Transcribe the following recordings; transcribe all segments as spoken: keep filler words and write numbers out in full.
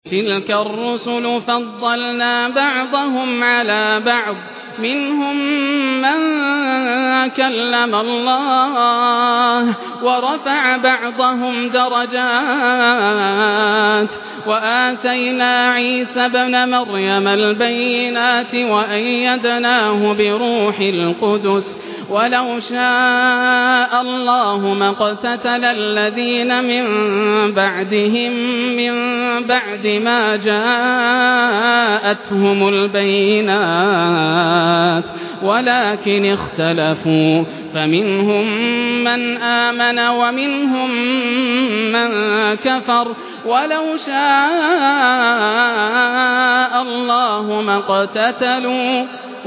تلك الرسل فضلنا بعضهم على بعض منهم من كلم الله ورفع بعضهم درجات وآتينا عيسى ابن مريم البينات وأيدناه بروح القدس ولو شاء الله ما اقتتل الذين من بعدهم من بعد ما جاءتهم البينات ولكن اختلفوا فمنهم من آمن ومنهم من كفر ولو شاء الله ما اقتتلوا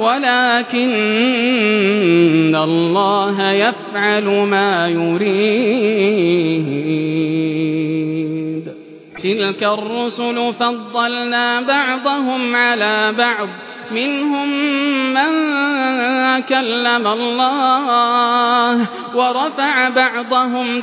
ولكن الله يفعل ما يريد تلك الرسل فضلنا بعضهم على بعض منهم من كلم الله ورفع بعضهم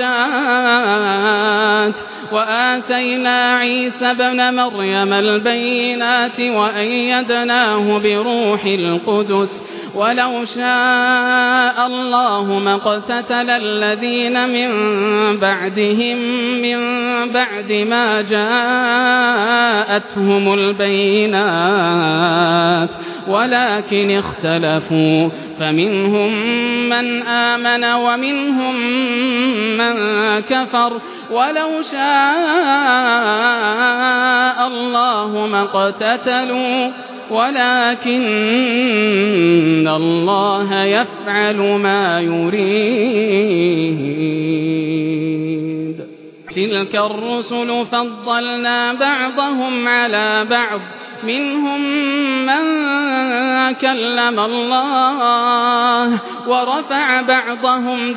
درجات وآتينا عيسى ابن مريم البينات وأيدناه بروح القدس ولو شاء الله ما اقتتل الذين من بعدهم من بعد ما جاءتهم البينات ولكن اختلفوا فمنهم من آمن ومنهم من كفر ولو شاء الله ما اقتتلوا ولكن الله يفعل ما يريد تلك الرسل فضلنا بعضهم على بعض منهم من كلم الله ورفع بعضهم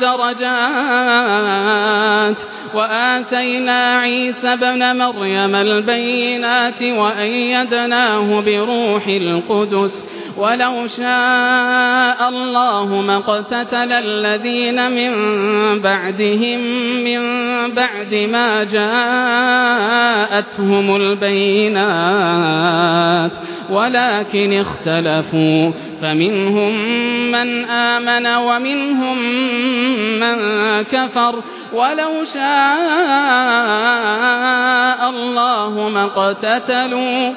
درجات وآتينا عيسى ابن مريم البينات وأيدناه بروح القدس ولو شاء الله ما اقتتل الذين من بعدهم من بعد ما جاءتهم البينات ولكن اختلفوا فمنهم من آمن ومنهم من كفر ولو شاء الله ما اقتتلوا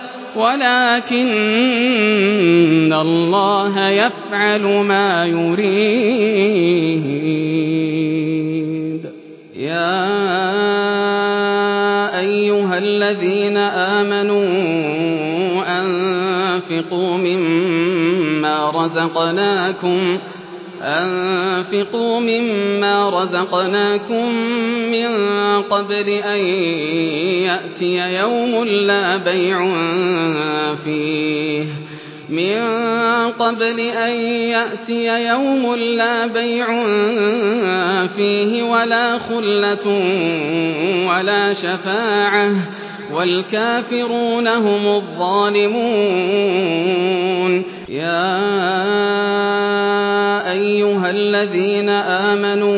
ولكن الله يفعل ما يريد يا أيها الذين آمنوا أنفقوا مما رزقناكم أنفقوا مما رزقناكم من قبل أن يأتي يوم لا بيع فيه من قبل أن يأتي يوم لا بيع فيه ولا خلة ولا شفاعة والكافرون هم الظالمون يا أيها الذين آمنوا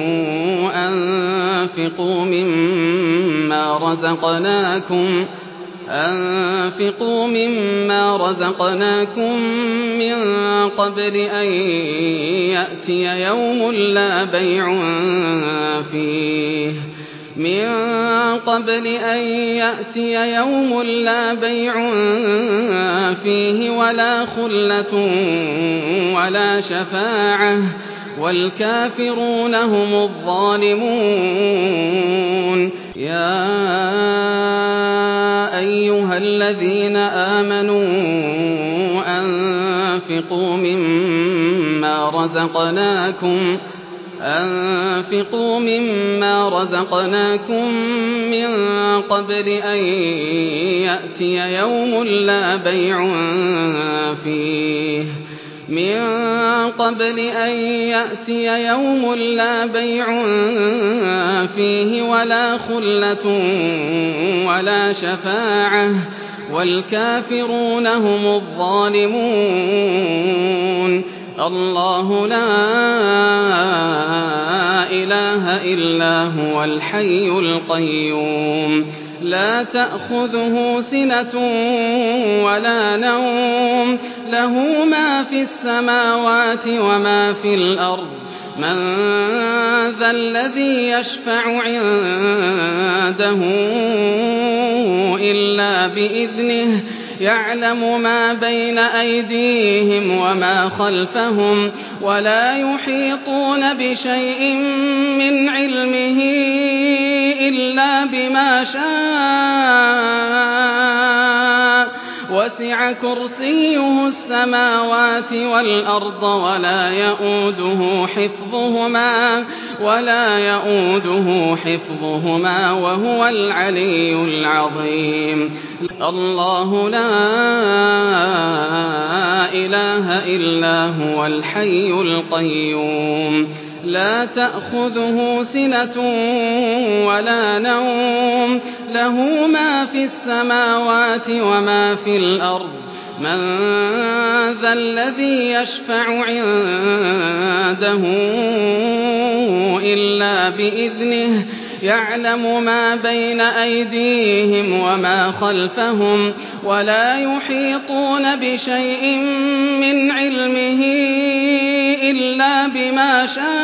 أنفقوا مما رزقناكم أنفقوا مما رزقناكم من قبل أن يأتي يوم لا بيع فيه من قبل أن يأتي يوم لا بيع فيه ولا خلة ولا شفاعة والكافرون هم الظالمون يا أيها الذين آمنوا أنفقوا مما رزقناكم أنفقوا مما رزقناكم من قبل أن يأتي يوم لا بيع فيه من قبل أن يأتي يوم لا بيع فيه ولا خلة ولا شفاعة والكافرون هم الظالمون الله لا إله إلا هو الحي القيوم لا تأخذه سنة ولا نوم له ما في السماوات وما في الأرض من ذا الذي يشفع عنده إلا بإذنه يعلم ما بين أيديهم وما خلفهم ولا يحيطون بشيء من علمه إلا بما شاء وسع كرسيه السماوات والأرض ولا يؤوده حفظهما ولا يؤوده حفظهما وهو العلي العظيم الله لا إله إلا هو الحي القيوم لا تأخذه سنة ولا نوم له ما في السماوات وما في الأرض من ذا الذي يشفع عنده إلا بإذنه يعلم ما بين أيديهم وما خلفهم ولا يحيطون بشيء من علمه إلا بما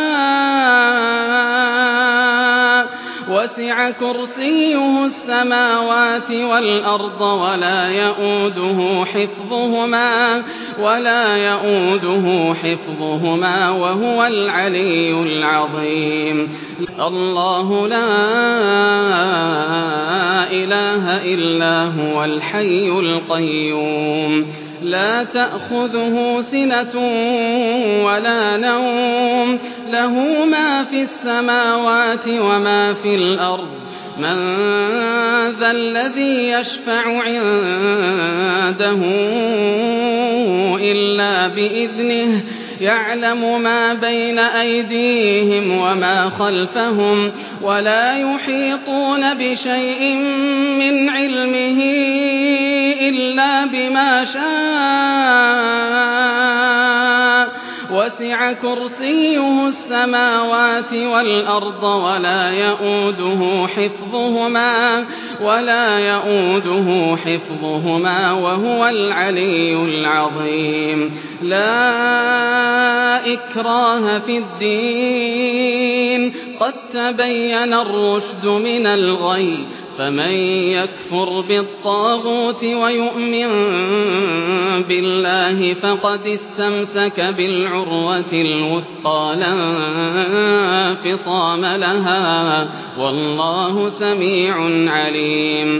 شاء وسع كرسيه السماوات والأرض ولا يؤوده حفظهما ولا يؤوده حفظهما وهو العلي العظيم الله لا إله إلا هو الحي القيوم لا تأخذه سنة ولا نوم له ما في السماوات وما في الأرض من ذا الذي يشفع عنده إلا بإذنه يعلم ما بين أيديهم وما خلفهم ولا يحيطون بشيء من علمه إلا بما شاء وسع كرسيه السماوات والأرض ولا يؤوده حفظهما ولا يؤوده حفظهما وهو العلي العظيم لا إكراه في الدين قد تبين الرشد من الغي فمن يكفر بالطاغوت ويؤمن بالله فقد استمسك بالعروة الوثقى لا انفصام لها والله سميع عليم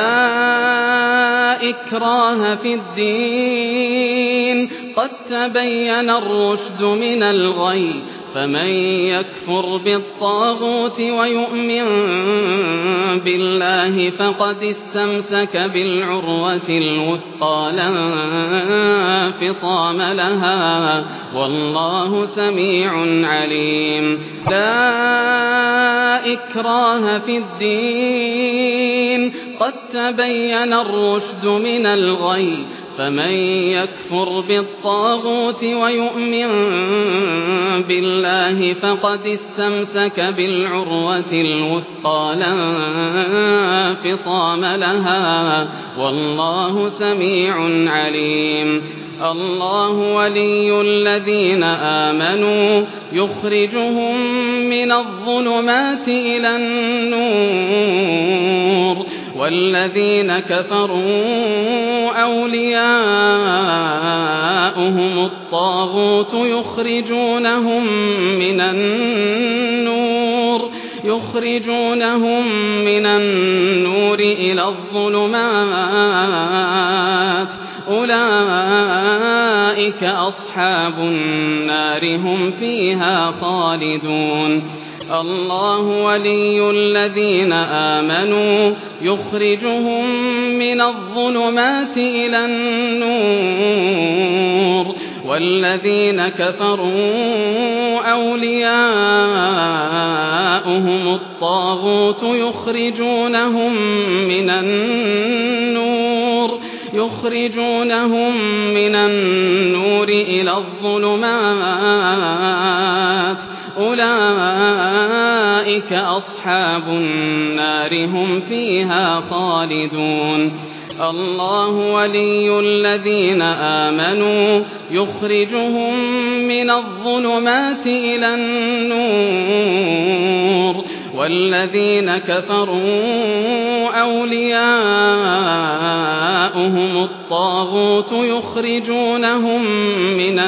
لا إكراه في الدين قد تبين الرشد من الغي فمن يكفر بالطاغوت ويؤمن بالله فقد استمسك بالعروة الوثقى لا انفصام لها والله سميع عليم لا إكراه في الدين قد تبين الرشد من الغي فمن يكفر بالطاغوت ويؤمن بالله فقد استمسك بالعروة الوثقى لا انفصام لها والله سميع عليم الله ولي الذين آمنوا يخرجهم من الظلمات إلى النور والذين كفروا أولياؤهم الطاغوت يخرجونهم من النور يخرجونهم من النور إلى الظلمات أولئك أصحاب النار هم فيها خالدون الله ولي الذين آمنوا يخرجهم من الظلمات إلى النور والذين كفروا أولياؤهم الطاغوت يخرجونهم من النور يخرجونهم من النور إلى الظلمات أولئك أولئك أصحاب النار هم فيها خالدون الله ولي الذين آمنوا يخرجهم من الظلمات إلى النور والذين كفروا أولياؤهم الطاغوت يخرجونهم من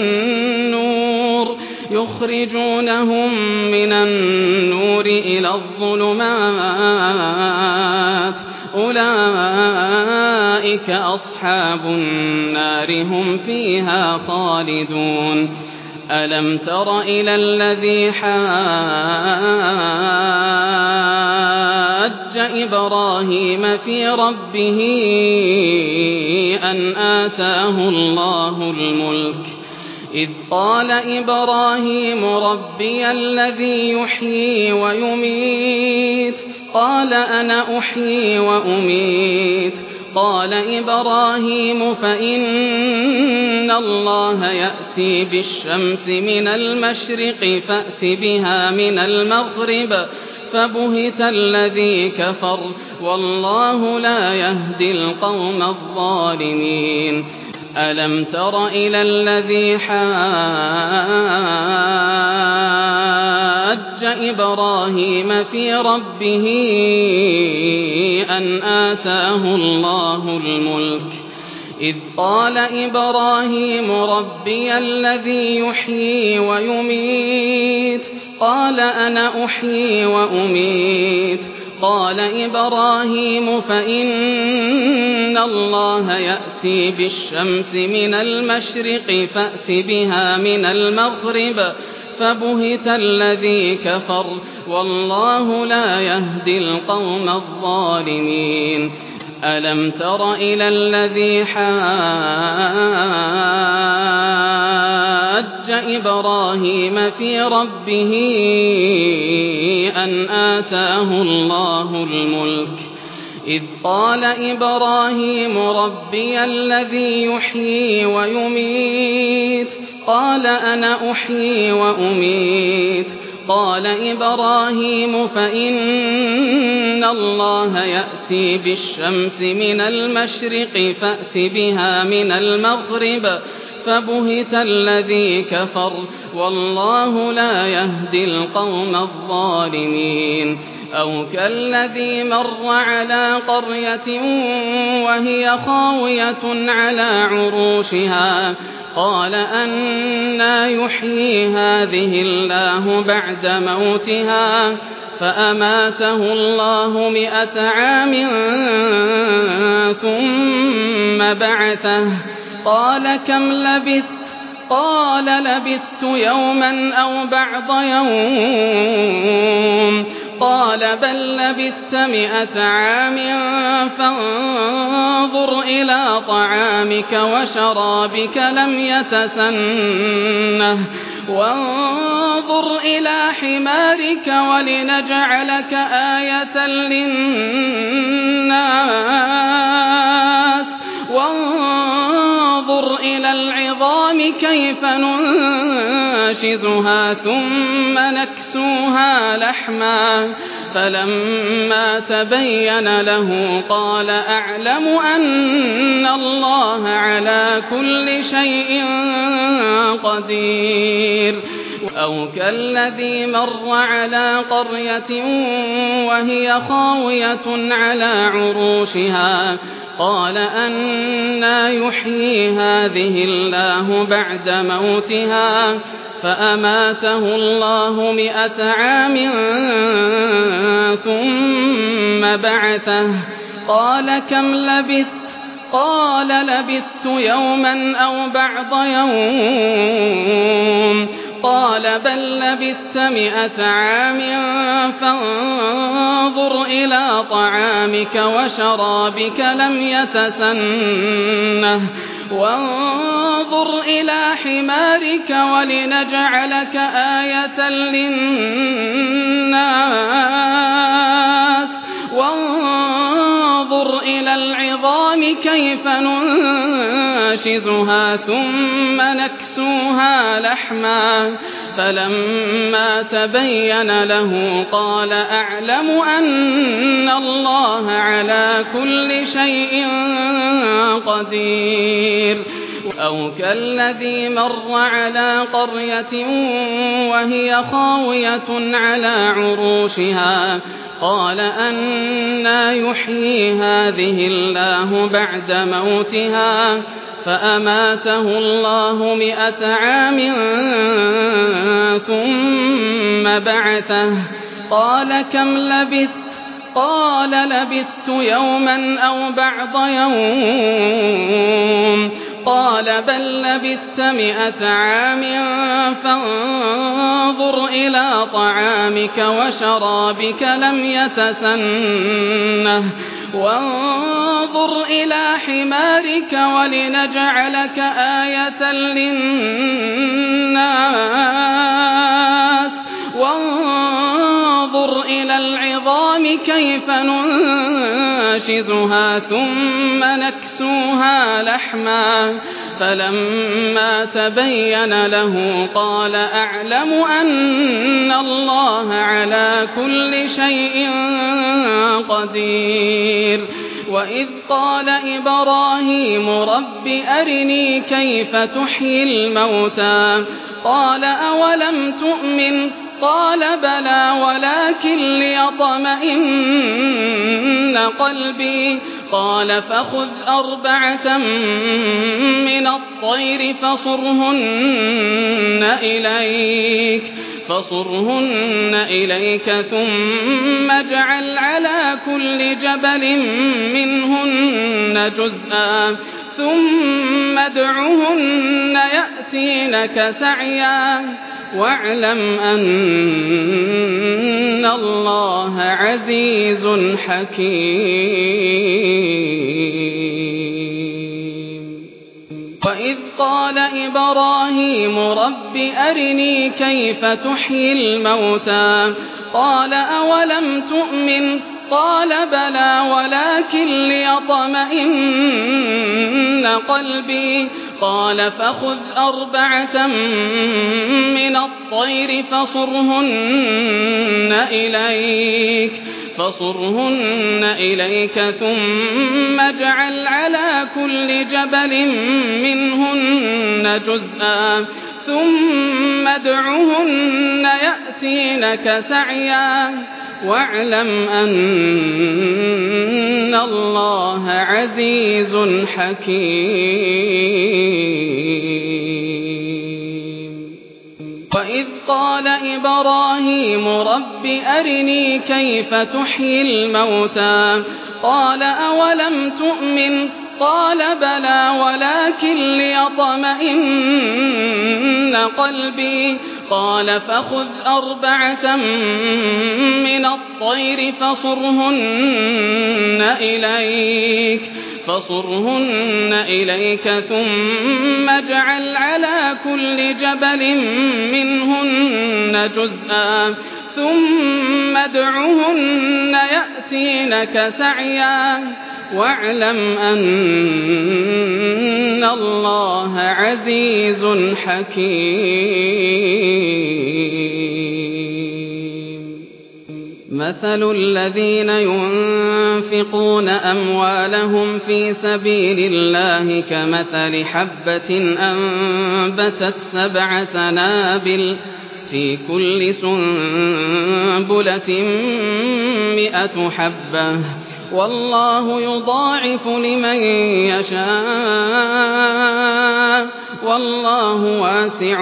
النور يخرجونهم من النور إلى الظلمات أولئك أصحاب النار هم فيها خالدون ألم تر إلى الذي حاج إبراهيم في ربه أن آتاه الله الملك إذ قال إبراهيم ربي الذي يحيي ويميت قال أنا أحيي وأميت قال إبراهيم فإن الله يأتي بالشمس من المشرق فأت بها من المغرب فبهت الذي كفر والله لا يهدي القوم الظالمين ألم تر إلى الذي حاج إبراهيم في ربه أن آتاه الله الملك إذ قال إبراهيم ربي الذي يحيي ويميت قال أنا أحيي وأميت قال إبراهيم فإن الله يأتي بالشمس من المشرق فأت بها من المغرب فبهت الذي كفر والله لا يهدي القوم الظالمين ألم تر إلى الذي حاج إبراهيم في ربه أن آتاه الله الملك إذ قال إبراهيم ربي الذي يحيي ويميت قال أنا أحيي وأميت قال إبراهيم فإن الله يأتي بالشمس من المشرق فأت بها من المغرب فبهت الذي كفر والله لا يهدي القوم الظالمين أو كالذي مر على قرية وهي خاوية على عروشها قال أنى يحيي هذه الله بعد موتها فأماته الله مئة عام ثم بعثه قال كم لبثت قال لبثت يوما أو بعض يوم قال بل لبثت مئة عام فانظر إلى طعامك وشرابك لم يتسنه وانظر إلى حمارك ولنجعلك آية للناس وانظر إلى العظام كيف ننشزها ثم نكسوها لحما فلما تبين له قال أعلم أن الله على كل شيء قدير أو كالذي مر على قرية وهي خاوية على عروشها قال أنى يحيي هذه الله بعد موتها فأماته الله مئة عام ثم بعثه قال كم لبثت قال لبثت يوما أو بعض يوم قال بل لبثت مئة عام فانظر إلى طعامك وشرابك لم يتسنه وانظر إلى حمارك ولنجعلك آية للناس وانظر وانظر إلى العظام كيف ننشزها ثم نكسوها لحما فلما تبين له قال أعلم أن الله على كل شيء قدير أو كالذي مر على قرية وهي خاوية على عروشها قال أنى يحيي هذه الله بعد موتها فأماته الله مئة عام ثم بعثه قال كم لبثت قال لبثت يوما أو بعض يوم قال بل لبثت مئة عام فانظر إلى طعامك وشرابك لم يتسنه وانظر إلى حمارك ولنجعلك آية للناس وانظر إلى العظام كيف ننشزها ثم نكسوها لحما فلما تبين له قال أعلم أن الله على كل شيء قدير وإذ قال إبراهيم رب أرني كيف تحيي الموتى قال أولم تؤمن قال بلى ولكن ليطمئن قلبي قال فخذ أربعة من الطير فصرهن إليك فصرهن إليك ثم اجعل على كل جبل منهن جزءا ثم ادعهن يأتينك سعيا واعلم أن الله عزيز حكيم وإذ قال إبراهيم رب أرني كيف تحيي الموتى قال أولم تؤمن قال بلى ولكن ليطمئن قلبي قال فخذ أربعة من الطير فصرهن إليك فصرهن إليك ثم اجعل على كل جبل منهن جزءا ثم ادعهن يأتينك سعيا واعلم أن الله عزيز حكيم وإذ قال إبراهيم رب أرني كيف تحيي الموتى قال أولم تؤمن قال بلى ولكن ليطمئن قلبي قال فخذ أربعة من الطير فصرهن إليك فصرهن إليك ثم اجعل على كل جبل منهن جزءا ثم ادعهن يأتينك سعيا واعلم أن الله عزيز حكيم مثل الذين ينفقون أموالهم في سبيل الله كمثل حبة أنبتت سبع سنابل في كل سنبلة مئة حبة والله يضاعف لمن يشاء والله واسع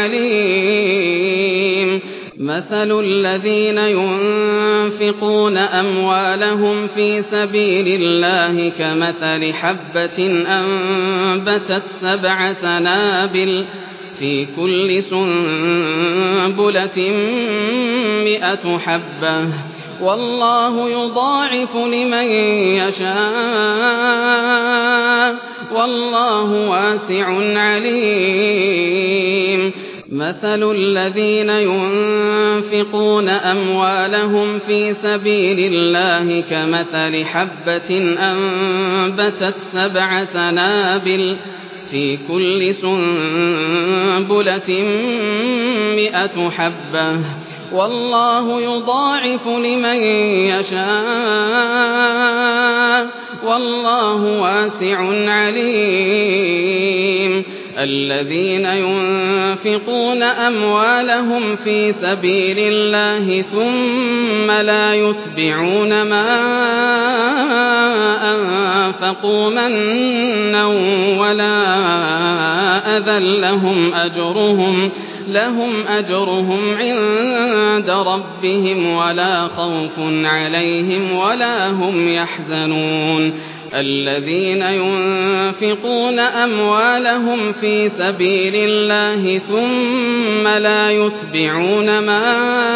عليم مثل الذين ينفقون أموالهم في سبيل الله كمثل حبة أنبتت سبع سنابل في كل سنبلة مئة حبة والله يضاعف لمن يشاء والله واسع عليم مثل الذين ينفقون أموالهم في سبيل الله كمثل حبة أنبتت سبع سنابل في كل سنبلة مئة حبة والله يضاعف لمن يشاء والله واسع عليم. الذين ينفقون أموالهم في سبيل الله ثم لا يتبعون ما أنفقوا منا ولا أذى لهم أجرهم لهم أجرهم عند ربهم ولا خوف عليهم ولا هم يحزنون. الذين ينفقون أموالهم في سبيل الله ثم لا يتبعون ما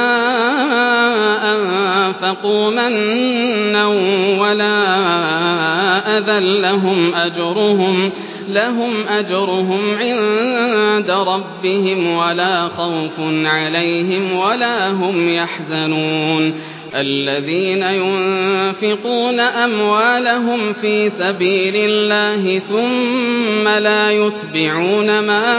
أنفقوا منا ولا أذى لهم أجرهم لهم أجرهم عند ربهم ولا خوف عليهم ولا هم يحزنون. الذين ينفقون أموالهم في سبيل الله ثم لا يتبعون ما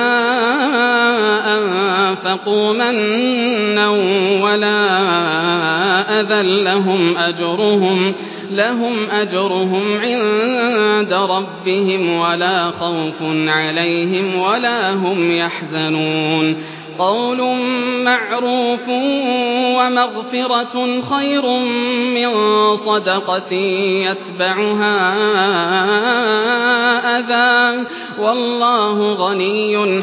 أنفقوا منا ولا أذى لهم أجرهم لهم أجرهم عند ربهم ولا خوف عليهم ولا هم يحزنون. قول معروف ومغفرة خير من صدقة يتبعها أذى والله غني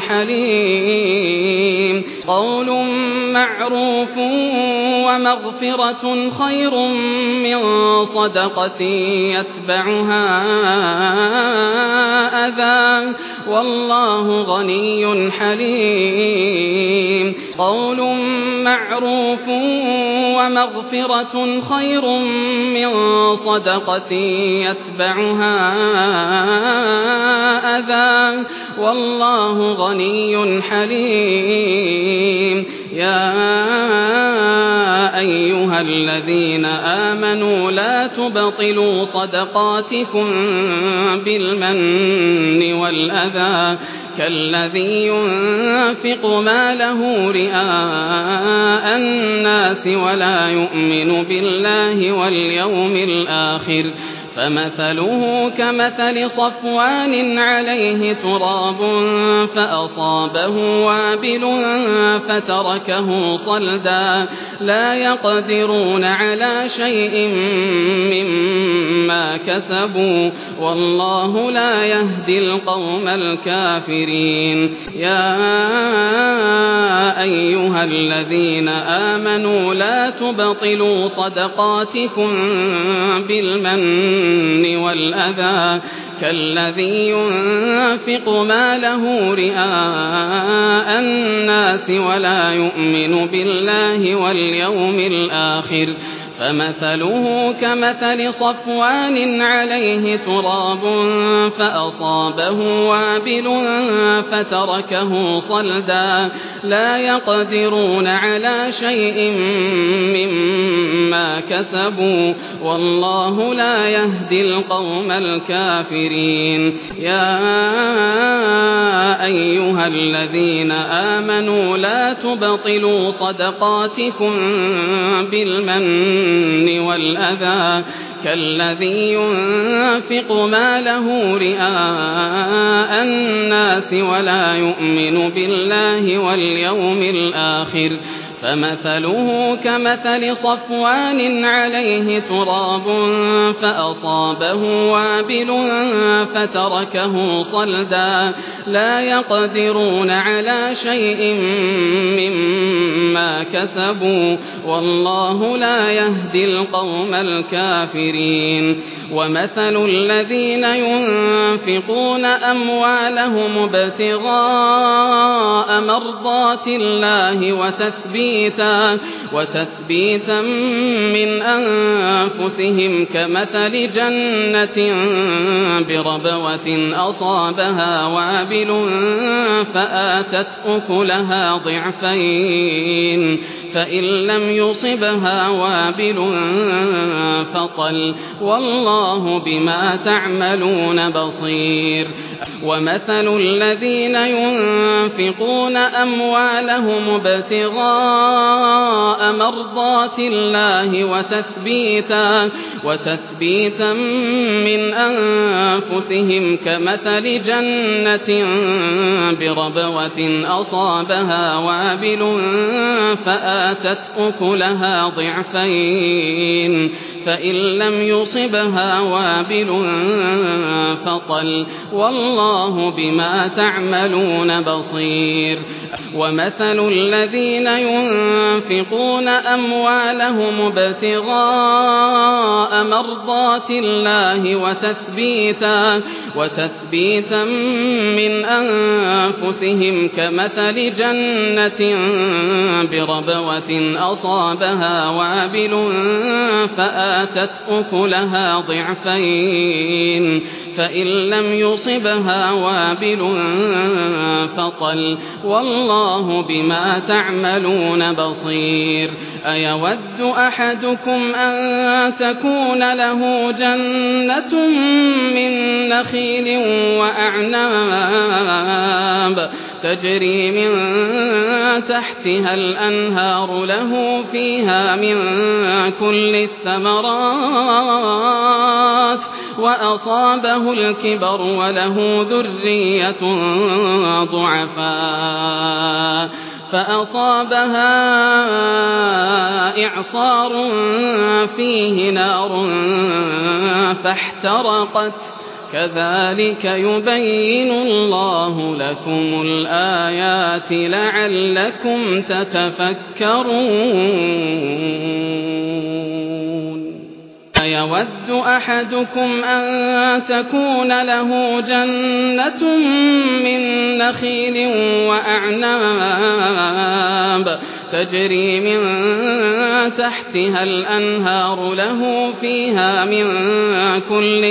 حليم. قول معروف ومغفرة خير من صدقة يتبعها أذى والله غني حليم. قول معروف ومغفرة خير من صدقة يتبعها أذى والله غني حليم. يا أيها الذين آمنوا لا تبطلوا صدقاتكم بالمن والأذى كالذي ينفق ماله رئاء الناس ولا يؤمن بالله واليوم الآخر فمثله كمثل صفوان عليه تراب فأصابه وابل فتركه صلدا لا يقدرون على شيء مما كسبوا والله لا يهدي القوم الكافرين. يا أيها الذين آمنوا لا تبطلوا صدقاتكم بالمن والأذى كالذي ينفق ماله رئاء الناس ولا يؤمن بالله واليوم الآخر فمثله كمثل صفوان عليه تراب فأصابه وابل فتركه صلدا لا يقدرون على شيء مما كسبوا والله لا يهدي القوم الكافرين. يا أيها الذين آمنوا لا تبطلوا صدقاتكم بالمن والأذى كالذي ينفق ماله رئاء الناس ولا يؤمن بالله واليوم الآخر فمثله كمثل صفوان عليه تراب فأصابه وابل فتركه صلدا لا يقدرون على شيء مما كسبوا والله لا يهدي القوم الكافرين. ومثل الذين ينفقون أموالهم ابتغاء مرضات الله وتثبيتا, وتثبيتا من أنفسهم كمثل جنة بربوة أصابها وابل فآتت أكلها ضعفين فإن لم يصبها وابل فطل والله بما تعملون بصير. ومثل الذين ينفقون أموالهم ابتغاء مرضات الله وتثبيتا, وتثبيتا من أنفسهم كمثل جنة بربوة أصابها وابل فآتت أكلها ضعفين فإن لم يصبها وابل فطل والله بما تعملون بصير. ومثل الذين ينفقون أموالهم ابتغاء مرضات الله وتثبيتا, وتثبيتا من أنفسهم كمثل جنة بربوة أصابها وابل فآتت أكلها ضعفين فإن لم يصبها وابل فطل والله بما تعملون بصير. أيود أحدكم أن تكون له جنة من نخيل وأعناب تجري من تحتها الأنهار له فيها من كل الثمرات وأصابه الكبر وله ذرية ضعفاء فأصابها إعصار فيه نار فاحترقت كذلك يبين الله لكم الآيات لعلكم تتفكرون. أيود أحدكم أن تكون له جنة من نخيل وأعناب تجري من تحتها الأنهار له فيها من كل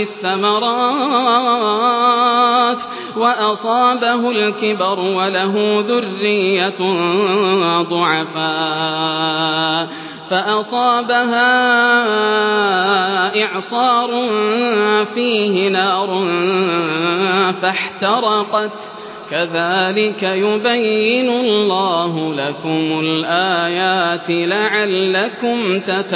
الثمرات وأصابه الكبر وله ذرية ضعفاء فأصابها إعصار فيه نار فاحترقت كذلك يبين الله لكم الآيات لعلكم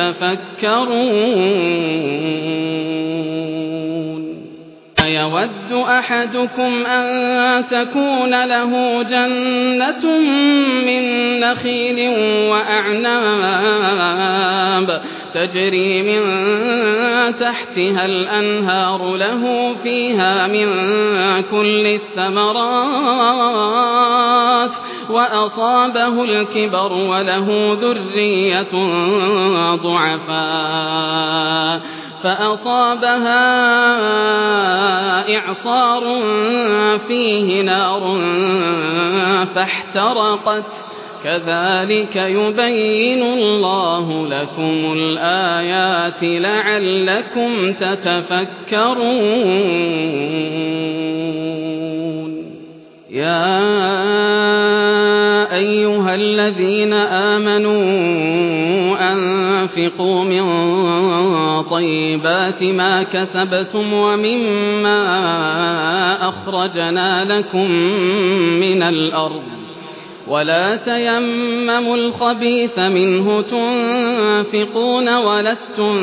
تتفكرون. أيود أحدكم أن تكون له جنة من نخيل وأعناب تجري من تحتها الأنهار له فيها من كل الثمرات وأصابه الكبر وله ذرية ضعفاء فأصابها إعصار فيه نار فاحترقت كذلك يبين الله لكم الآيات لعلكم تتفكرون. يا أيها الذين آمنوا أنفقوا من طيبات ما كسبتم ومما أخرجنا لكم من الأرض ولا تيمموا الخبيث منه تنفقون ولستم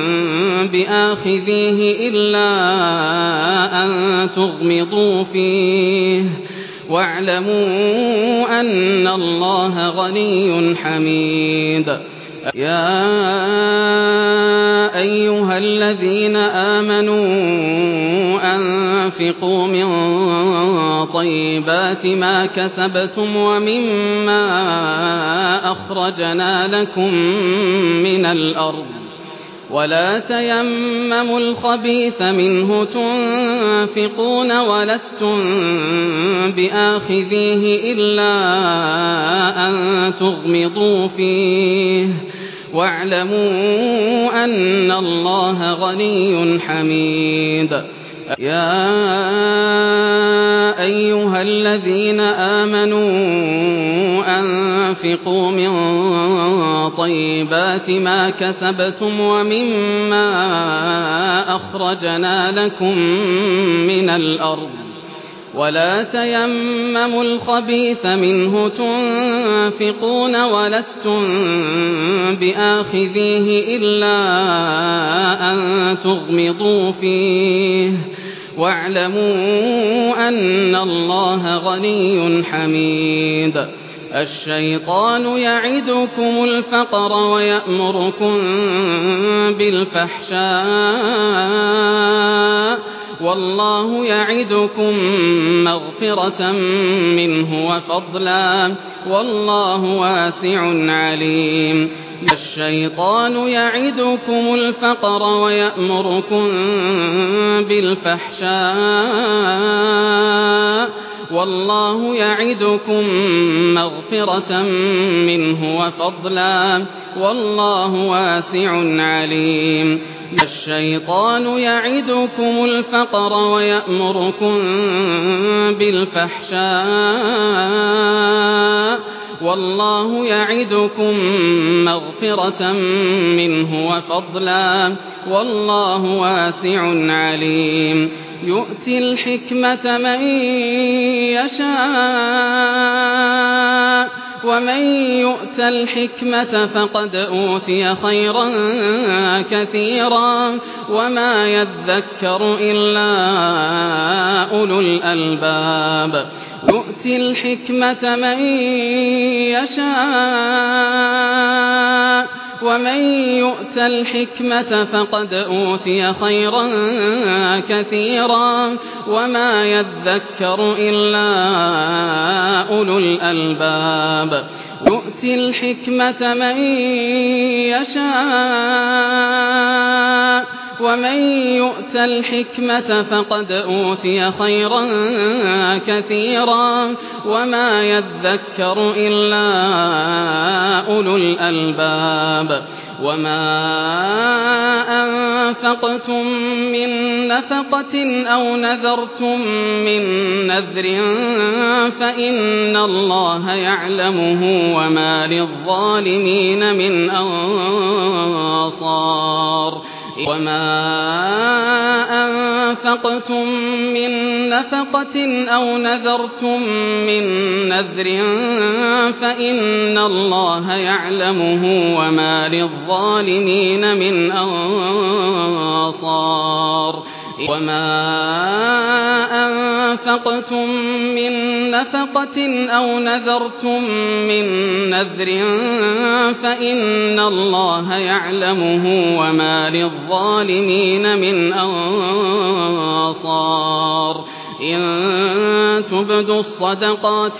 بآخذيه إلا أن تغمضوا فيه واعلموا أن الله غني حميد. يا أيها الذين آمنوا أنفقوا من طيبات ما كسبتم ومما أخرجنا لكم من الأرض ولا تيمموا الخبيث منه تنفقون ولستم بآخذيه إلا أن تغمضوا فيه واعلموا أن الله غني حميد. يا أيها الذين آمنوا أنفقوا من طيبات ما كسبتم ومما أخرجنا لكم من الأرض ولا تيمموا الخبيث منه تنفقون ولستم بآخذيه إلا أن تغمضوا فيه واعلموا أن الله غني حميد. الشيطان يعدكم الفقر ويأمركم بالفحشاء والله يعدكم مغفرة منه وفضلا والله واسع عليم. الشيطان يعدكم الفقر ويأمركم بالفحشاء والله يعدكم مغفرة منه وفضلا والله واسع عليم. الشيطان يعدكم الفقر ويأمركم بالفحشاء والله يعدكم مغفرة منه وفضلا والله واسع عليم. يؤتي الحكمة من يشاء ومن يؤت الحكمة فقد أوتي خيرا كثيرا وما يذكر إلا أولو الألباب. يؤتي الحكمة من يشاء ومن يؤت الحكمة فقد أوتي خيرا كثيرا وما يذكر إلا أولو الألباب. يؤتي الحكمة من يشاء ومن يؤت الحكمة فقد أوتي خيرا كثيرا وما يذكر إلا أولو الألباب. وما أنفقتم من نفقة أو نذرتم من نذر فإن الله يعلمه وما للظالمين من أنصار. وما أنفقتم من نفقة أو نذرتم من نذر فإن الله يعلمه وما للظالمين من أنصار. وما أنفقتم من نفقة أو نذرتم من نذر فإن الله يعلمه وما للظالمين من أنصار. إن تبدوا الصدقات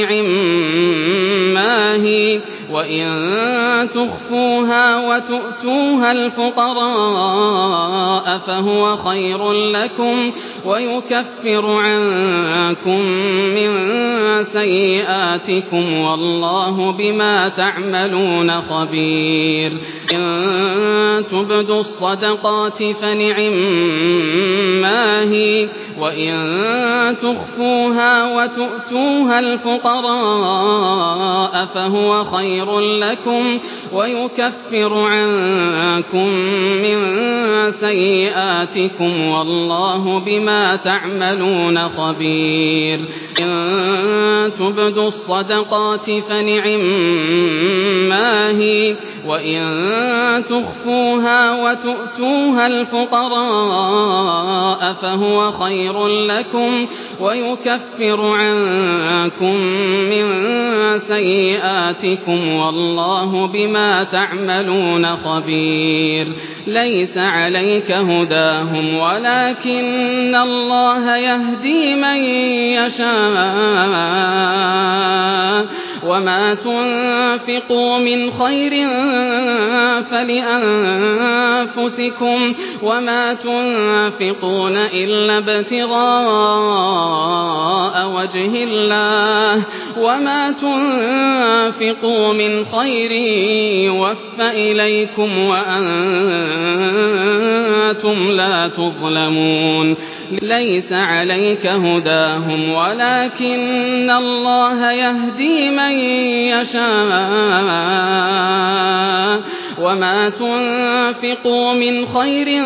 فنعما هي وإن تخفوها وتؤتوها الفقراء فهو خير لكم ويكفر عنكم من سيئاتكم والله بما تعملون خبير. إن تبدوا الصدقات فنعما هي وإن تخفوها وتؤتوها الفقراء فهو خير لكم ويكفر عنكم من سيئاتكم والله بما تعملون خبير. إن تبدوا الصدقات فنعما هي وإن تخفوها وتؤتوها الفقراء فهو خير لكم ويكفر عنكم من سيئاتكم والله بما تعملون خبير. ليس عليك هداهم ولكن الله يهدي من يشاء وما تنفقوا من خير فلأنفسكم وما تنفقون إلا ابتغاء وجه الله وما تنفقوا من خير يوفى إليكم وأنتم لا تظلمون ليس عليك هداهم ولكن الله يهدي من يشاء وما تنفقوا من خير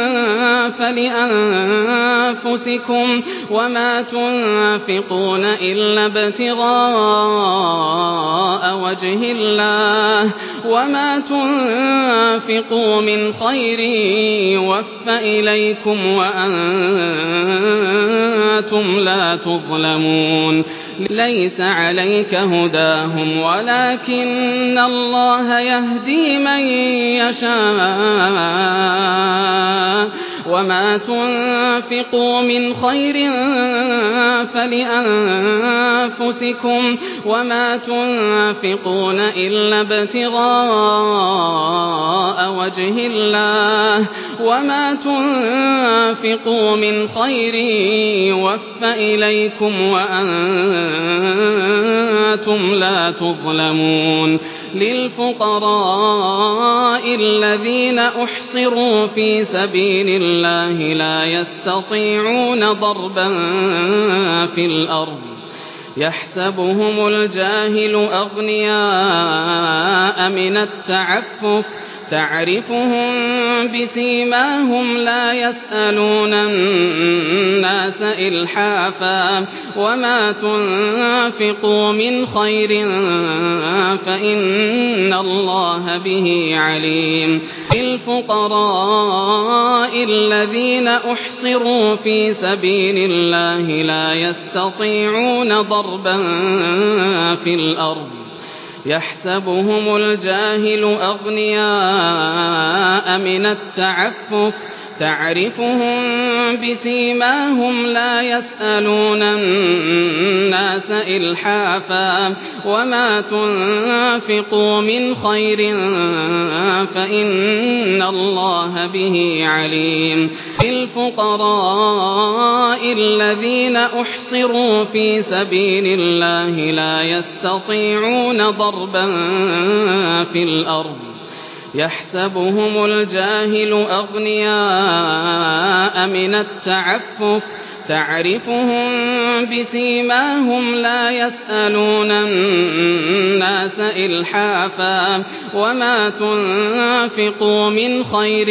فلأنفسكم وما تنفقون إلا ابتغاء وجه الله وما تنفقوا من خير يوفى إليكم وأنتم لا تظلمون ليس عليك هداهم ولكن الله يهدي من يشاء وما تنفقوا من خير فلأنفسكم وما تنفقون إلا ابتغاء وجه الله وما تنفقوا من خير يوفى إليكم وأنتم لا تظلمون للفقراء الذين أحصروا في سبيل الله لا يستطيعون ضربا في الأرض يحسبهم الجاهل أغنياء من التعفف تعرفهم بسيماهم لا يسألون الناس إلحافا وما تنفقوا من خير فإن الله به عليم الفقراء الذين أحصروا في سبيل الله لا يستطيعون ضربا في الأرض يحسبهم الجاهل أغنياء من التعفف تعرفهم بسيماهم لا يسألون الناس إلحافا وما تنفقوا من خير فإن الله به عليم الفقراء الذين أحصروا في سبيل الله لا يستطيعون ضربا في الأرض يحسبهم الجاهل أغنياء من التعفف تعرفهم بسيماهم لا يسألون الناس إلحافا وما تنفقوا من خير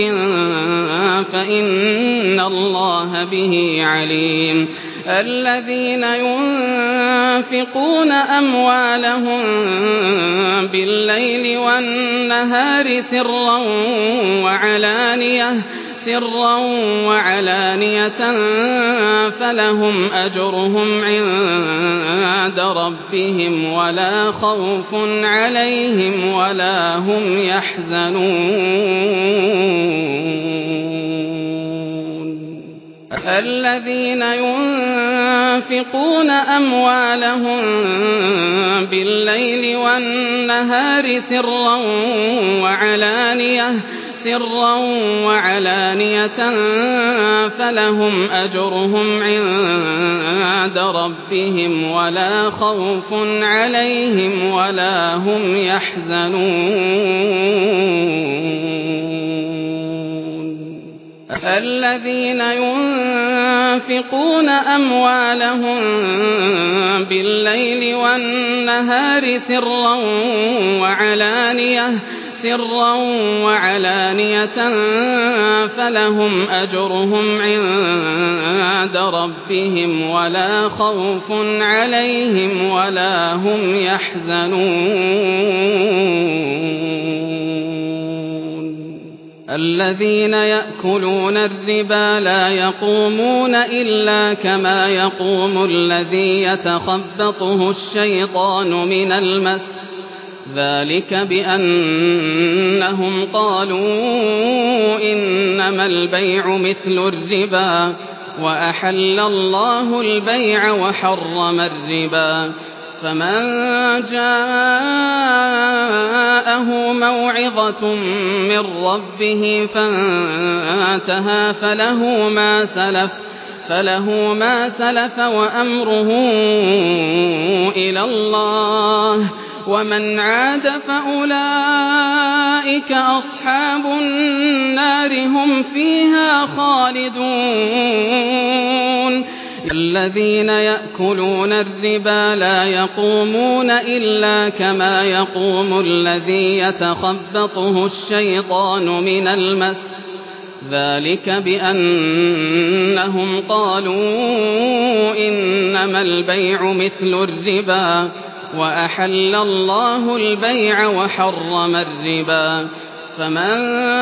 فإن الله به عليم الذين ينفقون أموالهم بالليل والنهار سرا وعلانية سرا وعلانية فلهم أجرهم عند ربهم ولا خوف عليهم ولا هم يحزنون الذين ينفقون أموالهم بالليل والنهار سرا وعلانية سرا وعلانية فلهم أجرهم عند ربهم ولا خوف عليهم ولا هم يحزنون الذين ينفقون أموالهم بالليل والنهار سرا وعلانية سرا وعلانية فلهم أجرهم عند ربهم ولا خوف عليهم ولا هم يحزنون الذين يأكلون الربا لا يقومون إلا كما يقوم الذي يتخبطه الشيطان من المس ذلك بأنهم قالوا إنما البيع مثل الربا وأحل الله البيع وحرم الربا فمن جاءه موعظة من ربه فانتهى فله ما سلف فله ما سلف وأمره إلى الله ومن عاد فأولئك أصحاب النار هم فيها خالدون. الذين يأكلون الربا لا يقومون إلا كما يقوم الذي يتخبطه الشيطان من المس ذلك بأنهم قالوا إنما البيع مثل الربا وأحل الله البيع وحرم الربا فمن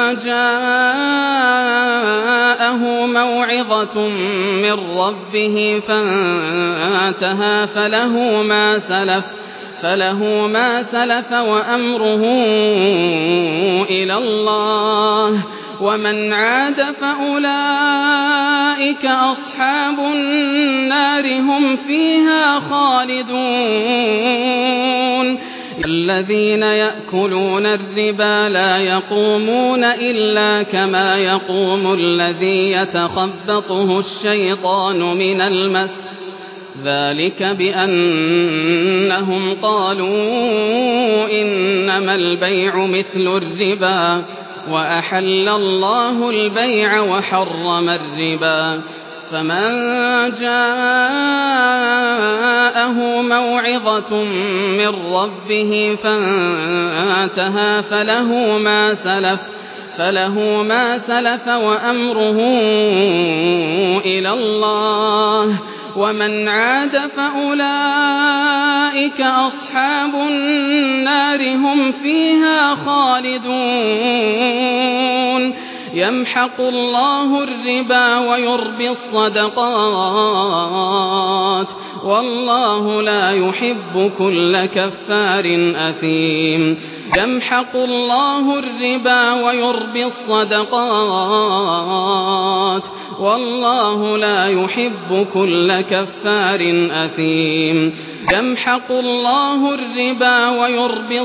جاءه موعظة من ربه فانتهى فله ما سلف فله ما سلف وأمره إلى الله ومن عاد فأولئك أصحاب النار هم فيها خالدون. الذين يأكلون الربا لا يقومون إلا كما يقوم الذي يتخبطه الشيطان من المس ذلك بأنهم قالوا إنما البيع مثل الربا وأحل الله البيع وحرم الربا فمن جاءه موعظة من ربه فانتهى فله ما سلف فله ما سلف وأمره إلى الله ومن عاد فأولئك أصحاب النار هم فيها خالدون. يمحق الله الربا ويربي الصدقات والله لا يحب كل كفار أثيم. يمحق الله الربا ويربي الصدقات والله لا يحب كل كفار أثيم. يمحق الله الربا ويربي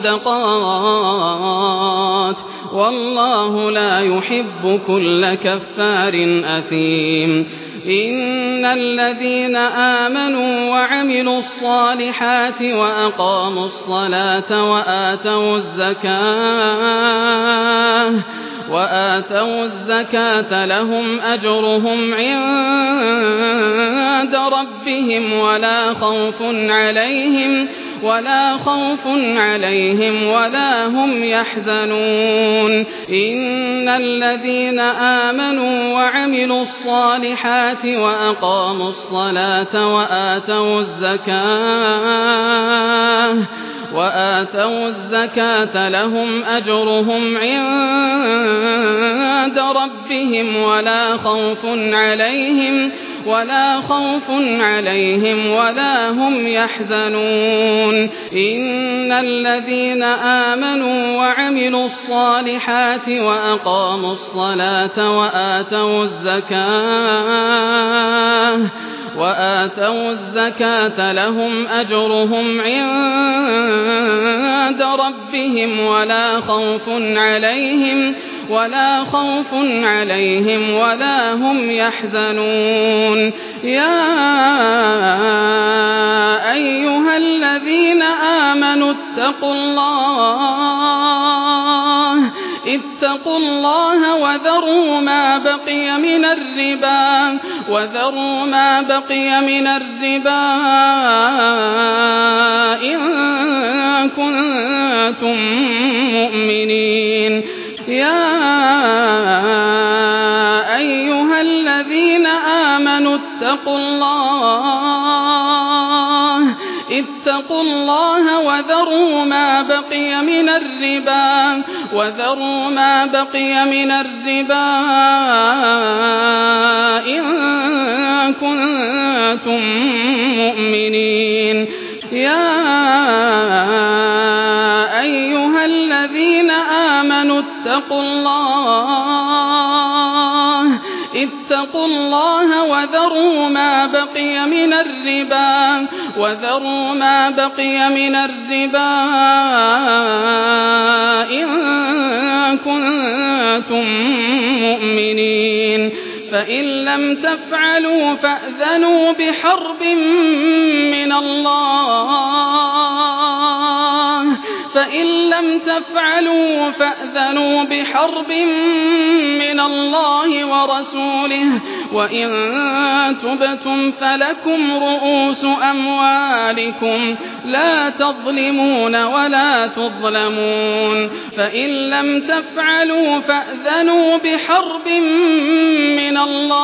الصدقات والله لا يحب كل كفار أثيم. إن الذين آمنوا وعملوا الصالحات وأقاموا الصلاة وآتوا الزكاة وآتوا الزكاة لهم أجرهم عند ربهم ولا خوف عليهم ولا خوف عليهم ولا هم يحزنون. إن الذين آمنوا وعملوا الصالحات وأقاموا الصلاة وآتوا الزكاة وآتوا الزكاة لهم أجرهم عند ربهم ولا خوف عليهم ولا خوف عليهم ولا هم يحزنون. إن الذين آمنوا وعملوا الصالحات وأقاموا الصلاة وآتوا الزكاة وآتوا الزكاة لهم أجرهم عند ربهم ولا خوف عليهم ولا خوف عليهم ولا هم يحزنون. يا أيها الذين آمنوا اتقوا الله اتقوا الله وذروا ما بقي من الربا وذروا ما بقي من الربا إن كنتم مؤمنين. يا أيها الذين آمنوا اتقوا الله اتقوا الله وذروا ما بقي من الربا وذروا ما بقي من الربا إن كنتم مؤمنين. يا أيها الذين آمنوا اتقوا الله اتقوا الله وذروا وذروا ما بقي من الربا وذروا ما بقي من الربا إن كنتم مؤمنين فإن لم تفعلوا فأذنوا بحرب من الله فإن لم تفعلوا فأذنوا بحرب من الله ورسوله وإن تبتم فلكم رؤوس أموالكم لا تظلمون ولا تظلمون فإن لم تفعلوا فأذنوا بحرب من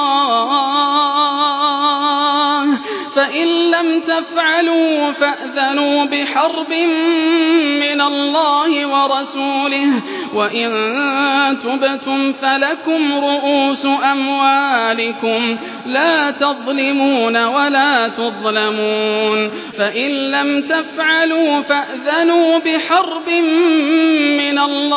الله فإن لم تفعلوا فأذنوا بحرب من الله ورسوله وإن تبتم فلكم رؤوس أموالكم لا تظلمون ولا تظلمون فإن لم تفعلوا فأذنوا بحرب من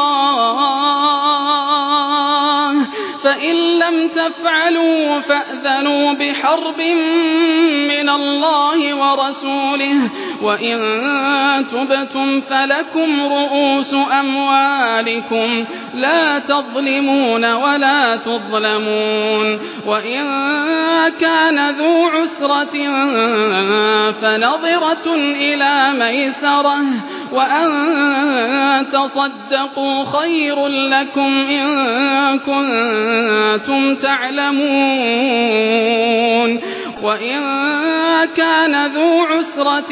الله فإن لم تفعلوا فأذنوا بحرب من الله ورسوله وإن تبتم فلكم رؤوس أموالكم لا تظلمون ولا تظلمون وإن كان ذو عسرة فنظرة إلى ميسرة وأن تصدقوا خير لكم إن كنتم تعلمون وإن كان ذو عسرة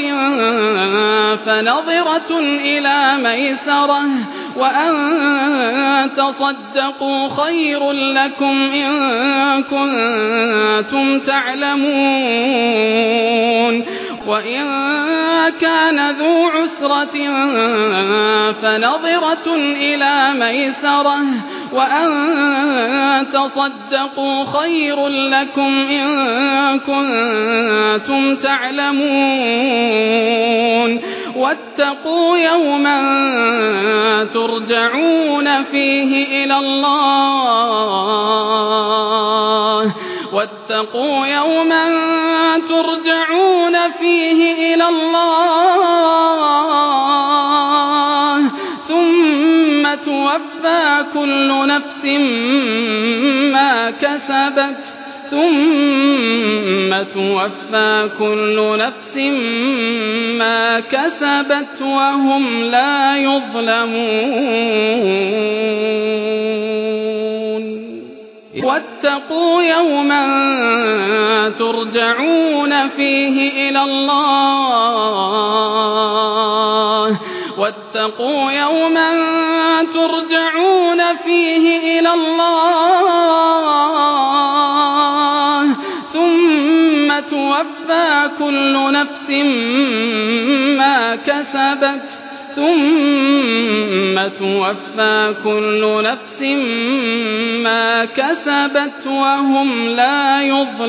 فنظرة إلى ميسرة وأن تصدقوا خير لكم إن كنتم تعلمون وإن كان ذو عسرة فنظرة إلى ميسرة وأن تصدقوا خير لكم إن كنتم تعلمون واتقوا يوما ترجعون فيه إلى الله واتقوا يوما ترجعون فيه إلى الله ثم توفى كل نفس ما كسبت ثم توفى كل نفس ما كسبت وهم لا يظلمون واتقوا يوما ترجعون فيه إلى الله واتقوا يوما ترجعون فيه إلى الله ثم توفى كل نفس ما كسبت ثم توفى كل نفس ما كسبت وهم لا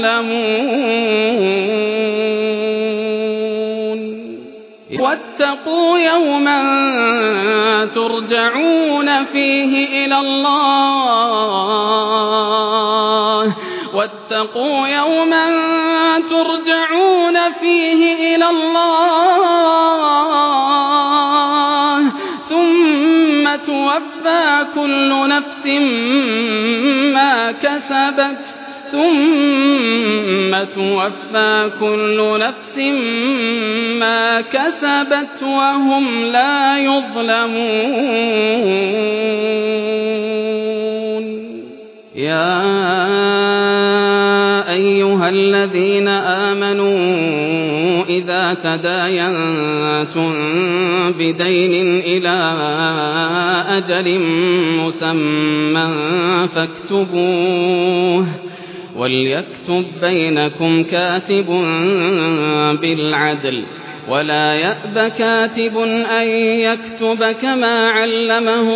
يظلمون واتقوا يوما ترجعون فيه إلى الله واتقوا يوما ترجعون فيه إلى الله ثم توفى كل نفس ما كسبت ثم توفى كل نفس ما كسبت وهم لا يظلمون يا أيها الذين آمنوا إذا تداينتم بدين إلى أجل مسمى فاكتبوه وليكتب بينكم كاتب بالعدل ولا يأب كاتب أن يكتب كما علمه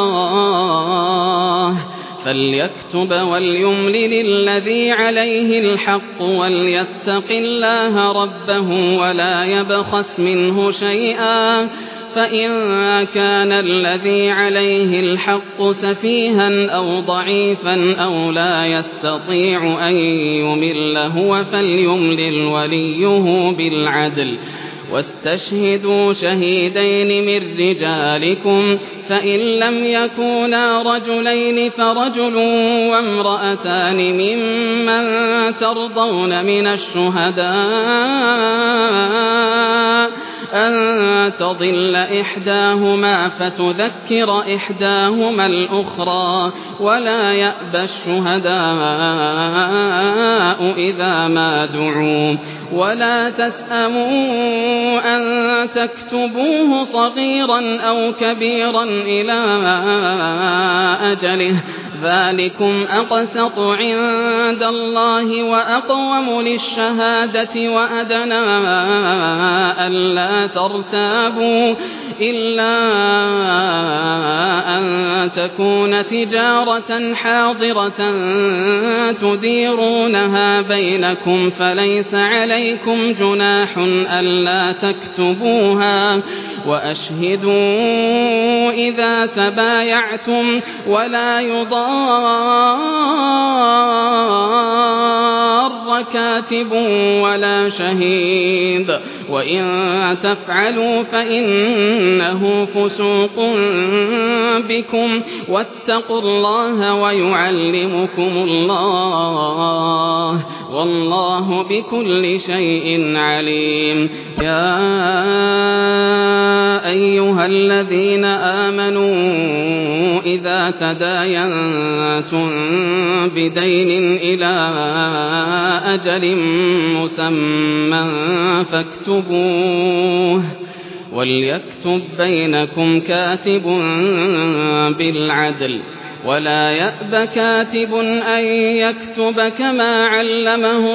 الله فليكتب وليملل الذي عليه الحق وليتق الله ربه ولا يبخس منه شيئا فإن كان الذي عليه الحق سفيها أو ضعيفا أو لا يستطيع أن يمل هو فليملل وليه بالعدل واستشهدوا شهيدين من رجالكم فإن لم يكونا رجلين فرجل وامرأتان ممن ترضون من الشهداء أن تضل إحداهما فتذكر إحداهما الأخرى ولا يأبى الشهداء إذا ما دعوا ولا تسأموا أن تكتبوه صغيرا أو كبيرا إلى أجله ذلكم أقسط عند الله وأقوم للشهادة وأدنى ألا ترتابوا إلا أن تكون تجارة حاضرة تديرونها بينكم فليس عليكم جناح ألا تكتبوها وأشهدوا إذا تبايعتم ولا يضار كاتب ولا شهيد وإن تفعلوا فإنه فسوق بكم واتقوا الله ويعلمكم الله والله بكل شيء عليم. يا أيها الذين آمنوا إذا تداينتم بدين إلى أجل مسمى فاكتبوه وليكتب بينكم كاتب بالعدل ولا يأب كاتب أن يكتب كما علمه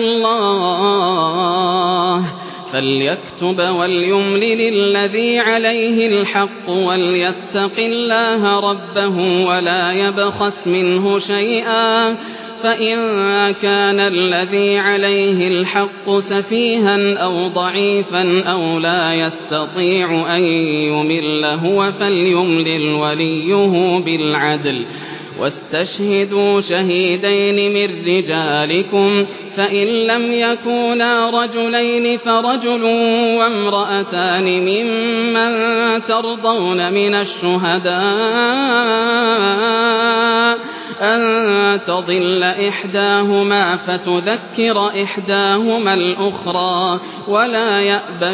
الله فليكتب وليملل الذي عليه الحق وليتق الله ربه ولا يبخس منه شيئا فإن كان الذي عليه الحق سفيها أو ضعيفا أو لا يستطيع أن يمل هو فليملل وليه بالعدل واستشهدوا شهيدين من رجالكم فإن لم يكونا رجلين فرجل وامرأتان ممن ترضون من الشهداء أن تضل إحداهما فتذكر إحداهما الأخرى ولا يأبى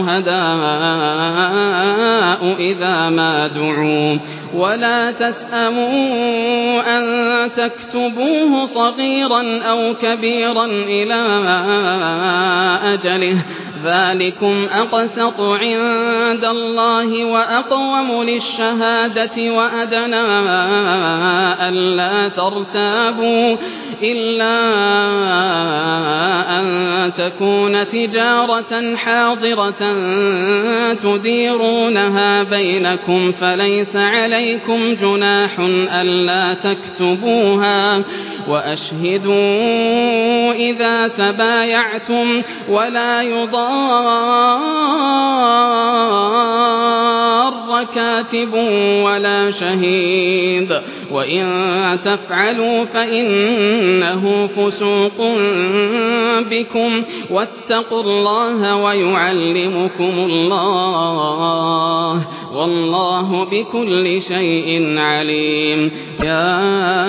الشهداء إذا ما دعوا ولا تسأموا أن تكتبوه صغيرا أو كبيرا إلى أجله ذلكم أقسط عند الله وأقوم للشهادة وأدنى ألا ترتابوا إلا أن تكون تجارة حاضرة تديرونها بينكم فليس عليكم جناح ألا تكتبوها وأشهدوا إذا تبايعتم ولا يضار كاتب ولا شهيد وإن تفعلوا فإنه فسوق بكم واتقوا الله ويعلمكم الله والله بكل شيء عليم. يا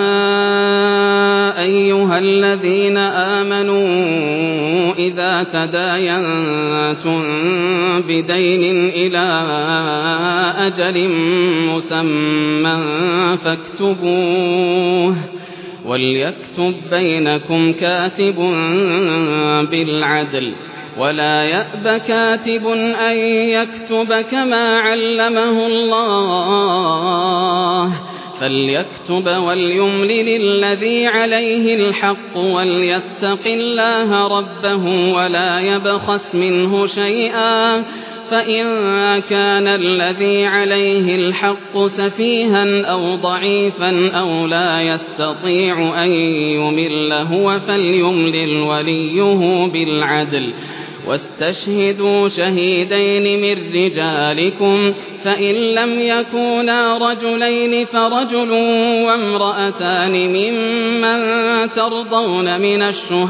أيها الذين آمنوا إذا تداينتم بدين إلى أجل مسمى فاكتبوه وليكتب بينكم كاتب بالعدل ولا يأب كاتب أن يكتب كما علمه الله فليكتب وليملل الذي عليه الحق وليتق الله ربه ولا يبخس منه شيئا فإن كان الذي عليه الحق سفيها أو ضعيفا أو لا يستطيع أن يمل هو فليملل وليه بالعدل واستشهدوا شهيدين من رجالكم فإن لم يكونا رجلين فرجل وامرأتان ممن ترضون من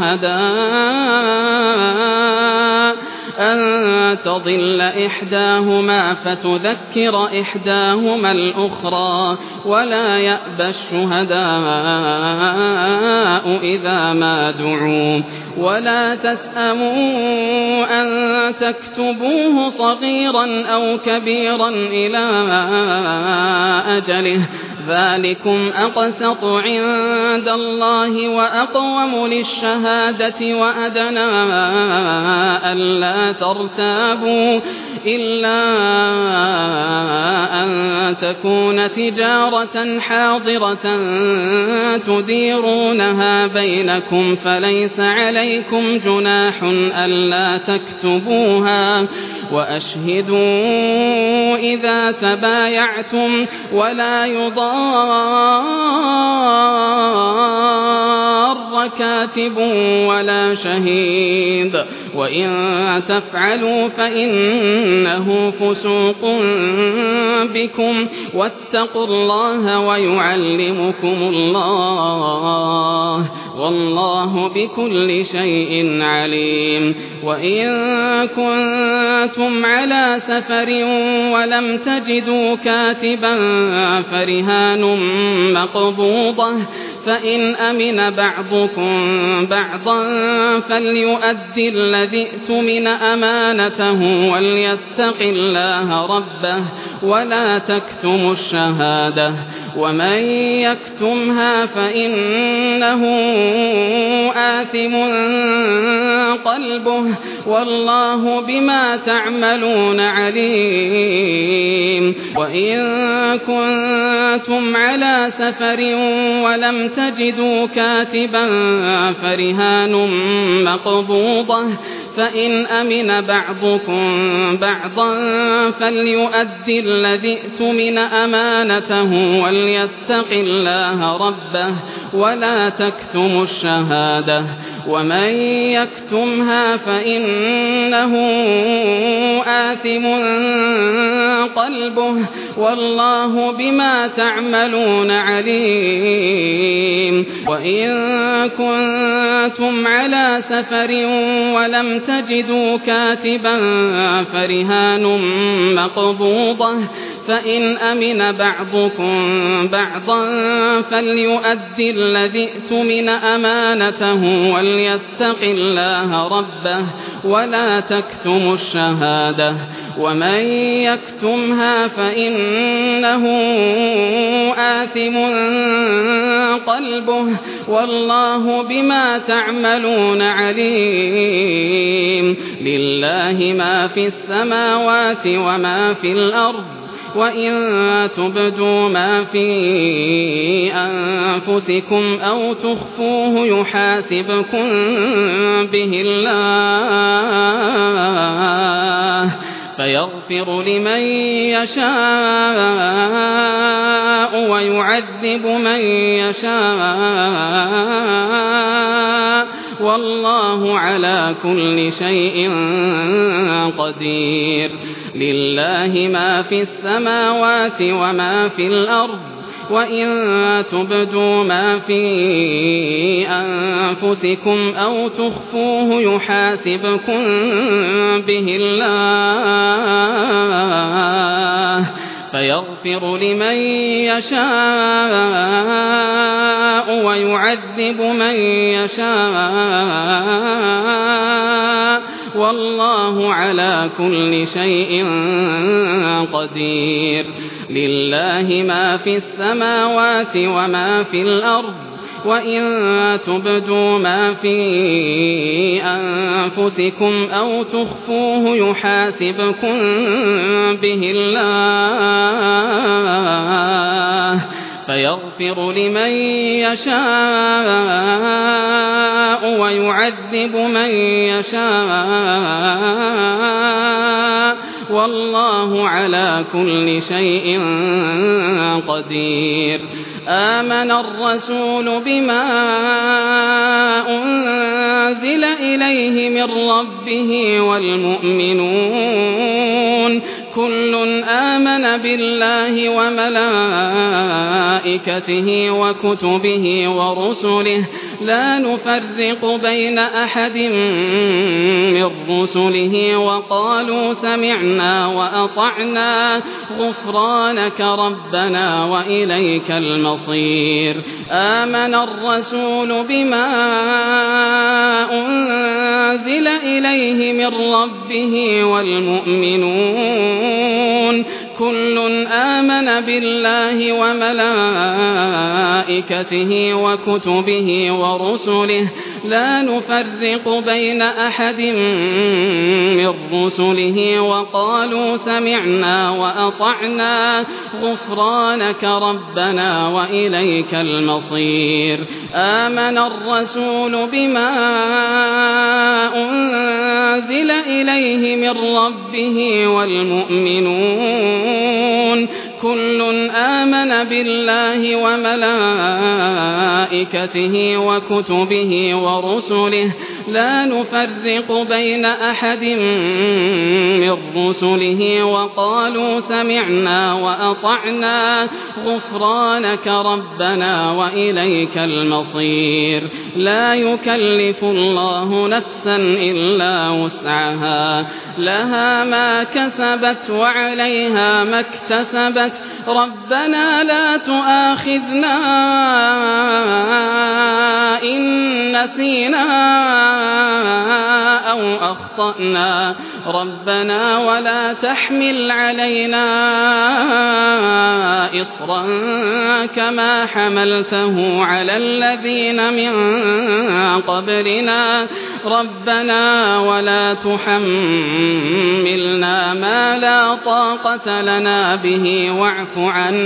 الشهداء أن تضل إحداهما فتذكر إحداهما الأخرى ولا يأبى الشهداء إذا ما دعوا ولا تسأموا أن تكتبوه صغيرا أو كبيرا إلى أجله ذلكم أقسط عند الله وأقوم للشهادة وأدنى ألا ترتابوا إلا أن تكون تجارة حاضرة تديرونها بينكم فليس عليكم جناح ألا تكتبوها وأشهدوا إذا تبايعتم ولا يضار كاتب ولا شهيد وإن تفعلوا فإنه فسوق بكم واتقوا الله ويعلمكم الله والله بكل شيء عليم وإن كنتم على سفر ولم تجدوا كاتبا فرهان مقبوضة فإن أمن بعضكم بعضا فليؤدي الذي اؤتمن أمانته وليتق الله ربه ولا تكتموا الشهادة ومن يكتمها فإنه آثم قلبه والله بما تعملون عليم وإن كنتم على سفر ولم تجدوا كاتبا فرهان مقبوضة فإن أمن بعضكم بعضا فليؤدي الذي اؤتمن أمانته وليتق الله ربه ولا تكتموا الشهادة ومن يكتمها فإنه آثم قلبه والله بما تعملون عليم وإن كنتم على سفر ولم تجدوا كاتبا فرهان مقبوضة فإن أمن بعضكم بعضا فليؤدي الذي اؤتمن أمانته وليتق الله ربه ولا تكتموا الشهادة ومن يكتمها فإنه آثم قلبه والله بما تعملون عليم لله ما في السماوات وما في الأرض وإن تبدوا ما في أنفسكم أو تخفوه يحاسبكم به الله فيغفر لمن يشاء ويعذب من يشاء والله على كل شيء قدير لله ما في السماوات وما في الأرض وإن تبدوا ما في أنفسكم أو تخفوه يحاسبكم به الله فيغفر لمن يشاء ويعذب من يشاء والله على كل شيء قدير لله ما في السماوات وما في الأرض وإن تبدوا ما في أنفسكم أو تخفوه يحاسبكم به الله فيغفر لمن يشاء ويعذب من يشاء والله على كل شيء قدير آمن الرسول بما أنزل إليه من ربه والمؤمنون كل آمن بالله وملائكته وكتبه ورسله لا نفرق بين أحد من رسله وقالوا سمعنا وأطعنا غفرانك ربنا وإليك المصير آمن الرسول بما أنزل إليه من ربه والمؤمنون كل آمن بالله وملائكته وكتبه ورسله لا نفرق بين أحد من رسله وقالوا سمعنا وأطعنا غفرانك ربنا وإليك المصير آمن الرسول بما أنزل إليه من ربه والمؤمنون كل آمن بالله وملائكته وكتبه ورسله لا نفرق بين أحد من رسله وقالوا سمعنا وأطعنا غفرانك ربنا وإليك المصير لا يكلف الله نفسا إلا وسعها لها ما كسبت وعليها ما اكتسبت ربنا لا تؤاخذنا إن نسينا أو أخطأنا ربنا ولا تحمل علينا إصرا كما حملته على الذين من قبلنا ربنا ولا تحملنا ما لا طاقة لنا به واعف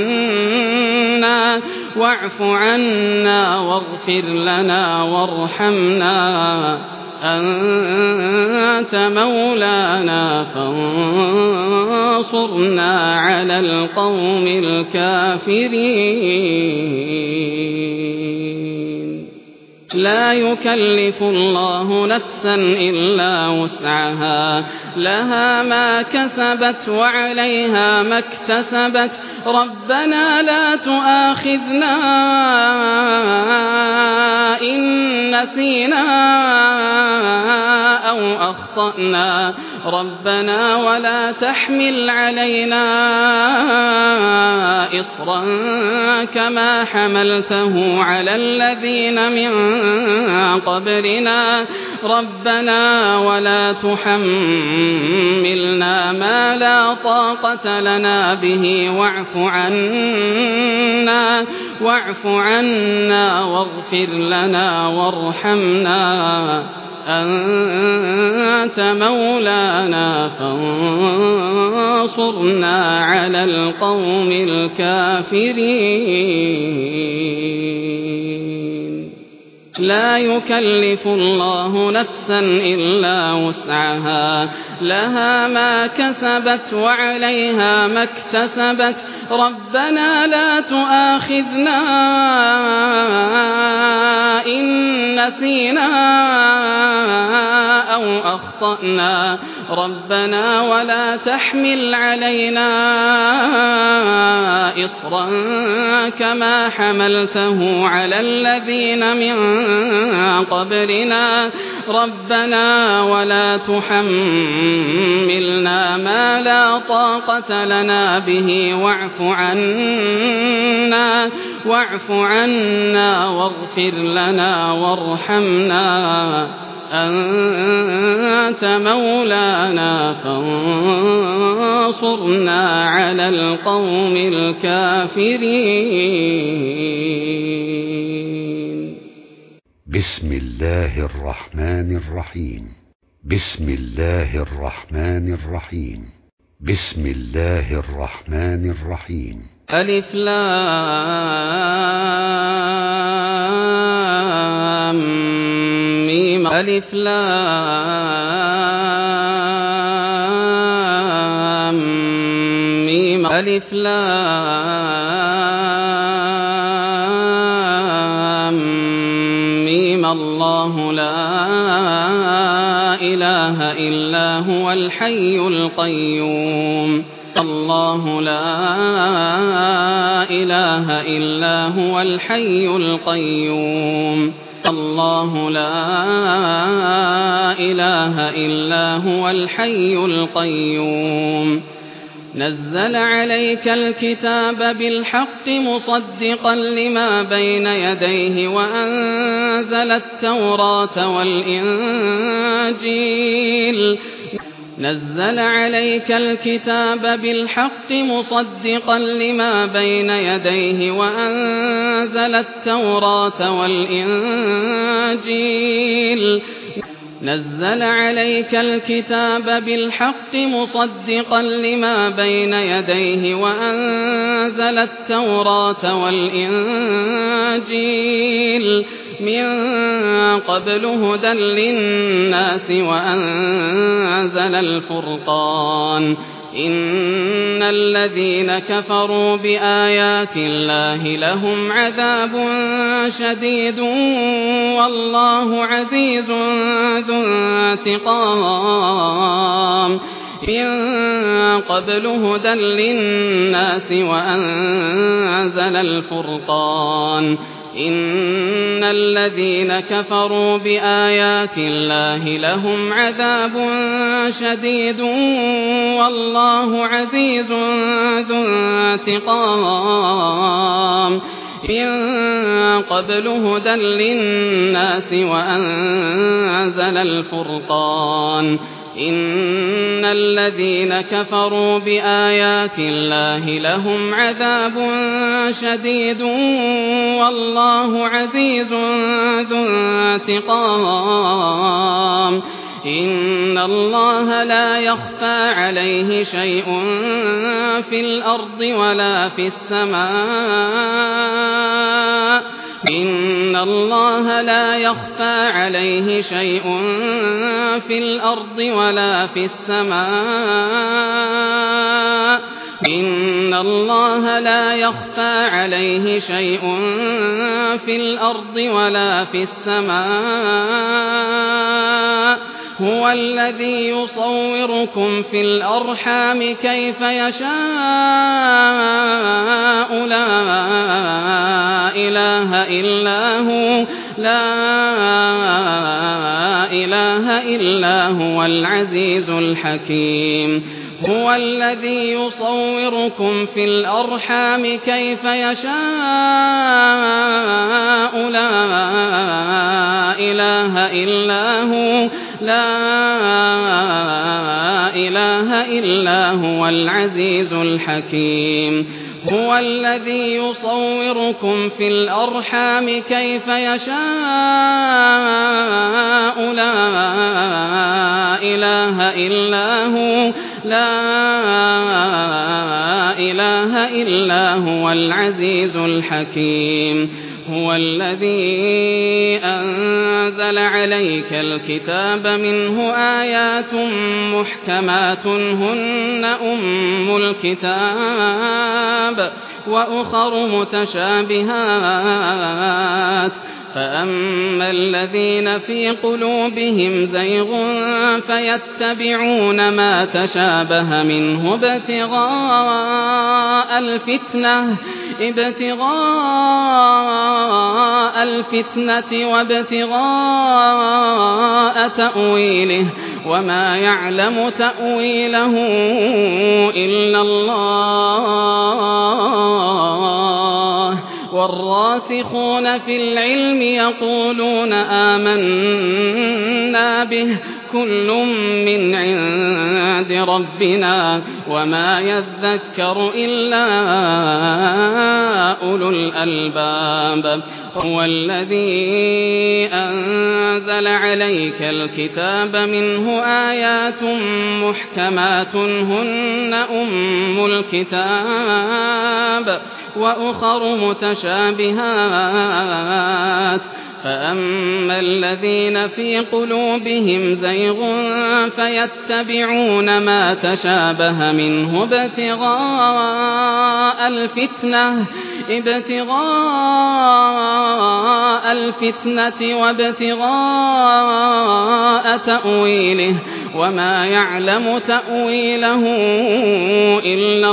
عنا واعف عنا واغفر لنا وارحمنا أنت مولانا فانصرنا على القوم الكافرين لا يكلف الله نفسا إلا وسعها لها ما كسبت وعليها ما اكتسبت ربنا لا تؤاخذنا إن نسينا أو أخطأنا ربنا ولا تحمل علينا إصرا كما حملته على الذين من قبلنا ربنا ولا تحملنا ما لا طاقة لنا به واعف عنا واعف عنا واغفر لنا وارحمنا أنت مولانا فانصرنا على القوم الكافرين لا يكلف الله نفسا إلا وسعها لها ما كسبت وعليها ما اكتسبت ربنا لا تؤاخذنا إن نسينا أو أخطأنا ربنا ولا تحمل علينا إصرا كما حملته على الذين من قبلنا ربنا ولا تحملنا ما لا طاقة لنا به واعف عنا واعف عنا واغفر لنا وارحمنا أنت مولانا فانصرنا على القوم الكافرين بسم الله الرحمن الرحيم بسم الله الرحمن الرحيم بسم الله الرحمن الرحيم ألف لام ميم ألف لام ميم ألف لام إله إلا هو الحي القيوم الله لا إله إلا هو الحي القيوم الله لا إله إلا هو الحي القيوم نزل عليك الكتاب بالحق مصدقا لما بين يديه وأنزل التوراة والإنجيل نزل عليك الكتاب بالحق مصدقا لما بين يديه وأنزل التوراة والإنجيل نزل عليك الكتاب بالحق مصدقا لما بين يديه وأنزل التوراة والإنجيل من قبل هدى للناس وأنزل الفرقان إن الذين كفروا بآيات الله لهم عذاب شديد والله عزيز ذو انتقام من قبل هدى للناس وأنزل الفرقان إن الذين كفروا بآيات الله لهم عذاب شديد والله عزيز ذو انتقام من قبل هدى للناس وأنزل الفرقان إن الذين كفروا بآيات الله لهم عذاب شديد والله عزيز ذو انتقام إن الله لا يخفى عليه شيء في الأرض ولا في السماء إن الله لا يخفى عليه شيء في الأرض ولا في السماء إن الله لا يخفى عليه شيء في الأرض ولا في السماء هو الذي يصوركم في الأرحام كيف يشاء لا إله إلا هو لا إله إلا هو العزيز الحكيم هو الذي يصوركم في الأرحام كيف يشاء لا إله إلا هو لا إله إلا هو العزيز الحكيم هو الذي يصوركم في الأرحام كيف يشاء لا إله إلا هو لا إله إلا هو العزيز الحكيم هو الذي أنزل عليك الكتاب منه آيات محكمات هن أم الكتاب وأخر متشابهات فأما الذين في قلوبهم زيغ فيتبعون ما تشابه منه ابتغاء الفتنة ابتغاء الفتنة وابتغاء تأويله وما يعلم تأويله إلا الله والراسخون في العلم يقولون آمنا به كل من عند ربنا وما يذكر إلا أولو الألباب هو الذي أنزل عليك الكتاب منه آيات محكمات هن أم الكتاب وأخر متشابهات فأما الذين في قلوبهم زيغ فيتبعون ما تشابه منه ابتغاء الفتنة ابتغاء الفتنة وابتغاء تأويله وما يعلم تأويله إلا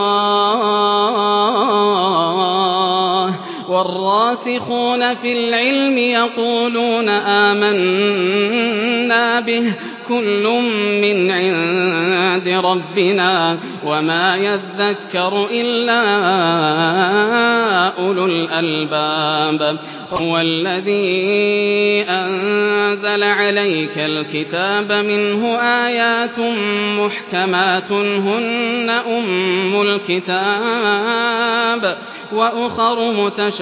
الله والراسخون في العلم يقولون آمنا به كل من عند ربنا وما يذكر إلا أولو الألباب هو الذي أنزل عليك الكتاب منه آيات محكمات هن أم الكتاب وأخر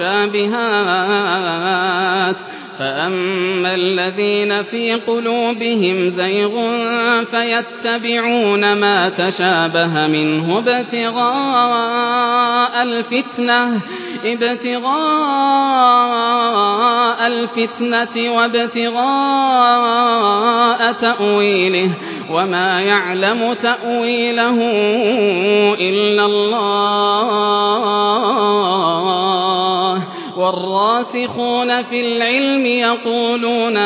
متشابهات فأما الذين في قلوبهم زيغ فيتبعون ما تشابه منه ابتغاء الفتنة ابتغاء الفتنة وابتغاء تأويله وما يعلم تأويله إلا الله والراسخون في العلم يقولون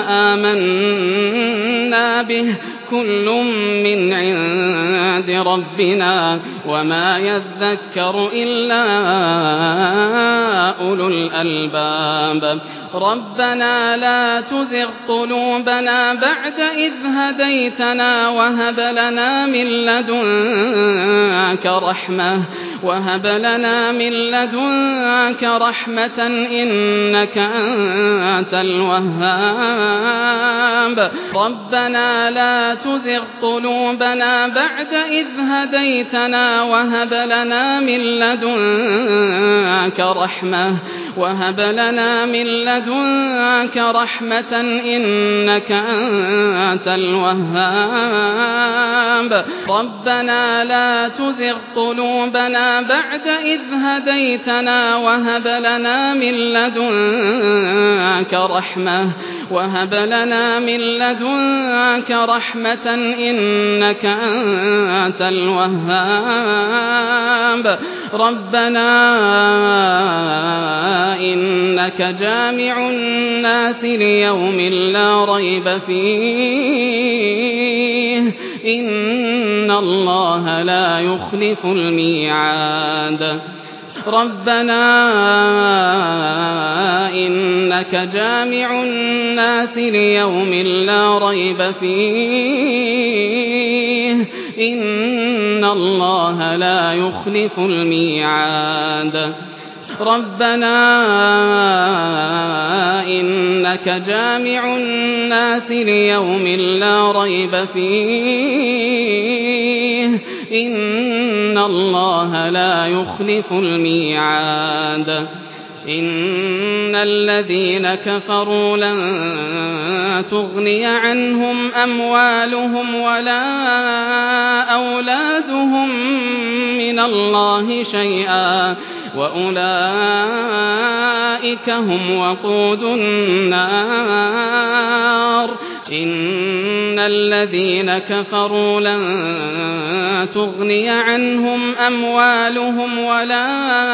آمنا به كل من عند ربنا وما يذكر إلا أولو الألباب ربنا لا تزغ قلوبنا بعد إذ هديتنا وهب لنا من لدنك رحمة وهب لنا من لدنك رحمة إنك أنت الوهاب ربنا لا تزغ قلوبنا بعد إذ هديتنا وهب لنا من لدنك رحمة وهب لنا من لدنك رحمة إنك أنت الوهاب ربنا لا تزغ قلوبنا بعد إذ هديتنا وهب لنا من لدنك رحمة وهب لنا من لدنك رحمة إنك أنت الوهاب ربنا إنك جامع الناس ليوم لا ريب فيه إن الله لا يخلف الميعاد ربنا إنك جامع الناس ليوم لا ريب فيه إن الله لا يخلف الميعاد ربنا إنك جامع الناس ليوم لا ريب فيه إن الله لا يخلف الميعاد إن الذين كفروا لن تغني عنهم أموالهم ولا أولادهم من الله شيئا وأولئك هم وقود النار إن الذين كفروا لن تغني عنهم أموالهم ولا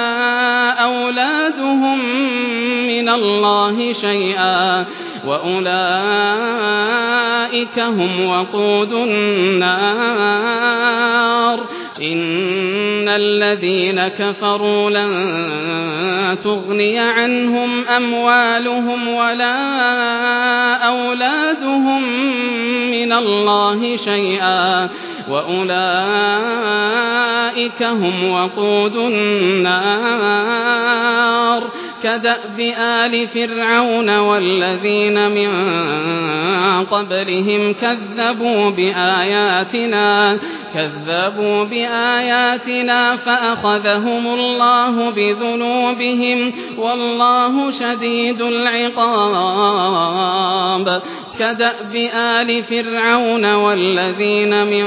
أولادهم من الله شيئا وأولئك هم وقود النار إن الذين كفروا لن تغني عنهم أموالهم ولا أولادهم من الله شيئا وأولئك هم وقود النار كدأب آل فرعون والذين من قبلهم كذبوا بآياتنا كذبوا بآياتنا فأخذهم الله بذنوبهم والله شديد العقاب كدأب آل فرعون والذين من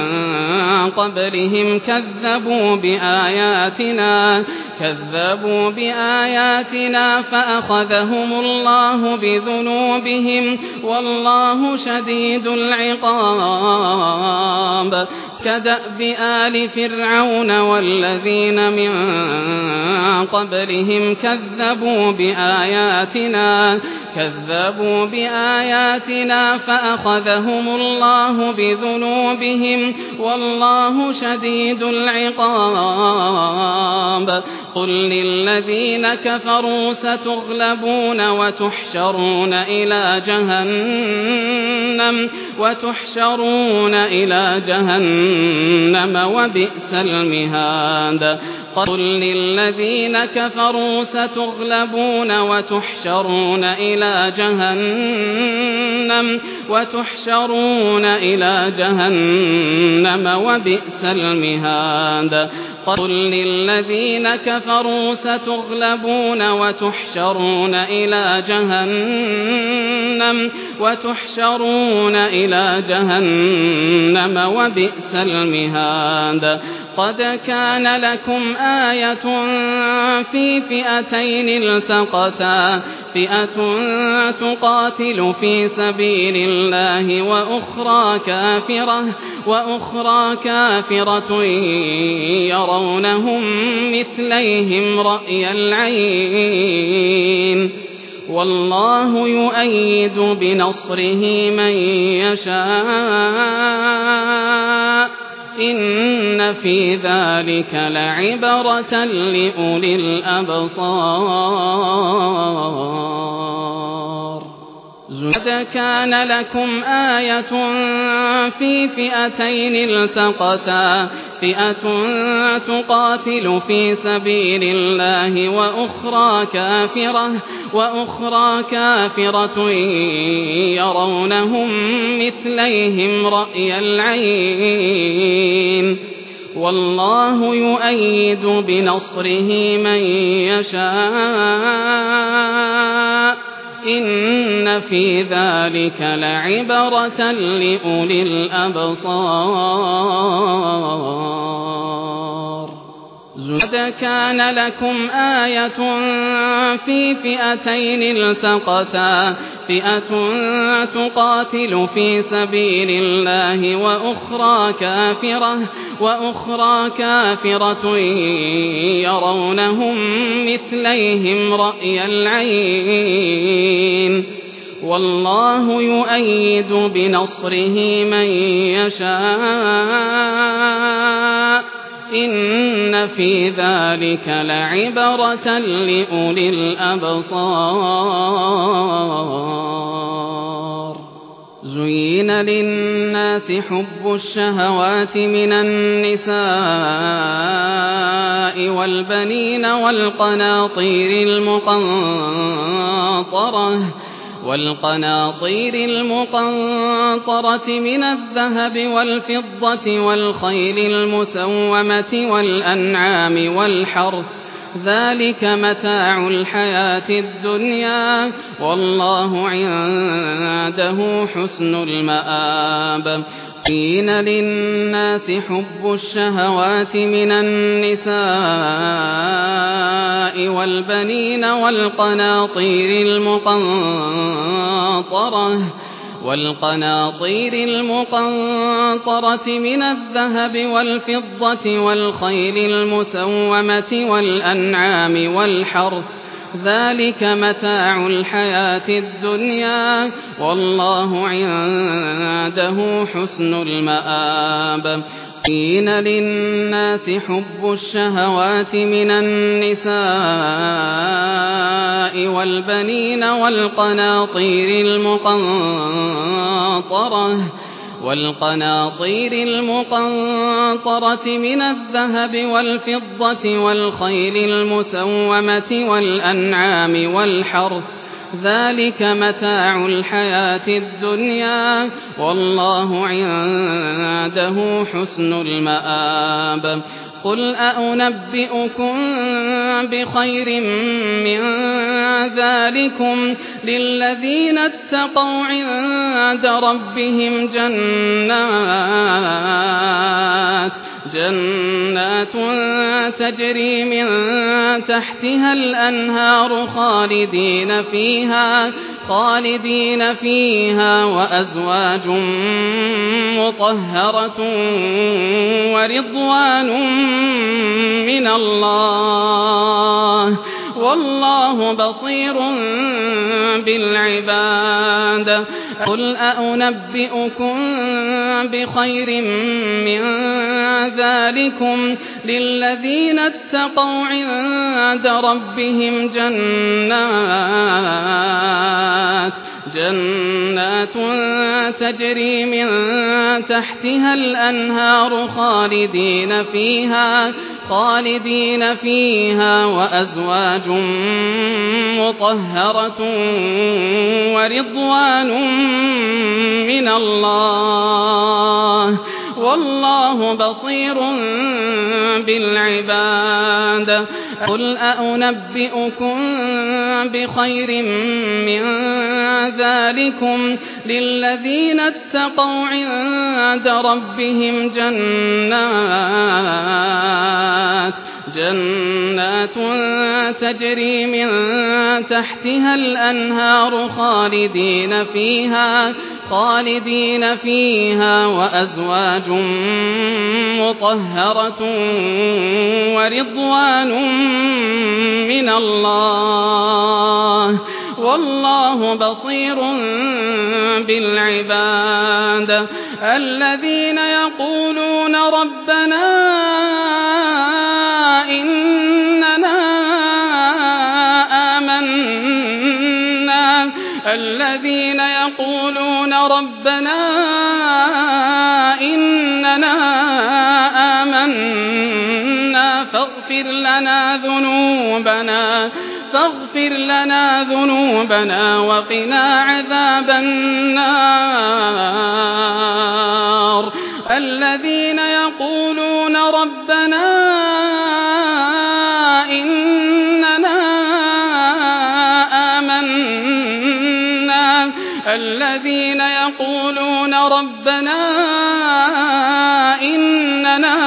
قبلهم كذبوا بآياتنا كذبوا بآياتنا فأخذهم الله بذنوبهم والله شديد العقاب كدأب آل فرعون والذين من قبلهم كذبوا بآياتنا كذبوا بآياتنا فأخذهم الله بذنوبهم والله شديد العقاب قل للذين كفروا ستغلبون وتحشرون إلى جهنم وتحشرون إلى جهنم وبئس المهاد قل للذين كفروا ستغلبون وتحشرون إلى جهنم وتحشرون إلى جهنم وبئس المهاد قل للذين كفروا ستغلبون وتحشرون إلى جهنم وتحشرون إلى جهنم وبئس المهاد قد كان لكم آية في فئتين التقتا فئة تقاتل في سبيل الله وأخرى كافرة وأخرى كافرة يرونهم مثليهم رأي العين والله يؤيد بنصره من يشاء إن في ذلك لعبرة لأولي الأبصار قد كان لكم آية في فئتين التقتا فئة تقاتل في سبيل الله وأخرى كافرة وأخرى كافرة يرونهم مثليهم رأي العين والله يؤيد بنصره من يشاء إن في ذلك لعبرة لأولي الأبصار قد كان لكم آية في فئتين التقتا فئة تقاتل في سبيل الله وأخرى كافرة وأخرى كافرة يرونهم مثليهم رأي العين والله يؤيد بنصره من يشاء إن في ذلك لعبرة لأولي الأبصار زين للناس حب الشهوات من النساء والبنين والقناطير المقنطرة والقناطير المقنطرة من الذهب والفضة والخيل المسومة والأنعام والحرث ذلك متاع الحياة الدنيا والله عنده حسن المآب زين للناس حب الشهوات من النساء والبنين والقناطير المقنطرة والقناطير المقنطرة من الذهب والفضة والخيل المسومة والأنعام والحرث ذلك متاع الحياة الدنيا والله عنده حسن المآب زين للناس حب الشهوات من النساء والبنين والقناطير المقنطرة والقناطير المقنطرة من الذهب والفضة والخيل المسومة والأنعام والحرث ذلك متاع الحياة الدنيا والله عنده حسن المآب قل أنبئكم بخير من ذلكم للذين اتقوا عند ربهم جنات جنات تجري من تحتها الأنهار خالدين فيها خالدين فيها وأزواج مطهرة ورضوان من الله والله بصير بالعباد قل أنبئكم بخير من ذلكم للذين اتقوا عند ربهم جنات جنات تجري من تحتها الأنهار خالدين فيها خالدين فيها وأزواج مطهرة ورضوان من الله والله بصير بالعباد قل أنبئكم بخير من ذلكم للذين اتقوا عند ربهم جنات جنات تجري من تحتها الأنهار خالدين فيها خالدين فيها وأزواج مطهرة ورضوان من الله والله بصير بالعباد الذين يقولون ربنا إننا آمنا الذين يقولون ربنا إننا آمنا فاغفر لنا ذنوبنا فاغفر لنا ذنوبنا وقنا عذاب النار الذين يقولون ربنا إننا آمنا الذين يقولون ربنا إننا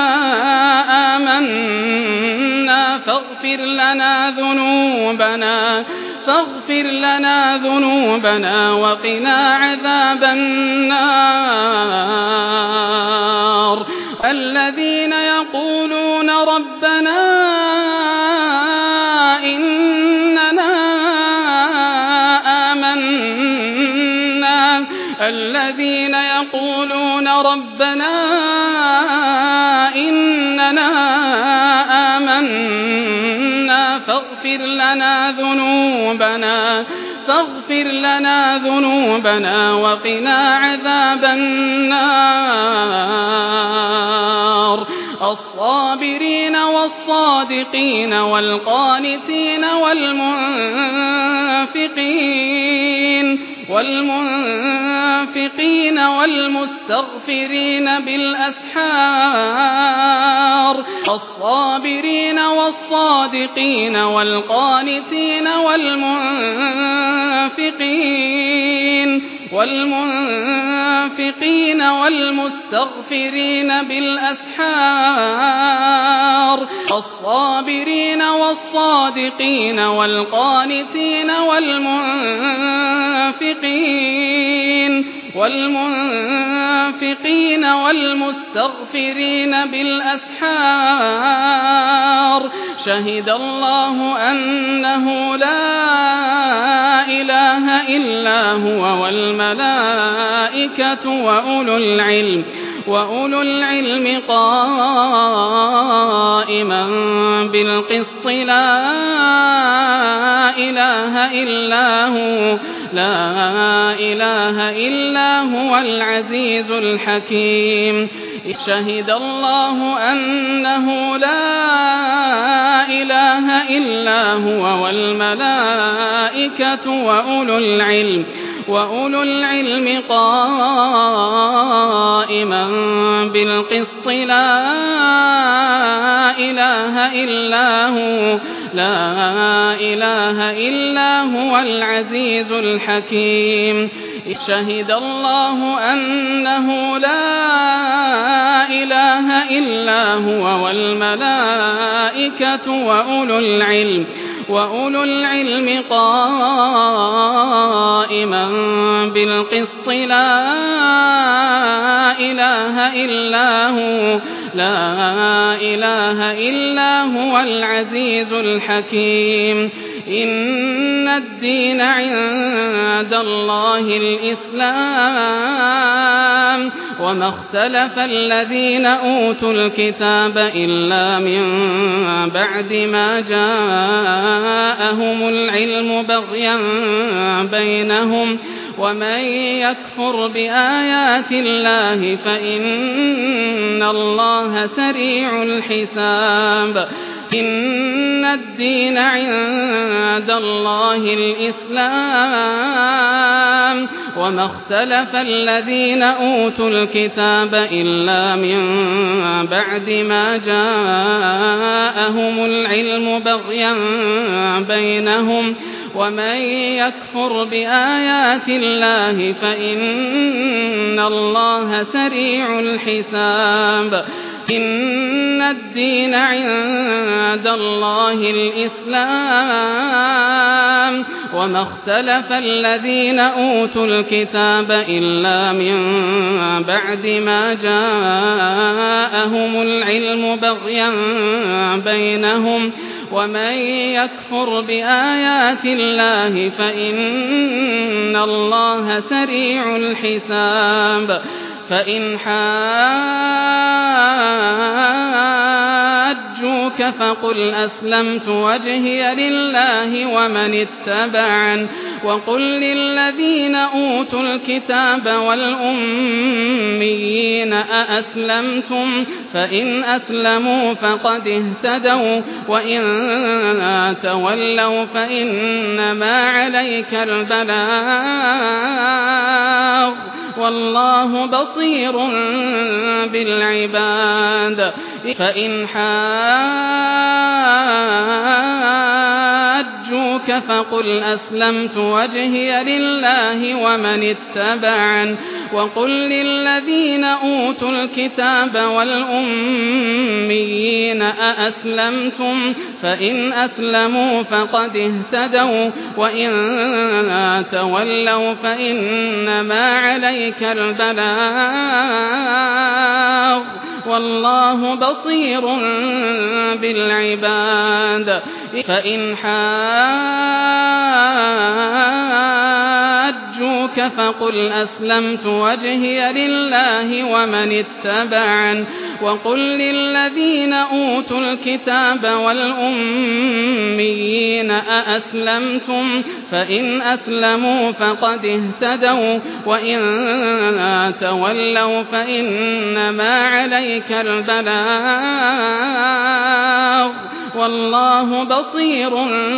آمنا فاغفر لنا ذنوبنا فاغفر لنا ذنوبنا وقنا عذاب النار الذين يقولون ربنا إننا آمنا الذين يقولون ربنا إننا آمنا فاغفر لنا ذنوبنا فاغفر لنا ذنوبنا وقنا عذاب النار الصابرين والصادقين والقانتين والمنفقين والمنفقين والمستغفرين بالأسحار الصابرين والصادقين والقانتين والمنفقين والمنفقين والمستغفرين بالأسحار الصابرين والصادقين والقانتين والمنفقين والمنفقين والمستغفرين بالأسحار شهد الله أنه لا إله إلا هو والملائكة وأولو العلم وأولو العلم قائما بالقسط لا إله إلا هو لا إله إلا هو العزيز الحكيم شهد الله أنه لا إله إلا هو والملائكة وأولو العلم وأولو العلم قائما بالقسط لا إله إلا هو لا إله إلا هو العزيز الحكيم شهد الله أنه لا إله إلا هو والملائكة وأولو العلم وأولو العلم قائما بالقسط لا إله إلا هو لا إله إلا هو العزيز الحكيم إن الدين عند الله الإسلام وما اختلف الذين أوتوا الكتاب إلا من بعد ما جاءهم العلم بغيا بينهم ومن يكفر بآيات الله فإن الله سريع الحساب إن الدين عند الله الإسلام وما اختلف الذين أوتوا الكتاب إلا من بعد ما جاءهم العلم بغيا بينهم ومن يكفر بآيات الله فإن الله سريع الحساب إن الدين عند الله الإسلام وما اختلف الذين أوتوا الكتاب إلا من بعد ما جاءهم العلم بغيا بينهم ومن يكفر بآيات الله فإن الله سريع الحساب فإن حاجوك فقل أسلمت وجهي لله ومن اتبعن وقل للذين أوتوا الكتاب والأميين أأسلمتم فإن أسلموا فقد اهتدوا وإن تولوا فإنما عليك البلاغ والله بصير بالعباد فإن حاجوك فقل أسلمت وجهي لله ومن اتبعن وقل للذين أوتوا الكتاب والأميين أأسلمتم فإن أسلموا فقد اهتدوا وإن تولوا فإنما عليك البلاغ والله بصير بالعباد فإن حاجوك فقل أسلمت وجهي لله ومن اتبعن وقل للذين أوتوا الكتاب والأميين أأسلمتم فإن أسلموا فقد اهتدوا وإن تولوا فإنما عليك البلاغ والله بصير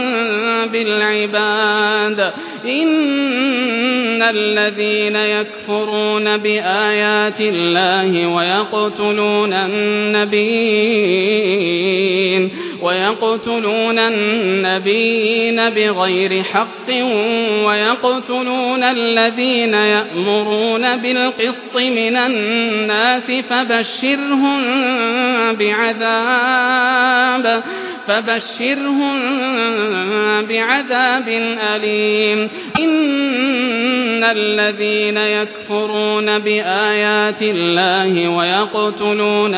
بالعباد إن الذين يكفرون بآيات الله ويقتلون النبيين ويقتلون النبيين بغير حق ويقتلون الذين يأمرون بالقسط من الناس فبشرهم بعذاب فبشرهم بعذاب أليم إن الذين يكفرون بآيات الله ويقتلون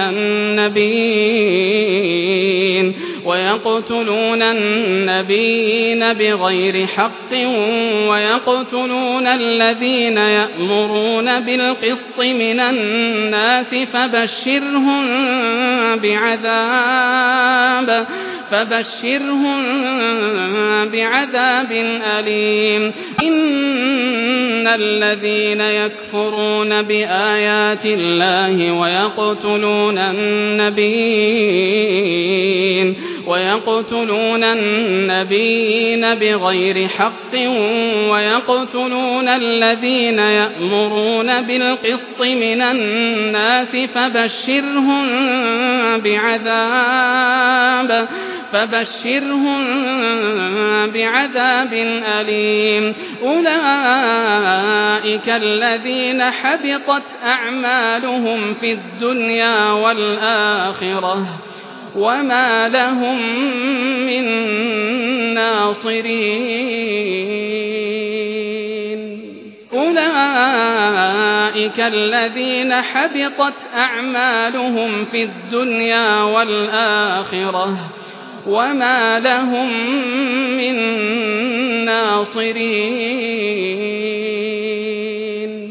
النبيين ويقتلون النبيين بغير حق ويقتلون الذين يأمرون بالقسط من الناس فبشرهم بعذاب فبشرهم بعذاب أليم إن الذين يكفرون بآيات الله ويقتلون النبيين ويقتلون النبيين بغير حق ويقتلون الذين يأمرون بالقسط من الناس فبشرهم بعذاب فبشرهم بعذاب أليم أولئك الذين حبطت أعمالهم في الدنيا والآخرة وما لهم من ناصرين أولئك الذين حبطت أعمالهم في الدنيا والآخرة وما لهم من ناصرين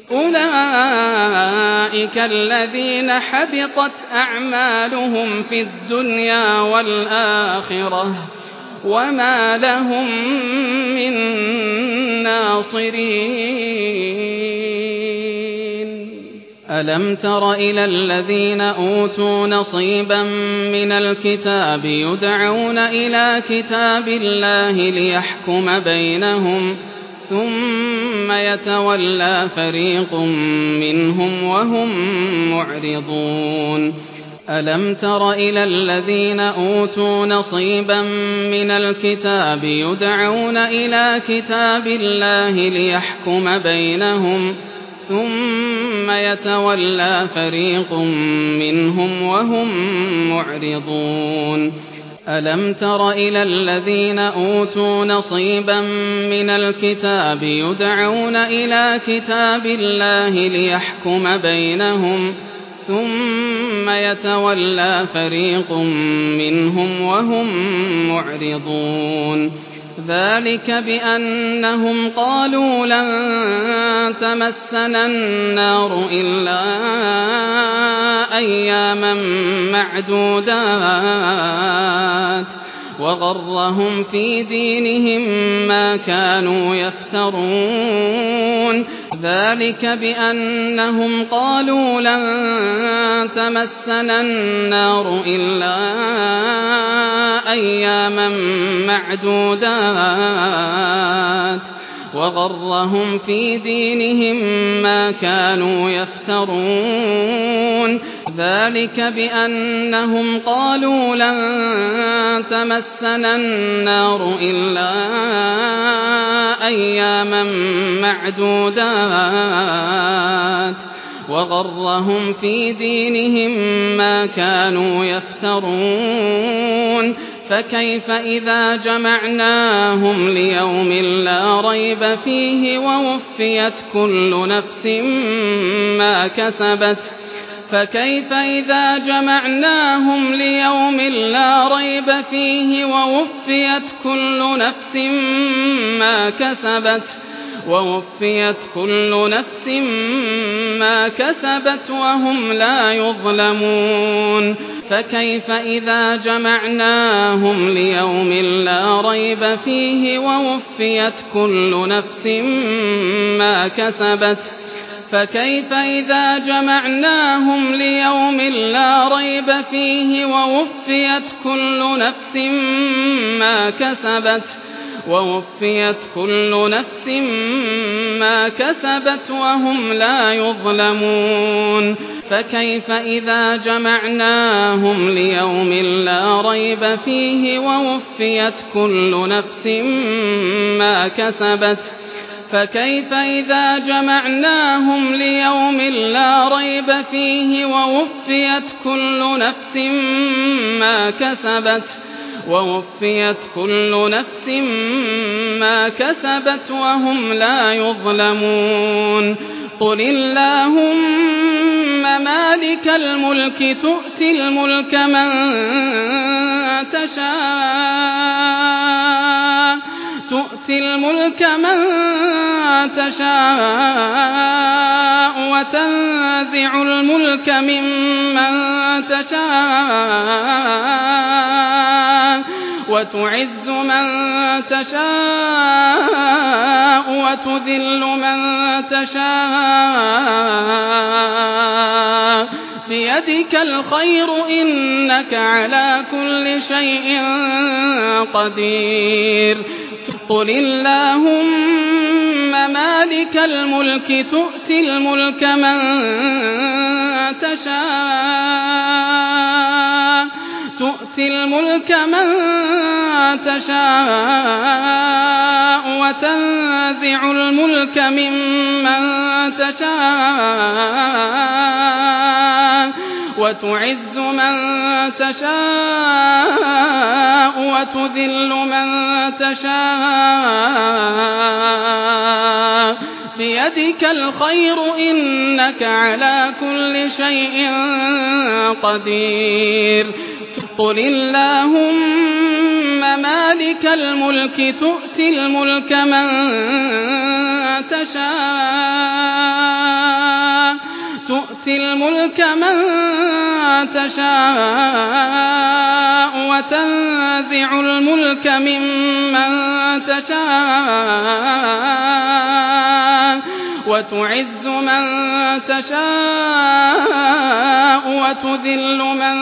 أولئك الذين حبطت أعمالهم في الدنيا والآخرة وما لهم من ناصرين ألم تر إلى الذين أوتوا نصيبا من الكتاب يدعون إلى كتاب الله ليحكم بينهم ثم يتولى فريق منهم وهم معرضون ألم تر إلى الذين أوتوا نصيبا من الكتاب يدعون إلى كتاب الله ليحكم بينهم ثم يتولى فريق منهم وهم معرضون ألم تر إلى الذين أوتوا نصيبا من الكتاب يدعون إلى كتاب الله ليحكم بينهم ثم يتولى فريق منهم وهم معرضون ذلك بأنهم قالوا لن تمسنا النار إلا أياما معدودات وغرهم في دينهم ما كانوا يفترون ذلك بأنهم قالوا لن تمسنا النار إلا أياما معدودات وغرهم في دينهم ما كانوا يفترون ذلك بأنهم قالوا لن تمسنا النار إلا أياما معدودات وغرهم في دينهم ما كانوا يفترون فكيف إذا جمعناهم ليوم لا ريب فيه ووفيت كل نفس ما كسبت فكيف إذا جمعناهم ليوم لا ريب فيه ووفيت كل نفس ما كسبت ووفيت كل نفس ما كسبت وهم لا يظلمون فكيف إذا جمعناهم ليوم لا ريب فيه ووفيت كل نفس ما كسبت فكيف إذا جمعناهم ليوم لا ريب فيه ووفيت كل نفس ما كسبت ووفيت كل نفس ما كسبت وهم لا يظلمون فكيف إذا جمعناهم ليوم لا ريب فيه ووفيت كل نفس ما كسبت فكيف إذا جمعناهم ليوم لا ريب فيه ووفيت كل نفس ما كسبت ووفيت كل نفس ما كسبت وهم لا يظلمون قل اللهم مالك الملك تؤتي الملك من تشاء تؤتي الملك من تشاء وتنزع الملك ممن تشاء وتعز من تشاء وتذل من تشاء بيدك الخير إنك على كل شيء قدير قل اللهم مالك الملك تؤتي الملك من تشاء تؤتي الملك من تشاء وتنزع الملك ممن تشاء وتعز من تشاء وتذل من تشاء بيدك الخير إنك على كل شيء قدير قل اللهم مالك الملك تؤتي الملك من تشاء تؤتي الملك من تشاء وتنزع الملك ممن تشاء وتعز من تشاء وتذل من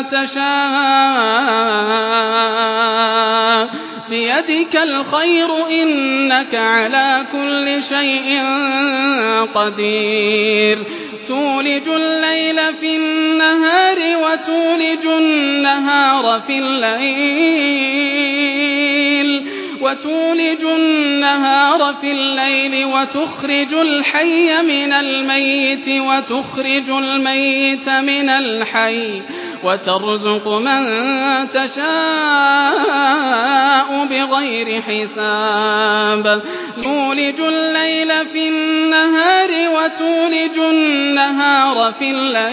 تشاء بيدك الخير إنك على كل شيء قدير تولج الليل في النهار وتولج النهار في الليل وتولج النهار في الليل وتخرج الحي من الميت وتخرج الميت من الحي وترزق من تشاء بغير حساب تولج الليل في النهار وتولج النهار في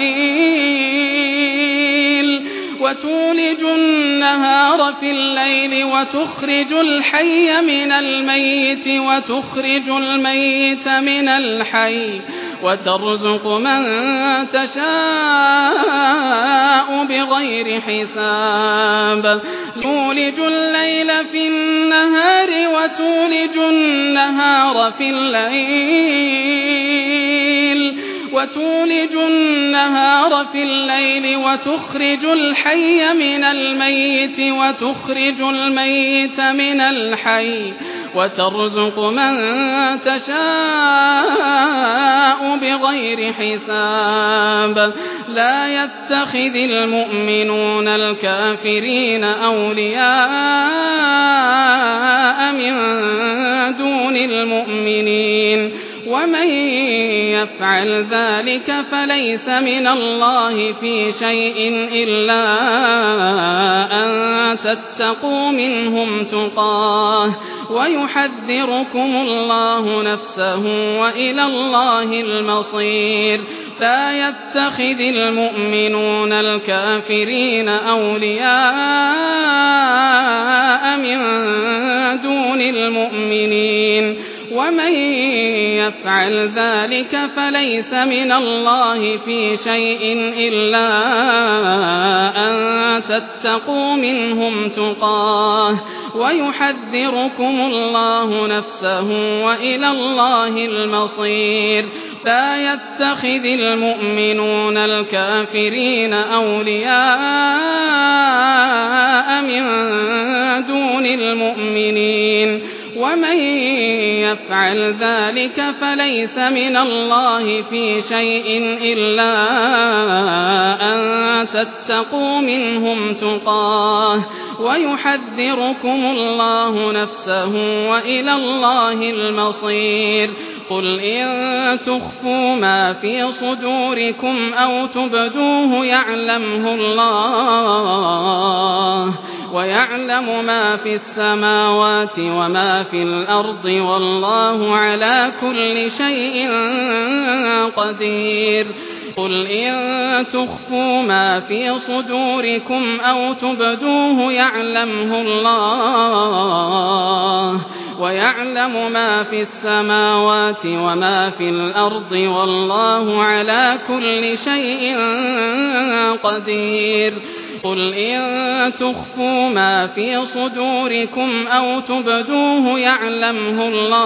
الليل وتولج النهار في الليل وتخرج الحي من الميت وتخرج الميت من الحي وترزق من تشاء بغير حساب تولج الليل في النهار وتولج النهار في الليل وتولج النهار في الليل وتخرج الحي من الميت وتخرج الميت من الحي وترزق من تشاء بغير حساب لا يتخذ المؤمنون الكافرين أولياء من دون المؤمنين ومن يفعل ذلك فليس من الله في شيء إلا أن تتقوا منهم تقاه ويحذركم الله نفسه وإلى الله المصير لا يتخذ المؤمنون الكافرين أولياء من دون المؤمنين ومن يفعل ذلك فليس من الله في شيء إلا أن تتقوا منهم تقاه ويحذركم الله نفسه وإلى الله المصير لا يتخذ المؤمنون الكافرين أولياء من دون المؤمنين ومن يفعل ذلك فليس من الله في شيء إلا أن تتقوا منهم تقاه ويحذركم الله نفسه وإلى الله المصير قل إن تخفوا ما في صدوركم أو تبدوه يعلمه الله ويعلم ما في السماوات وما في الأرض والله على كل شيء قدير قل إن تخفوا ما في صدوركم أو تبدوه يعلمه الله ويعلم ما في السماوات وما في الأرض والله على كل شيء قدير قل إن تخفوا ما في صدوركم أو تبدوه يعلمه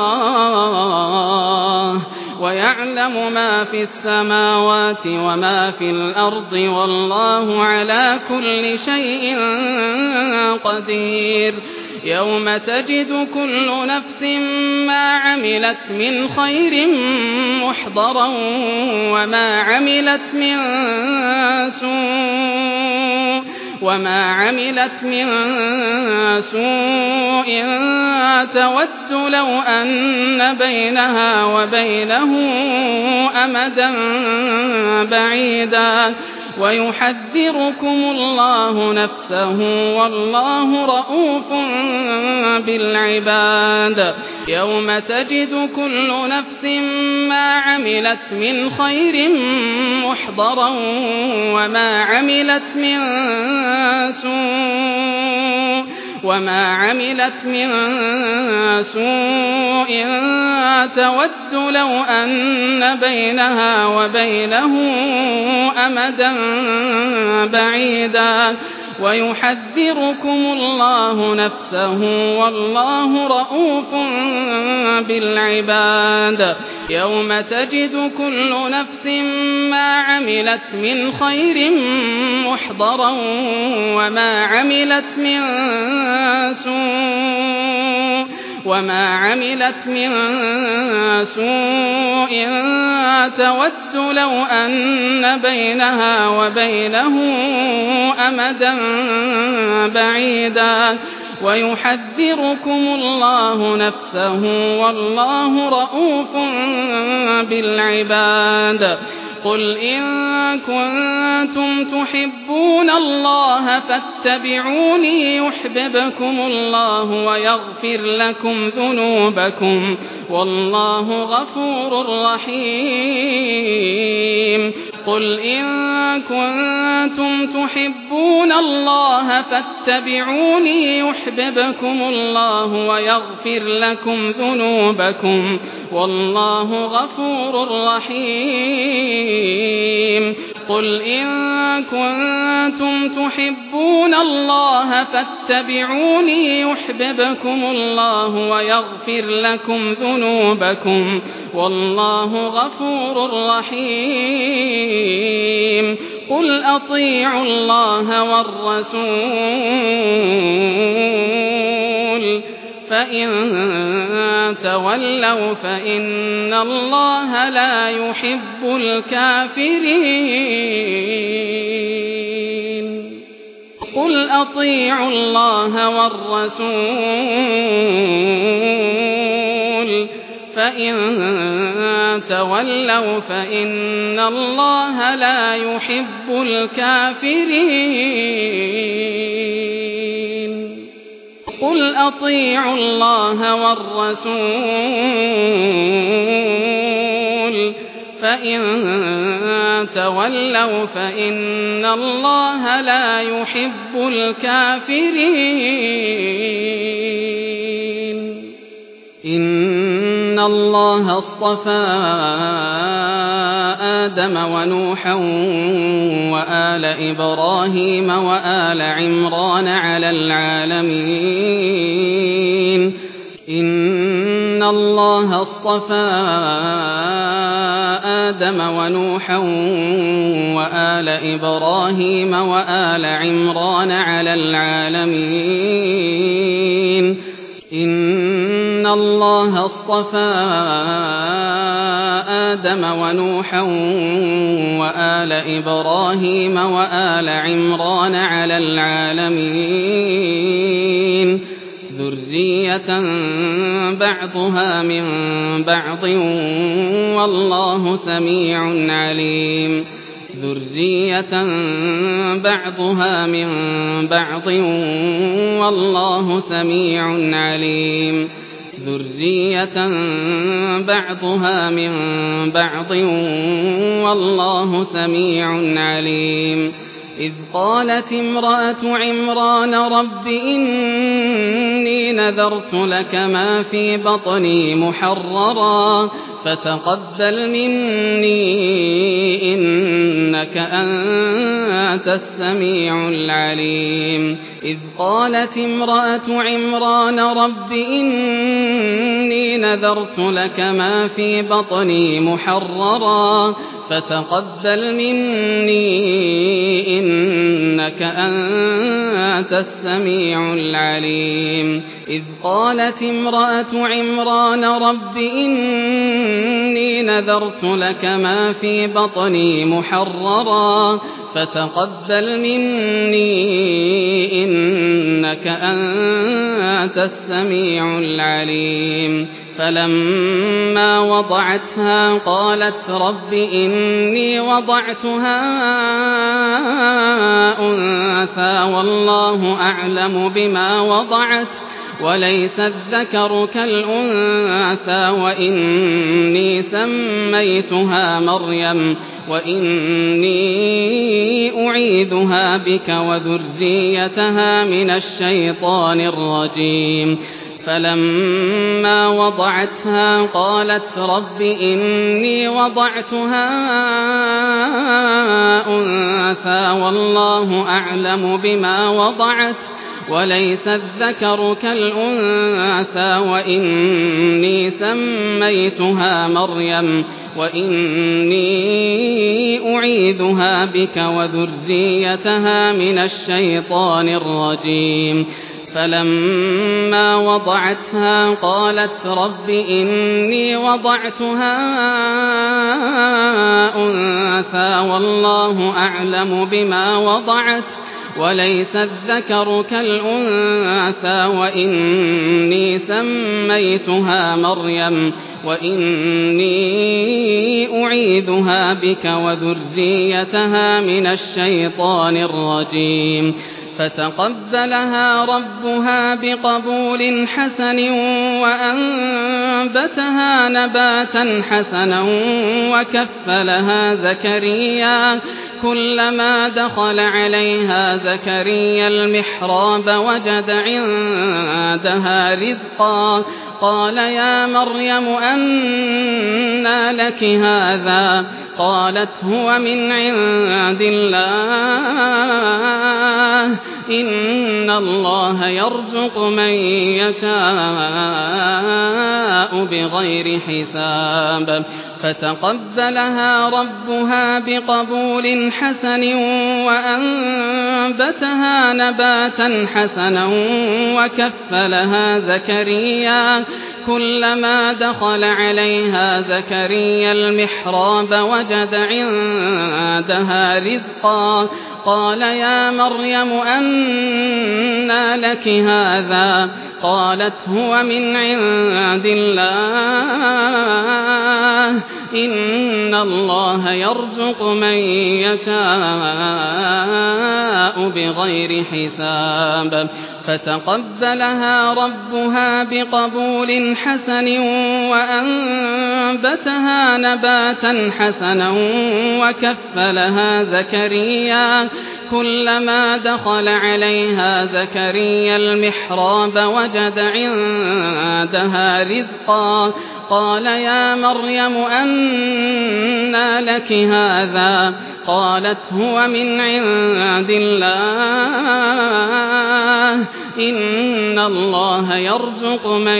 الله ويعلم ما في السماوات وما في الأرض والله على كل شيء قدير يوم تجد كل نفس ما عملت من خير محضرا وما عملت من سوء وما عملت من سوء تود لو أن بينها وبينه أمدا بعيدا ويحذركم الله نفسه والله رءوف بالعباد يوم تجد كل نفس ما عملت من خير محضرا وما عملت من سوء وما عملت من سوء تود لو أن بينها وبينه أمدا بعيدا ويحذركم الله نفسه والله رءوف بالعباد يوم تجد كل نفس ما عملت من خير محضرا وما عملت من سوء وما عملت من سوء تود لو أن بينها وبينه أمدا بعيدا ويحذركم الله نفسه والله رءوف بالعباد قل إن كنتم تحبون الله فاتبعوني يحببكم الله ويغفر لكم ذنوبكم والله غفور رحيم قل إن كنتم تحبون الله فاتبعوني يحببكم الله ويغفر لكم ذنوبكم والله غفور رحيم قل إن كنتم تحبون الله فاتبعوني يحببكم الله ويغفر لكم ذنوبكم والله غفور رحيم قل أطيعوا الله والرسول فإن تولوا فإن الله لا يحب الكافرين قل أطيعوا الله والرسول فإن تولوا فإن الله لا يحب الكافرين قل أطيعوا الله والرسول فإن تولوا فإن الله لا يحب الكافرين إن الله اصطفى آدم ونوحا وآل إبراهيم وآل عمران على العالمين إن الله اصطفى آدم ونوحا وآل إبراهيم وآل عمران على العالمين إن الله اصطفى آدم ونوحا وآل إبراهيم وآل عمران على العالمين ذرية بعضها من بعض والله سميع عليم ذرية بعضها من بعض والله سميع عليم ذرية بعضها من بعض والله سميع عليم إذ قالت امرأة عمران رب إني نذرت لك ما في بطني محررا فتقبل مني إنك أنت السميع العليم إذ قالت امرأة عمران رب إني نذرت لك ما في بطني محررا فتقبل مني إنك أنت السميع العليم إذ قالت امرأة عمران رب إني نذرت لك ما في بطني محررا فتقبل مني إنك أنت السميع العليم فلما وضعتها قالت رب إني وضعتها أنثى والله أعلم بما وضعت وليس الذكر كالأنثى وإني سميتها مريم وإني أعيذها بك وذريتها من الشيطان الرجيم فلما وضعتها قالت رب إني وضعتها أنثى والله أعلم بما وضعت وليس الذكر كالأنثى وإني سميتها مريم وإني أعيذها بك وذريتها من الشيطان الرجيم فلما وضعتها قالت رب إني وضعتها أنثى والله أعلم بما وضعت وليس الذكر كالأنثى وإني سميتها مريم وإني أعيذها بك وذريتها من الشيطان الرجيم فتقبلها ربها بقبول حسن وأنبتها نباتا حسنا وكفلها زكريا كلما دخل عليها زكريا المحراب وجد عندها رزقا قال يا مريم أنى لك هذا قالت هو من عند الله إن الله يرزق من يشاء بغير حساب فتقبلها ربها بقبول حسن وأنبتها نباتا حسنا وكفلها زكريا كلما دخل عليها زكريا المحراب وجد عندها رزقا قال يا مريم أنى لك هذا قالت هو من عند الله إن الله يرزق من يشاء بغير حساب فتقبلها ربها بقبول حسن وأنبتها نباتا حسنا وكفلها زكريا كلما دخل عليها زكريا المحراب وجد عندها رزقا قال يا مريم أنى لك هذا قالت هو من عند الله إن الله يرزق من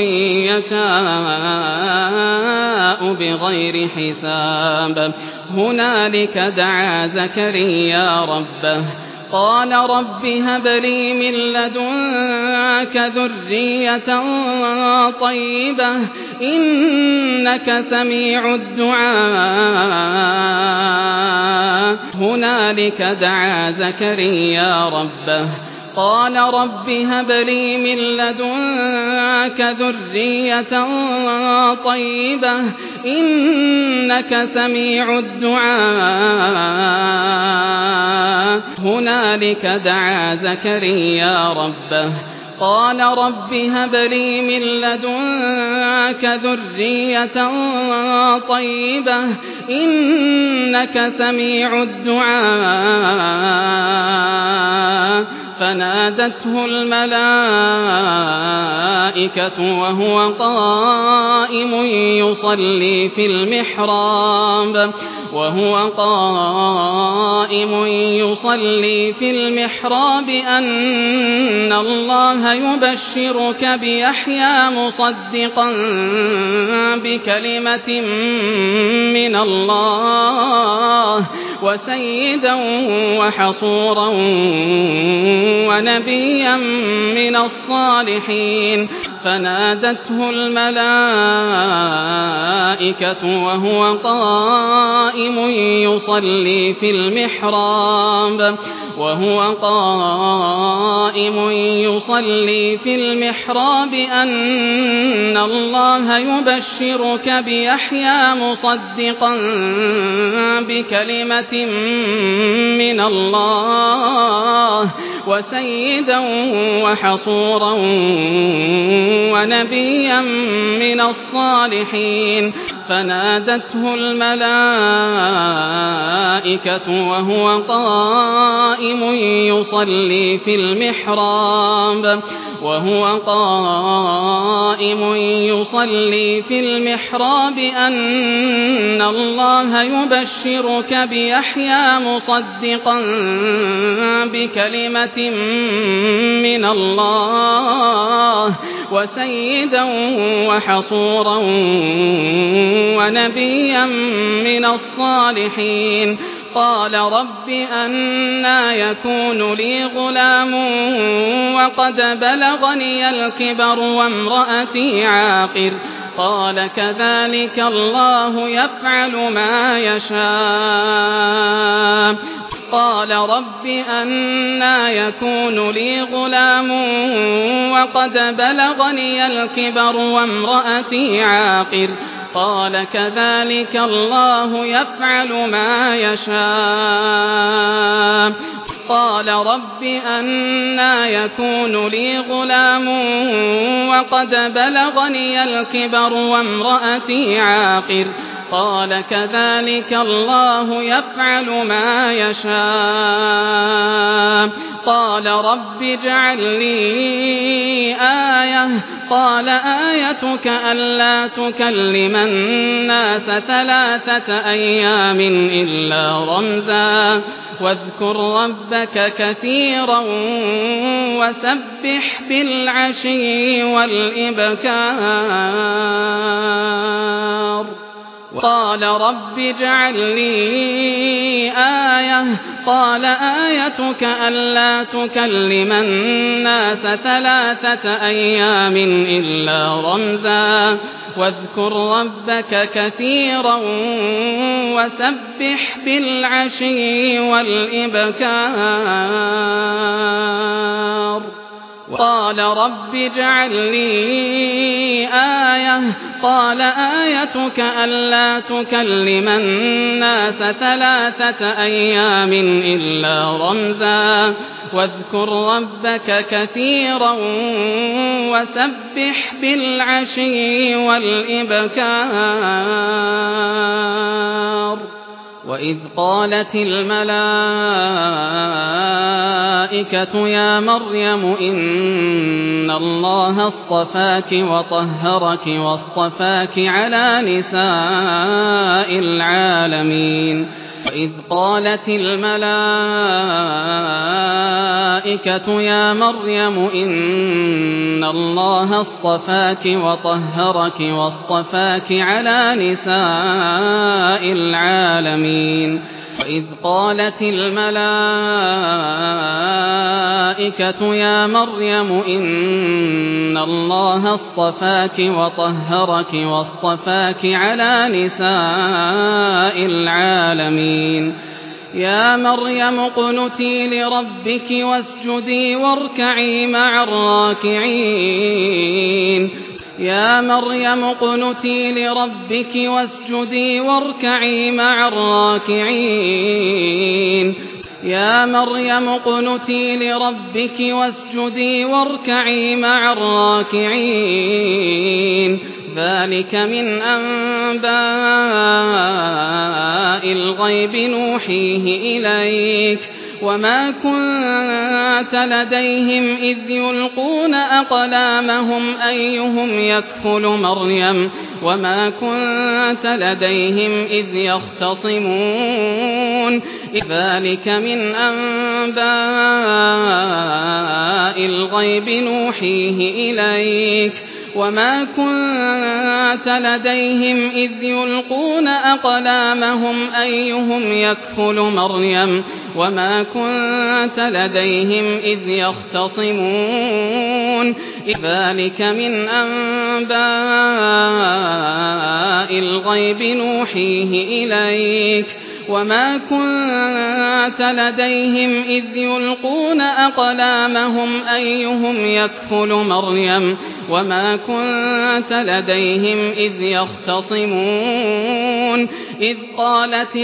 يشاء بغير حساب هنالك دعا زكريا ربه قال رب هب لي من لدنك ذرية طيبة إنك سميع الدعاء هنالك دعا زكريا ربه قال رب هب لي من لدنك ذرية طيبة إنك سميع الدعاء هنالك دعا زكريا ربه قال رب هب لي من لدنك ذرية طيبة إنك سميع الدعاء فنادته الملائكة وهو قائم يصلي في المحراب وهو قائم يصلي في المحراب أن الله يبشرك بيحيى مصدقا بكلمة من الله وسيدا وحصورا ونبيا من الصالحين. فنادته الملائكة وهو قائم يصلي في المحراب وهو قائم يصلي في المحراب أن الله يبشرك بيحيى مصدقا بكلمة من الله وسيدا وحصورا ونبيا من الصالحين. فنادته الملائكة وهو قائم يصلي في المحراب وهو قائم يصلي في المحراب أن الله يبشرك بيحيى مصدقا بكلمة من الله وسيدا وحصورا ونبيا من الصالحين. قال رب أنى يكون لي غلام وقد بلغني الكبر وامرأتي عاقر قال كذلك الله يفعل ما يشاء. قال رب أنى يكون لي غلام وقد بلغني الكبر وامرأتي عاقر قال كذلك الله يفعل ما يشاء. قال رب أنى يكون لي غلام وقد بلغني الكبر وامرأتي عاقر قال كذلك الله يفعل ما يشاء. قال رب اجعل لي آية قال آيتك ألا تكلم الناس ثلاثة أيام إلا رمزا واذكر ربك كثيرا وسبح بالعشي والإبكار. قال رب اجعل لي آية قال آيتك ألا تكلم الناس ثلاثة أيام إلا رمزا واذكر ربك كثيرا وسبح بالعشي والإبكار. قال رب اجعل لي آية قال آيتك ألا تكلم الناس ثلاثة أيام إلا رمزا واذكر ربك كثيرا وسبح بالعشي والإبكار. وإذ قالت الملائكة يا مريم إن الله اصطفاك وطهرك واصطفاك على نساء العالمين. وإذ قالت الملائكة يا مريم إن الله اصطفاك وطهرك واصطفاك على نساء العالمين. وإذ قالت الملائكة يا مريم إن الله اصطفاك وطهرك واصطفاك على نساء العالمين. يا مريم اقنتي لربك واسجدي واركعي مع الراكعين. يا مريم اقنتي لربك واسجدي واركعي مع الراكعين. يا مريم اقنتي لربك واسجدي واركعي مع الراكعين. ذلك من أنباء الغيب نوحيه إليك وما كنت لديهم إذ يلقون أقلامهم أيهم يكفل مريم وما كنت لديهم إذ يختصمون ذلك من أنباء الغيب نوحيه إليك وما كنت لديهم إذ يلقون أقلامهم أيهم يكفل مريم وما كنت لديهم إذ يختصمون ذلك من أنباء الغيب نوحيه إليك وما كنت لديهم إذ يلقون أقلامهم أيهم يكفل مريم وما كنت لديهم إذ يختصمون إذ قالت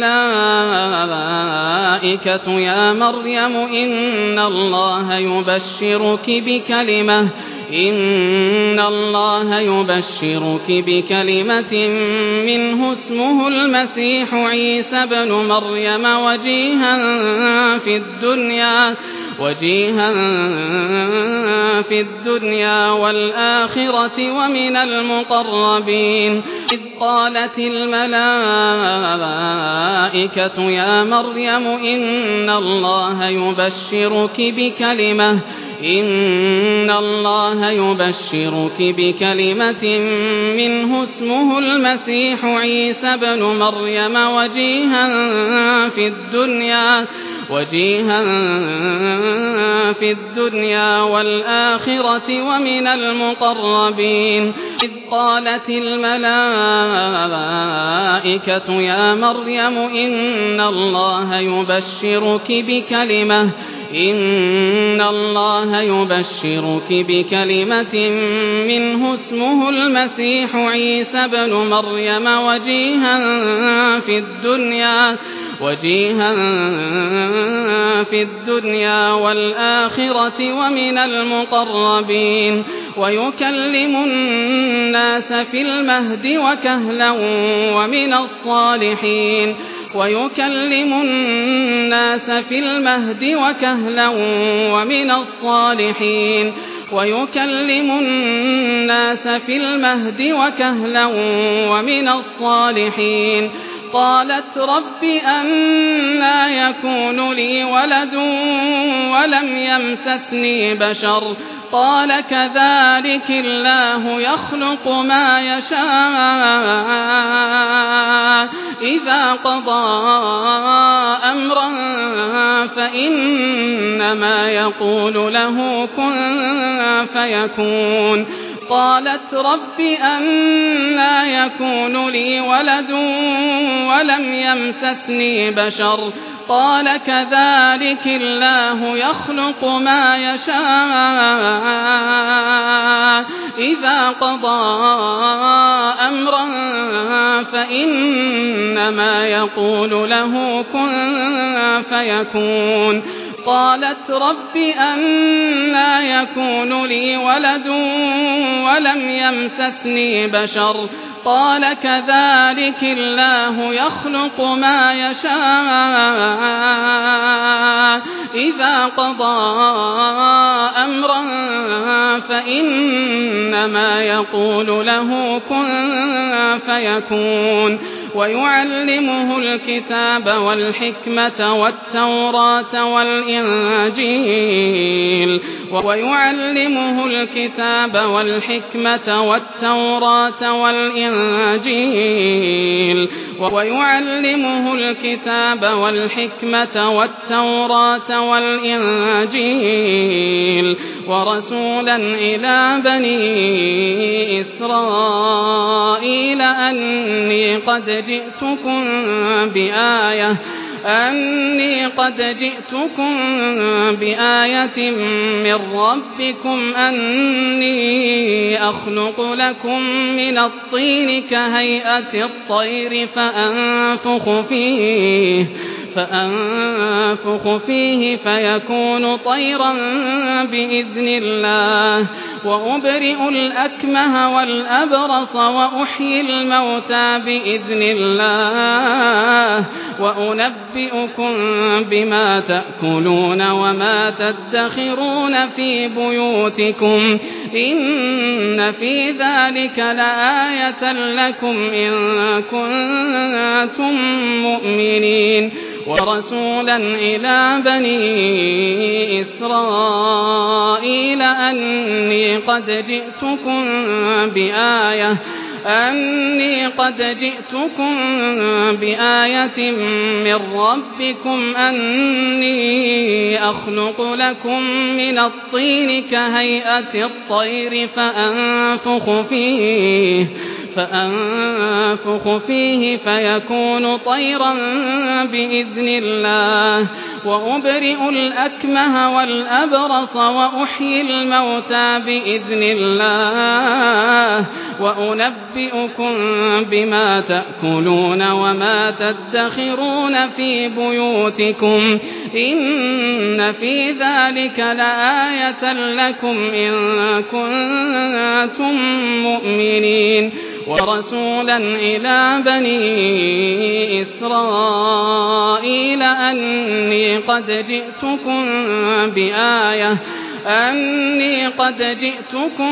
الملائكة يا مريم إن الله يبشرك بكلمة إن الله يبشرك بكلمة منه اسمه المسيح عيسى ابن مريم وجيها في الدنيا وجيها في الدنيا والآخرة ومن المقربين إذ قالت الملائكة يا مريم إن الله يبشرك بكلمة إن الله يبشرك بكلمة منه اسمه المسيح عيسى ابن مريم وجيها في الدنيا وجيها في الدنيا والآخرة ومن المقربين إذ قالت الملائكة يا مريم إن الله يبشرك بكلمة إن الله يبشرك بكلمة منه اسمه المسيح عيسى ابن مريم وجيها في الدنيا وجيها في الدنيا والآخرة ومن المقربين ويكلم الناس في المهد وكهلا ومن الصالحين ويكلم الناس في المهد وكهلا ومن الصالحين ويكلم الناس في المهد وكهلا ومن الصالحين قالت رب أنى يكون لي ولد ولم يمسسني بشر قال كذلك الله يخلق ما يشاء إذا قضى أمرا فإنما يقول له كن فيكون قالت رب أنى يكون لي ولد ولم يمسسني بشر قال كذلك الله يخلق ما يشاء إذا قضى أمرا فإنما يقول له كن فيكون قالت رب أنى يكون لي ولد ولم يمسسني بشر قال كذلك الله يخلق ما يشاء إذا قضى أمرا فإنما يقول له كن فيكون ويعلمه الكتاب والحكمة والتوراة والإنجيل ويعلمه الكتاب والحكمة والتوراة والإنجيل ويعلمه الكتاب والحكمة والتوراة والإنجيل ورسولا إلى بني إسرائيل أني قد جئتكم بآية أني قد جئتكم بآية من ربكم أني أخلق لكم من الطين كهيئة الطير فأنفخ فيه فأنفخ فيه فيكون طيرا بإذن الله وأبرئ الأكمه والأبرص وأحيي الموتى بإذن الله وأنبئكم بما تأكلون وما تدخرون في بيوتكم إن في ذلك لآية لكم إن كنتم مؤمنين ورسولا إلى بني إسرائيل أني قد جئتكم بآية أني قد جئتكم بآية من ربكم أني أخلق لكم من الطين كهيئة الطير فأنفخ فيه فأنفخ فيه فيكون طيرا بإذن الله وأبرئ الأكمه والأبرص وأحيي الموتى بإذن الله وأنبئكم بما تأكلون وما تدخرون في بيوتكم إن في ذلك لآية لكم إن كنتم مؤمنين ورسولا إلى بني إسرائيل أني قد جئتكم بآية أني قد جئتكم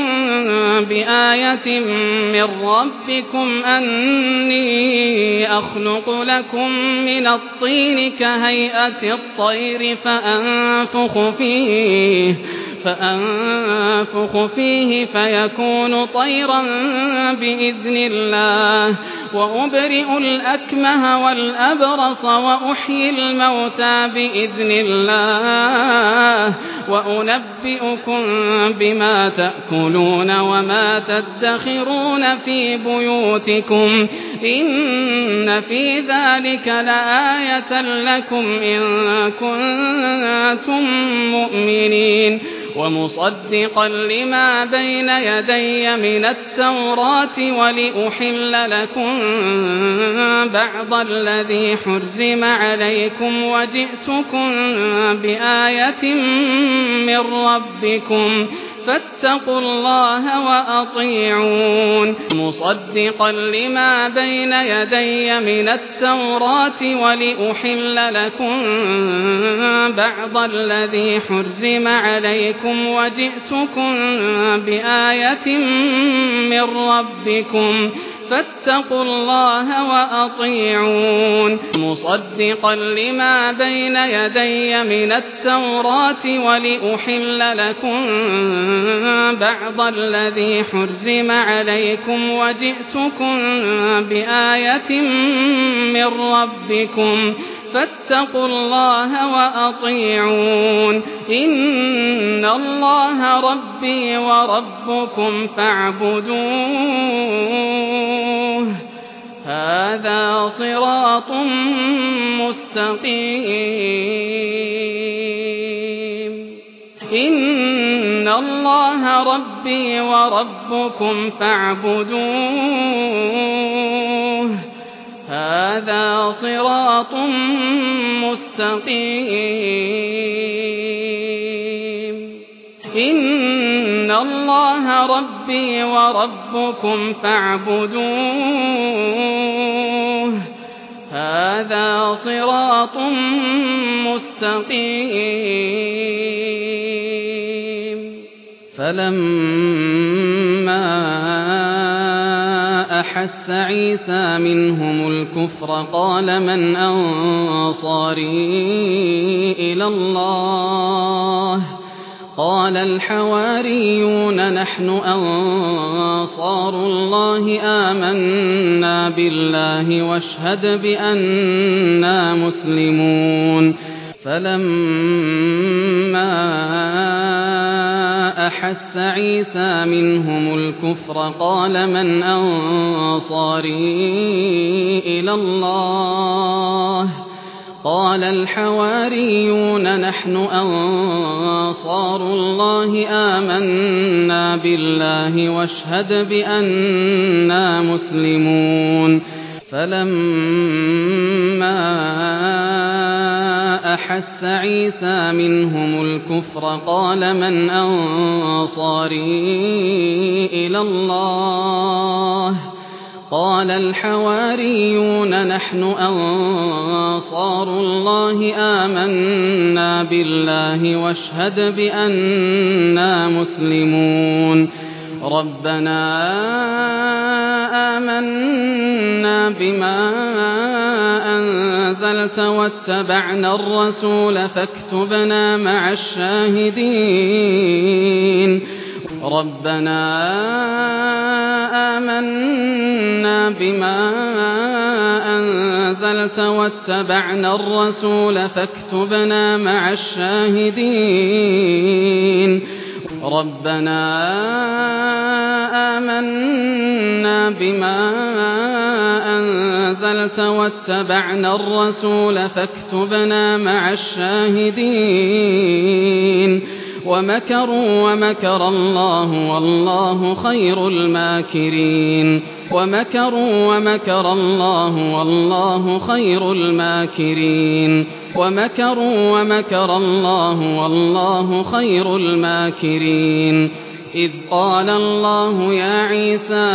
بآية من ربكم أني أخلق لكم من الطين كهيئة الطير فأنفخ فيه فأنفخ فيه فيكون طيرا بإذن الله وأبرئ الأكمه والأبرص وأحيي الموتى بإذن الله وأنبئكم بما تأكلون وما تدخرون في بيوتكم إن في ذلك لآية لكم إن كنتم مؤمنين ومصدقا لما بين يدي من التوراة ولأحل لكم بعض الذي حرم عليكم وجئتكم بآية من ربكم فاتقوا الله وأطيعون مصدقا لما بين يدي من التوراة ولأحل لكم بعض الذي حرم عليكم وجئتكم بآية من ربكم فاتقوا الله وأطيعون مصدقا لما بين يدي من التوراة ولأحل لكم بعض الذي حرم عليكم وجئتكم بآية من ربكم فاتقوا الله وأطيعون إن الله ربي وربكم فاعبدوه هذا صراط مستقيم إن الله ربي وربكم فاعبدوه هذا صراط مستقيم إن الله ربي وربكم فاعبدوه هذا صراط مستقيم فلما أحس عيسى منهم الكفر قال من أنصاري إلى الله قال الحواريون نحن أنصار الله آمنا بالله واشهد بأننا مسلمون فلما أحس عيسى منهم الكفر قال من أنصاري إلى الله قال الحواريون نحن أنصار الله آمنا بالله واشهد بأننا مسلمون فلما أحس عيسى منهم الكفر قال من أنصاري إلى الله قال الحواريون نحن أنصار الله آمنا بالله واشهد بأننا مسلمون ربنا آمنا بما أنزلت واتبعنا الرسول فاكتبنا مع الشاهدين ربنا آمنا بما أنزلت واتبعنا الرسول فاكتبنا مع الشاهدين ربنا آمنا بما أنزلت واتبعنا الرسول فاكتبنا مع الشاهدين ومكروا ومكر الله والله خير الماكرين ومكروا ومكر الله والله خير الماكرين ومكروا ومكر الله والله خير الماكرين إذ قال الله يا عيسى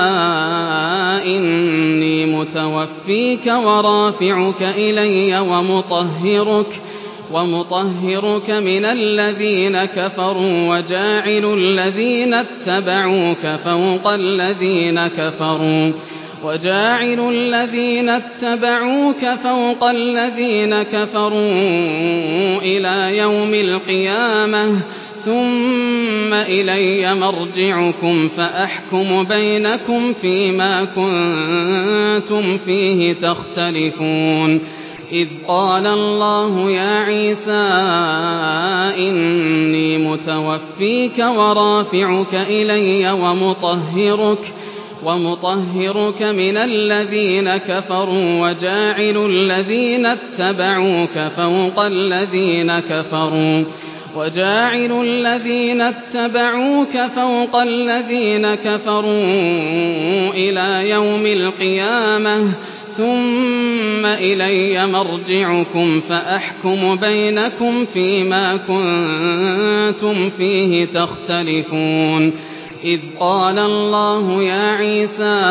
إني متوفيك ورافعك إلي ومطهرك ومطهرك من الذين كفروا وجاعل الذين اتبعوك فوق الذين كفروا وجاعل الذين اتبعوك فوق الذين كفروا إلى يوم القيامة ثم إلي مرجعكم فأحكم بينكم فيما كنتم فيه تختلفون إذ قال الله يا عيسى إني متوفيك ورافعك إلي ومطهرك ومطهرك من الذين كفروا وجاعل الذين اتبعوك فوق الذين كفروا وجاعل الذين اتبعوك فوق الذين كفروا إلى يوم القيامة ثم إلي مرجعكم فأحكم بينكم فيما كنتم فيه تختلفون إذ قال الله يا عيسى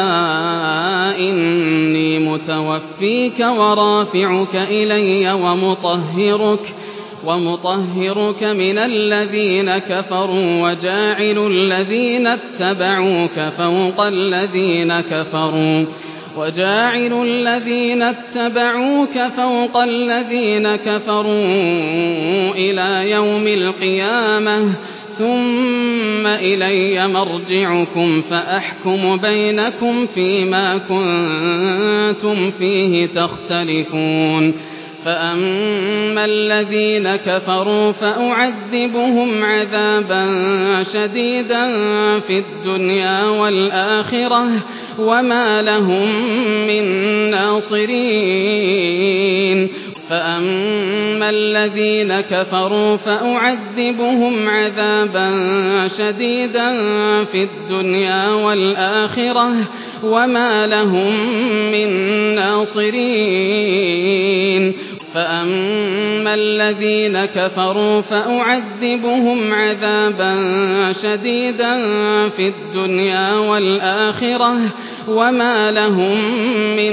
إني متوفيك ورافعك إلي ومطهرك ومطهرك من الذين كفروا وجاعل الذين اتبعوك فوق الذين كفروا وجاعل الذين اتبعوك فوق الذين كفروا إلى يوم القيامة ثم إلي مرجعكم فأحكم بينكم فيما كنتم فيه تختلفون فأما الذين كفروا فأعذبهم عذابا شديدا في الدنيا والآخرة وما لهم من ناصرين فأما الذين كفروا فأعذبهم عذابا شديدا في الدنيا والآخرة وما لهم من ناصرين فأما الذين كفروا فأعذبهم عذابا شديدا في الدنيا والآخرة وما لهم من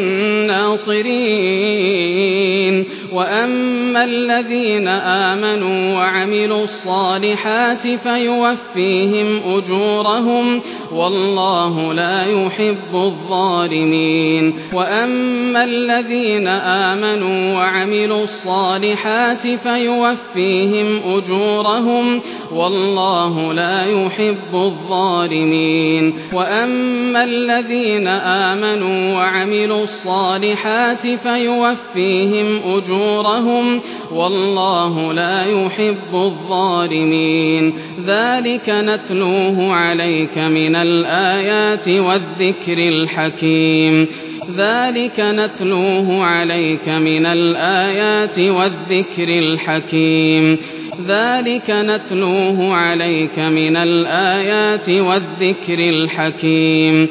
ناصرين وأما الذين آمنوا وعملوا الصالحات فيوفيهم أجورهم والله لا يحب الظالمين وأما الذين آمنوا وعملوا الصالحات فيوفيهم أجورهم والله لا يحب الظالمين وأما الذين آمنوا وعملوا الصالحات فيوفيهم أجورهم والله لا يحب الظالمين ذلك نتلوه عليك من الآيات والذكر الحكيم ذلك نتلوه عليك من الآيات والذكر الحكيم ذلك نتلوه عليك من الآيات والذكر الحكيم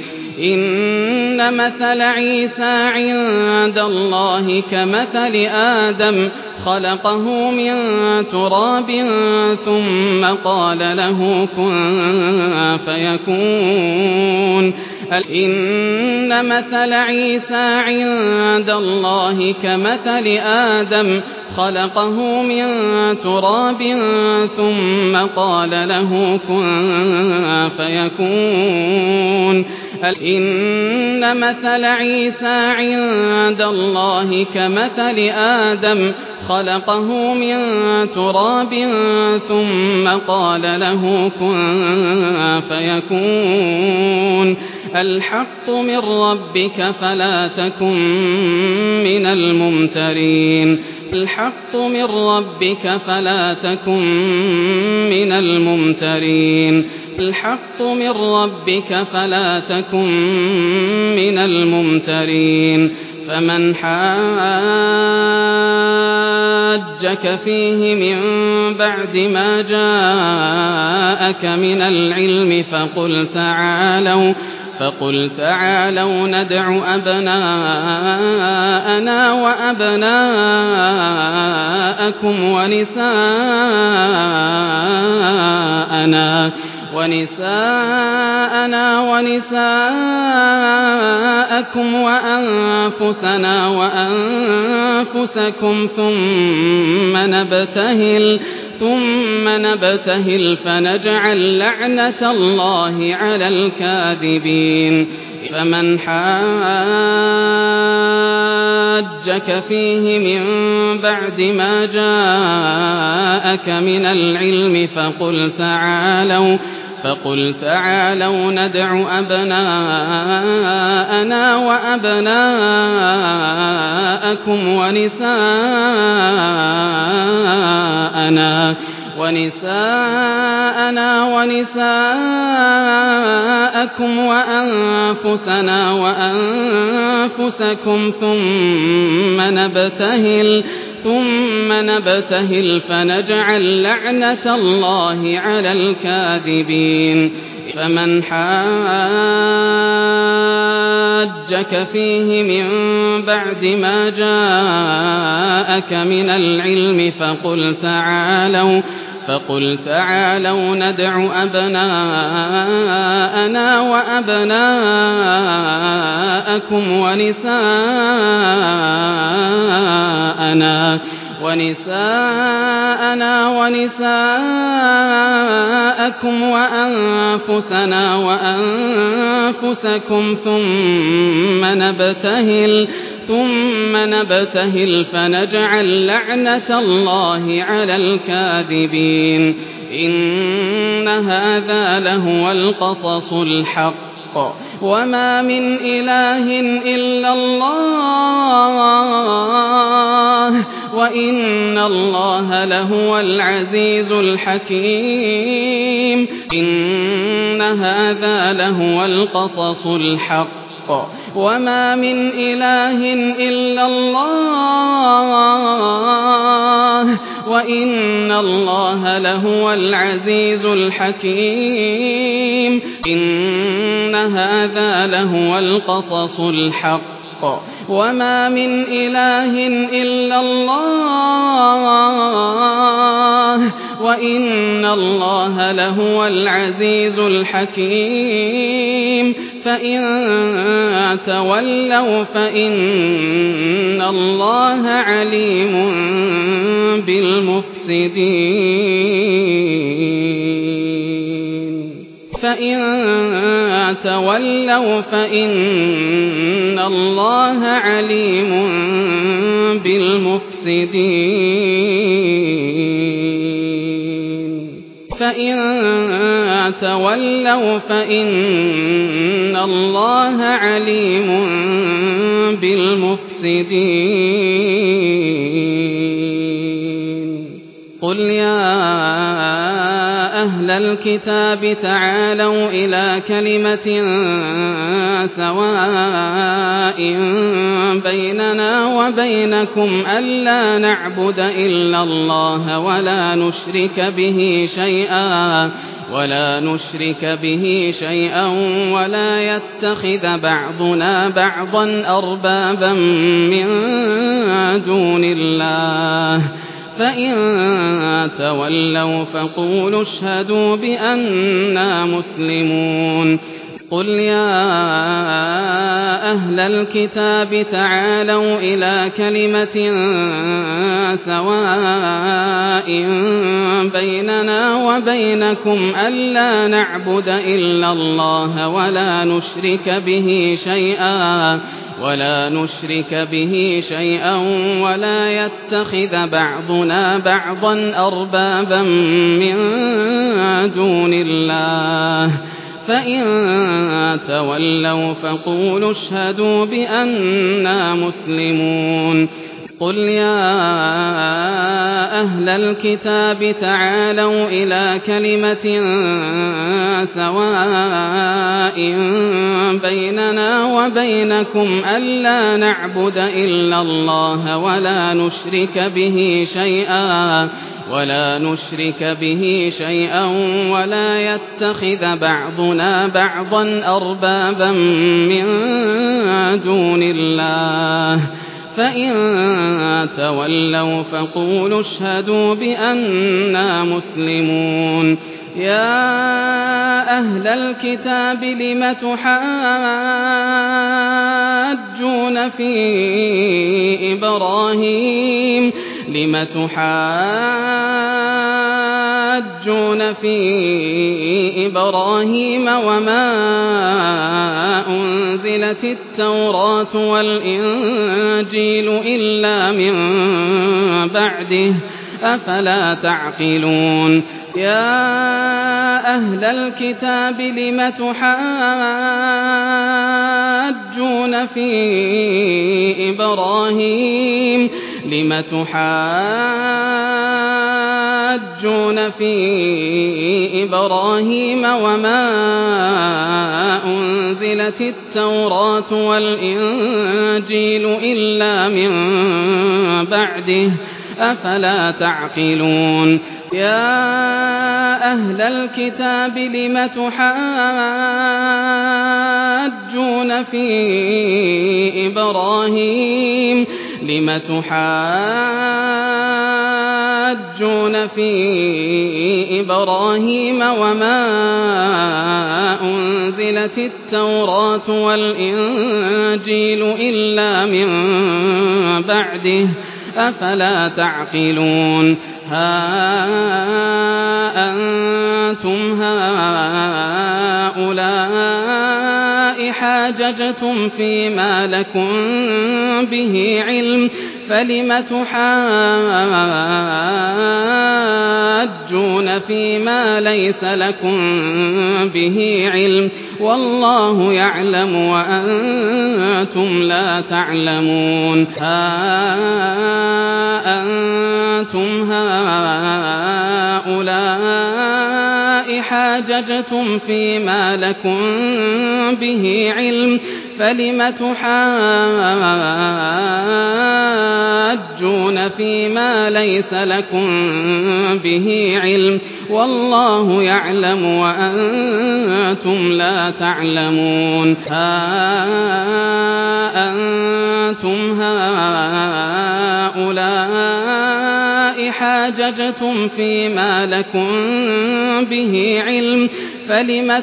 إن مثل عيسى عند الله كمثل آدم خلقه من تراب ثم قال له كن فيكون إن مثل عيسى عند الله كمثل آدم خلقه من تراب ثم قال له كن فيكون إن مثل عيسى عند الله كمثل آدم خلقه من تراب ثم قال له كن فيكون الحق من ربك فلا تكن من الممترين الحق من ربك فلا تكن من الممترين الحق من ربك فلا تكن من الممترين فمن حاجك فيه من بعد ما جاءك من العلم فقل تعالوا فقل تعالوا ندع أبناءنا وأبناءكم ونساءنا ونساءنا ونساءكم وأنفسنا وأنفسكم ثم نبتهل ثم نبتهل فنجعل لعنة الله على الكاذبين فمن حاجك فيه من بعد ما جاءك من العلم فقل تعالوا فقل تعالوا ندع أبناءنا وأبناءكم ونساءنا ونساءنا ونساءكم وأنفسنا وأنفسكم ثم نبتهل ثم نبتهل فنجعل لعنة الله على الكاذبين فمن حاجك فيه من بعد ما جاءك من العلم فقل تعالوا فقل تعالوا ندع أبناءنا وأبناءكم ونساءنا ونساءنا ونساءكم وأنفسنا وأنفسكم ثم نبتهل ثم نبتهل فنجعل لعنة الله على الكاذبين إن هذا لهو القصص الحق وما من إله إلا الله وإن الله لهو العزيز الحكيم إن هذا لهو القصص الحق وما من إله إلا الله وإن الله لهو العزيز الحكيم إن هذا لهو القصص الحق وما من إله إلا الله وإن الله لهو العزيز الحكيم فإن تولوا فإن الله عليم بالمفسدين فإن تولوا فإن الله عليم بالمفسدين فإن تولوا فإن الله عليم بالمفسدين قل يا أهل الكتاب تعالوا إلى كلمة سواء بيننا وبينكم ألا نعبد إلا الله ولا نشرك به شيئا ولا نشرك به شيئا ولا يتخذ بعضنا بعضا أربابا من دون الله فإن تولوا فقولوا اشهدوا بأننا مسلمون قل يا أهل الكتاب تعالوا إلى كلمة سواء بيننا وبينكم ألا نعبد إلا الله ولا نشرك به شيئا ولا نشرك به شيئا ولا يتخذ بعضنا بعضا أربابا من دون الله فإن تولوا فقولوا اشهدوا بأننا مسلمون قل يا أهل الكتاب تعالوا إلى كلمة سواء بيننا وبينكم ألا نعبد إلا الله ولا نشرك به شيئا ولا نشرك به شيئا ولا يتخذ بعضنا بعضا أربابا من دون الله فإن تولوا فقولوا اشهدوا بأننا مسلمون يا أهل الكتاب لم تحاجون في إبراهيم لم تحاجون في إبراهيم وما أنزلت التوراة والإنجيل إلا من بعده أفلا تعقلون يا أهل الكتاب لم تحاجون في إبراهيم لم تحاجون في إبراهيم وما أنزلت التوراة والإنجيل إلا من بعده أفلا تعقلون يا أهل الكتاب لم تحاجون في إبراهيم لم تحاجون في إبراهيم وما أنزلت التوراة والإنجيل إلا من بعده أفلا تعقلون ها أنتم هؤلاء حاججتم فيما لكم به علم فلم تحاجون فيما ليس لكم به علم والله يعلم وأنتم لا تعلمون ها أنتم هؤلاء حاججتم فيما لكم به علم فلم تحاجون فيما ليس لكم به علم والله يعلم وأنتم لا تعلمون ها أنتم هؤلاء حاججتم فيما لكم به علم فلم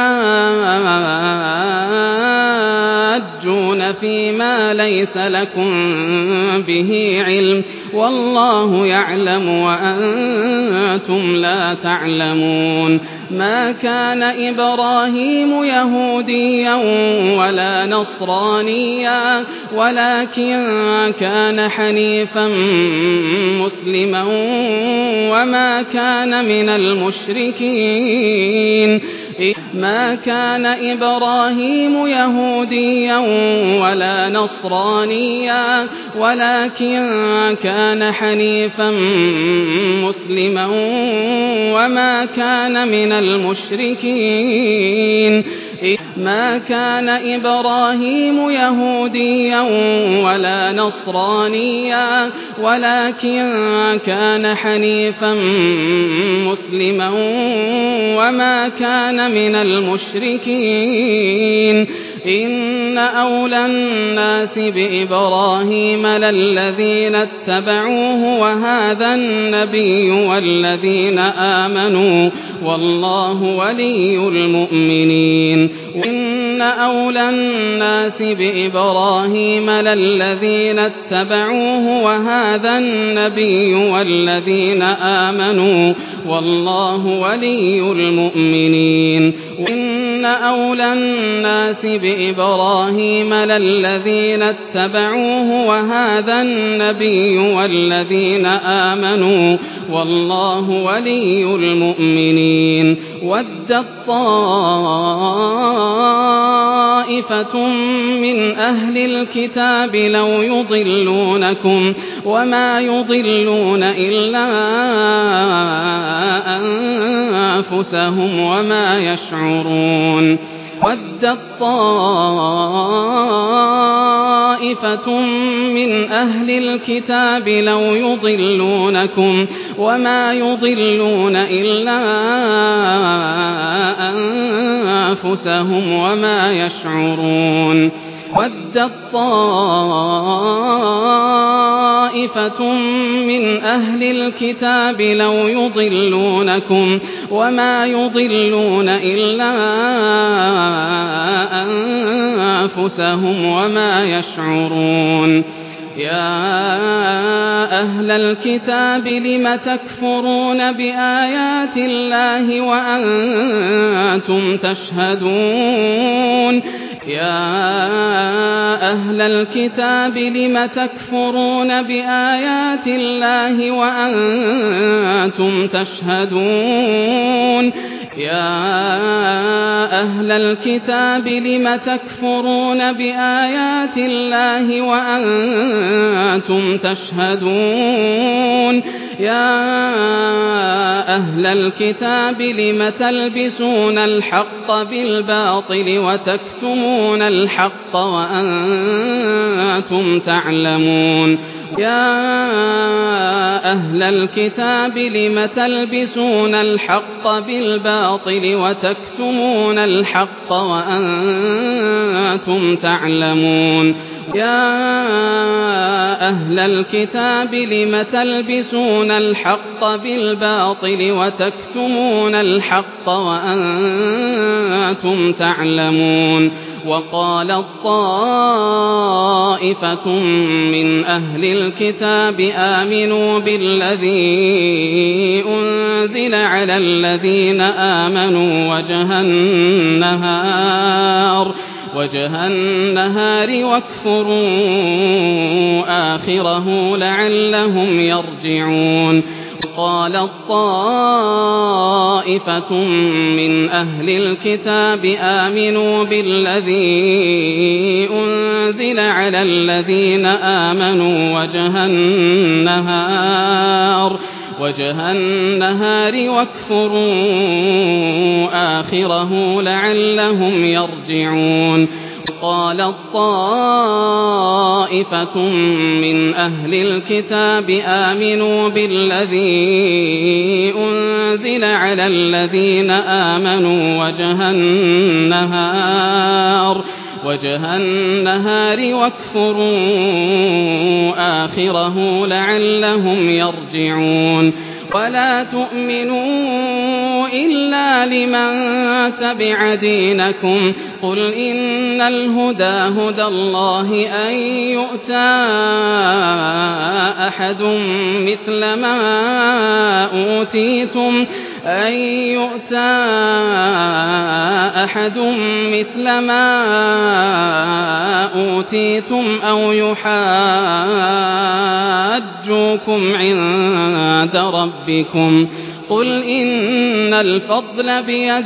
تحاجون فيما ليس لكم به علم والله يعلم وأنتم لا تعلمون ما كان إبراهيم يهوديا ولا نصرانيا ولكن كان حنيفا مسلما وما كان من المشركين ما كان إبراهيم يهوديا ولا نصرانيا ولكن كان حنيفا مسلما وما كان من المشركين ما كان إبراهيم يهوديا ولا نصرانيا ولكن كان حنيفا مسلما وما كان من المشركين إن أولى الناس بإبراهيم للذين اتبعوه وهذا النبي والذين آمنوا والله ولي المؤمنين إن أولى الناس بإبراهيم للذين اتبعوه وهذا النبي والذين آمنوا والله ولي المؤمنين إن أولى الناس بإبراهيم للذين اتبعوه وهذا النبي والذين آمنوا والله ولي المؤمنين ودت طائفة من أهل الكتاب لو يضلونكم وما يضلون إلا أنفسهم وما يشعرون ودت طائفة من أهل الكتاب لو يضلونكم وما يضلون إلا أنفسهم وما يشعرون ودت طائفة من أهل الكتاب لو يضلونكم وما يضلون إلا أنفسهم وما يشعرون يا أهل الكتاب لم تكفرون بآيات الله وأنتم تشهدون يا أهل الكتاب لم تكفرون بآيات الله وأنتم تشهدون يا أهل الكتاب لم تكفرون بآيات الله وأنتم تشهدون يا أهل الكتاب لم تلبسون الحق بالباطل وتكتمون الحق وأنتم تعلمون يا أهل الكتاب لم تلبسون الحق بالباطل وتكتمون الحق وأنتم تعلمون يا أهل الكتاب لم تلبسون الحق بالباطل وتكتمون الحق وأنتم تعلمون وقالت طائفة من أهل الكتاب آمنوا بالذي أنزل على الذين آمنوا وجه النهار وجه النهار واكفروا آخره لعلهم يرجعون قالت طائفة من أهل الكتاب آمنوا بالذي أنزل على الذين آمنوا وجه النهار وجه النهار واكفروا آخره لعلهم يرجعون قالت طائفة من أهل الكتاب آمنوا بالذي أنزل على الذين آمنوا وجه النهار وجه النهار واكفروا آخره لعلهم يرجعون ولا تؤمنوا إلا لمن تبع دينكم قل إن الهدى هدى الله أن يؤتى أحد مثل ما أوتيتم أن يؤتى أحد مثل ما أوتيتم أو يحاجوكم عند ربكم قل إن الفضل بيد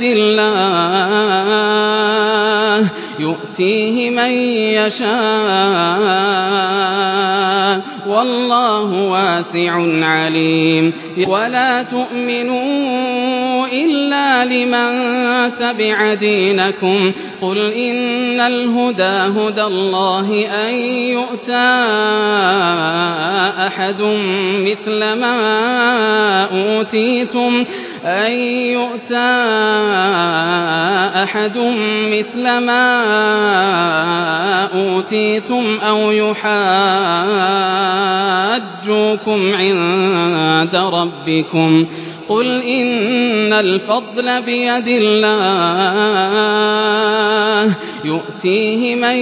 الله يؤتيه من يشاء والله واسع عليم ولا تؤمنوا إلا لمن تبع دينكم قل إن الهدى هدى الله أن يؤتى أحد مثل ما أوتيتم أن يؤتى أحد مثل ما أوتيتم أو يحاجوكم عند ربكم قل إن الفضل بيد الله يؤتيه من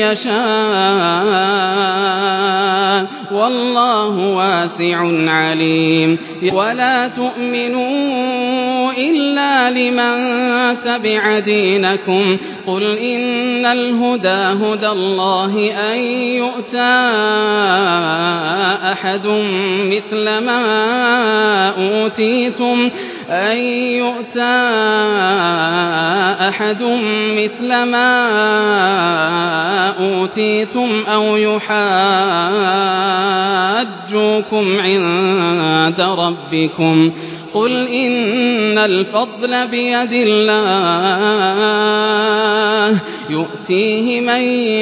يشاء والله واسع عليم ولا تؤمنوا إلا لمن تبع دينكم قل إن الهدى هدى الله أن يؤتى أحد مثل ما أوتيتم أن يؤتى أحد مثل ما أوتيتم أو يحاجوكم عند ربكم قل إن الفضل بيد الله يؤتيه من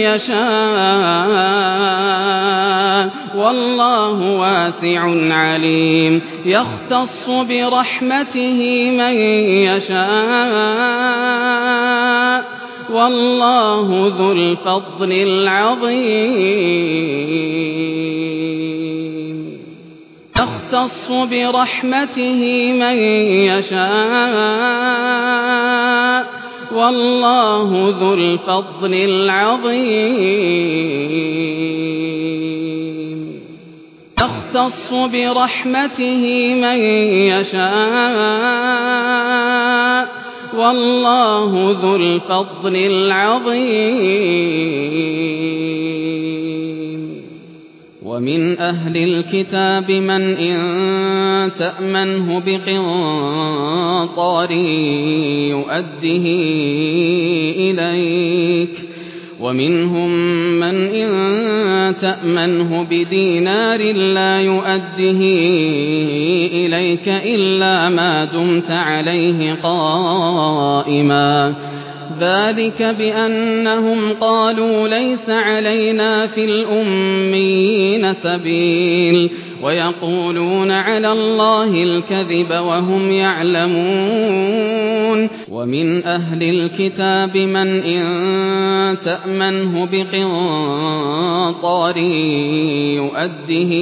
يشاء والله واسع عليم يختص برحمته من يشاء والله ذو الفضل العظيم يختص برحمته من يشاء والله ذو الفضل العظيم يختص برحمته من يشاء والله ذو الفضل العظيم ومن أهل الكتاب من إن تأمنه بقنطار يؤده إليك ومنهم من إن تأمنه بدينار لا يؤده إليك إلا ما دمت عليه قائما ذلك بأنهم قالوا ليس علينا في الأميين سبيل ويقولون على الله الكذب وهم يعلمون ومن أهل الكتاب من إن تأمنه بقنطار يؤده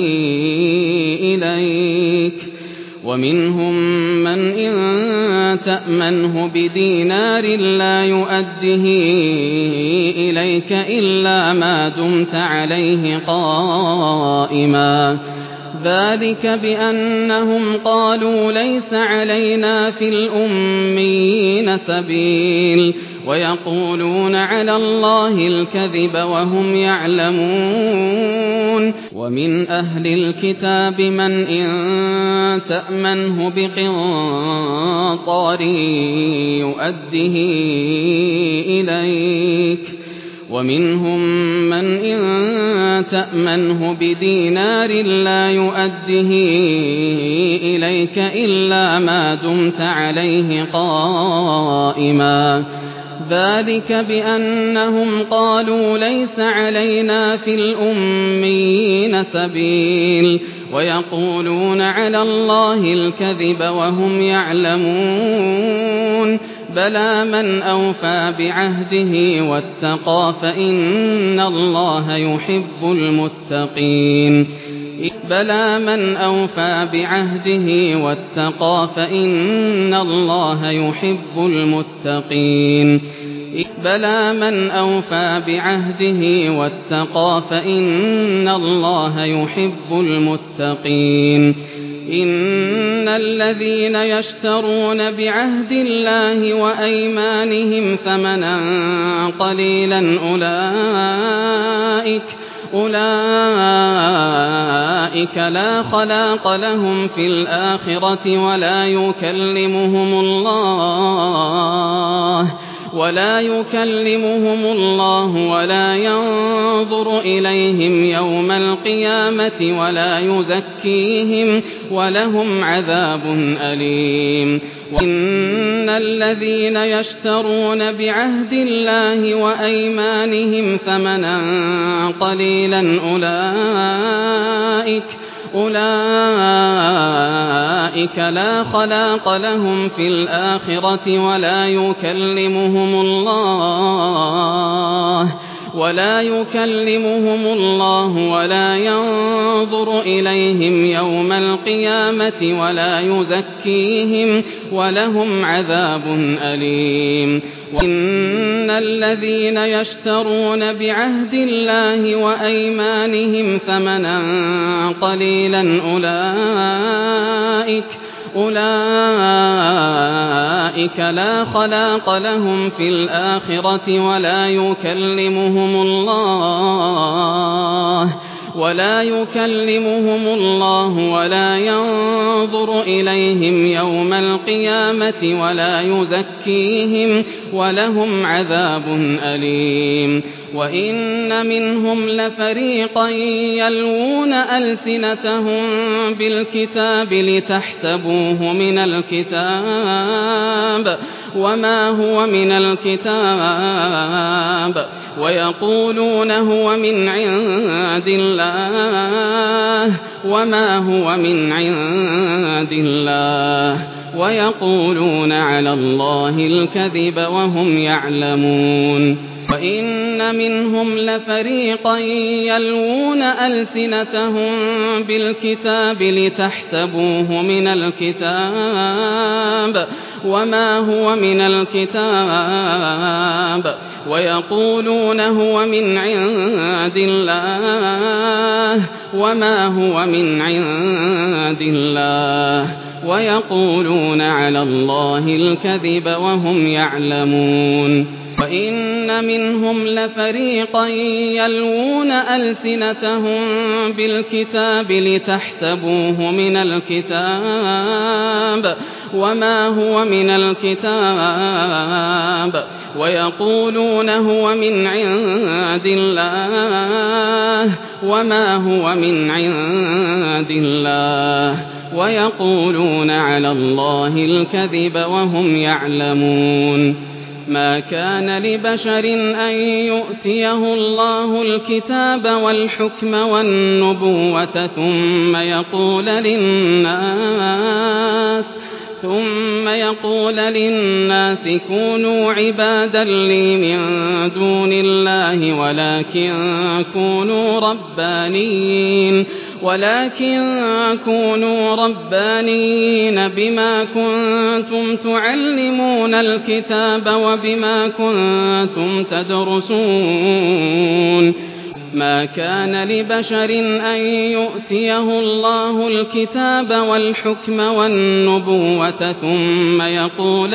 إليك ومنهم من إن تأمنه بدينار لا يؤده إليك إلا ما دمت عليه قائما ذلك بأنهم قالوا ليس علينا في الأميين سبيل ويقولون على الله الكذب وهم يعلمون ومن أهل الكتاب من إن تأمنه بقنطار يؤده إليك ومنهم من إن تأمنه بدينار لا يؤده إليك إلا ما دمت عليه قائما ذلك بأنهم قالوا ليس علينا في الأميين سبيل ويقولون على الله الكذب وهم يعلمون بلى من أوفى بعهده واتقى فإن الله يحب المتقين بلى من أوفى بعهده واتقى فإن الله يحب المتقين بلى من أوفى بعهده واتقى فإن الله يحب المتقين إن الذين يشترون بعهد الله وأيمانهم ثمنا قليلا أولئك أولئك لا خلاق لهم في الآخرة ولا يكلمهم الله ولا يكلمهم الله ولا ينظر إليهم يوم القيامة ولا يزكيهم ولهم عذاب أليم وإن الذين يشترون بعهد الله وأيمانهم ثمنا قليلا أولئك أولئك لا خلاق لهم في الآخرة ولا يكلمهم الله ولا يكلمهم الله ولا ينظر إليهم يوم القيامة ولا يزكيهم ولهم عذاب أليم وإن الذين يشترون بعهد الله وأيمانهم ثمنا قليلا أولئك أولئك لا خلاق لهم في الآخرة ولا يكلمهم الله ولا يكلمهم الله ولا ينظر إليهم يوم القيامة ولا يزكيهم ولهم عذاب أليم وإن منهم لفريقا يلوون ألسنتهم بالكتاب لتحسبوه من الكتاب وما هو من الكتاب ويقولون هو من عند الله وما هو من عند الله ويقولون على الله الكذب وهم يعلمون وإن منهم لفريقا يلوون ألسنتهم بالكتاب لتحسبوه من الكتاب وما هو من الكتاب ويقولون هو من عند الله وما هو من عند الله ويقولون على الله الكذب وهم يعلمون وإن منهم لفريقا يلوون ألسنتهم بالكتاب لتحسبوه من الكتاب وما هو من الكتاب ويقولون هو من عند الله وما هو من عند الله ويقولون على الله الكذب وهم يعلمون ما كان لبشر أن يؤتيه الله الكتاب والحكم والنبوة ثم يقول للناس ثم يقول للناس كونوا عبادا لي من دون الله ولكن كونوا ربانيين ولكن كونوا ربانيين بما كنتم تعلمون الكتاب وبما كنتم تدرسون ما كان لبشر أن يؤتيه الله الكتاب والحكم والنبوة ثم يقول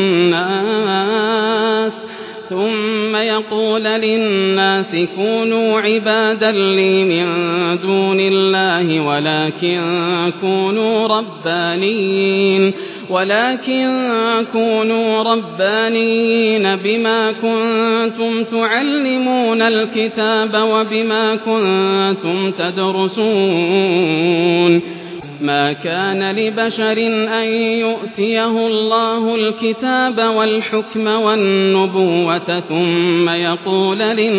للناس ثم يقول للناس كونوا عبادا لي من دون الله ولكن كونوا ربانيين ولكن كونوا ربانيين بما كنتم تعلمون الكتاب وبما كنتم تدرسون ما كان لبشر أن يؤتيه الله الكتاب والحكم والنبوة ثم يقول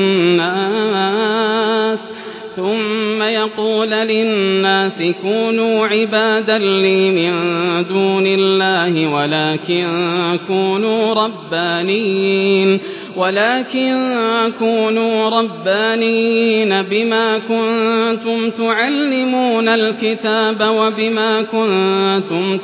للناس ثم يقول للناس كونوا عبادا لي من دون الله ولكن كونوا ربانيين ولكن كونوا ربانيين بما كنتم تعلمون الكتاب وبما كنتم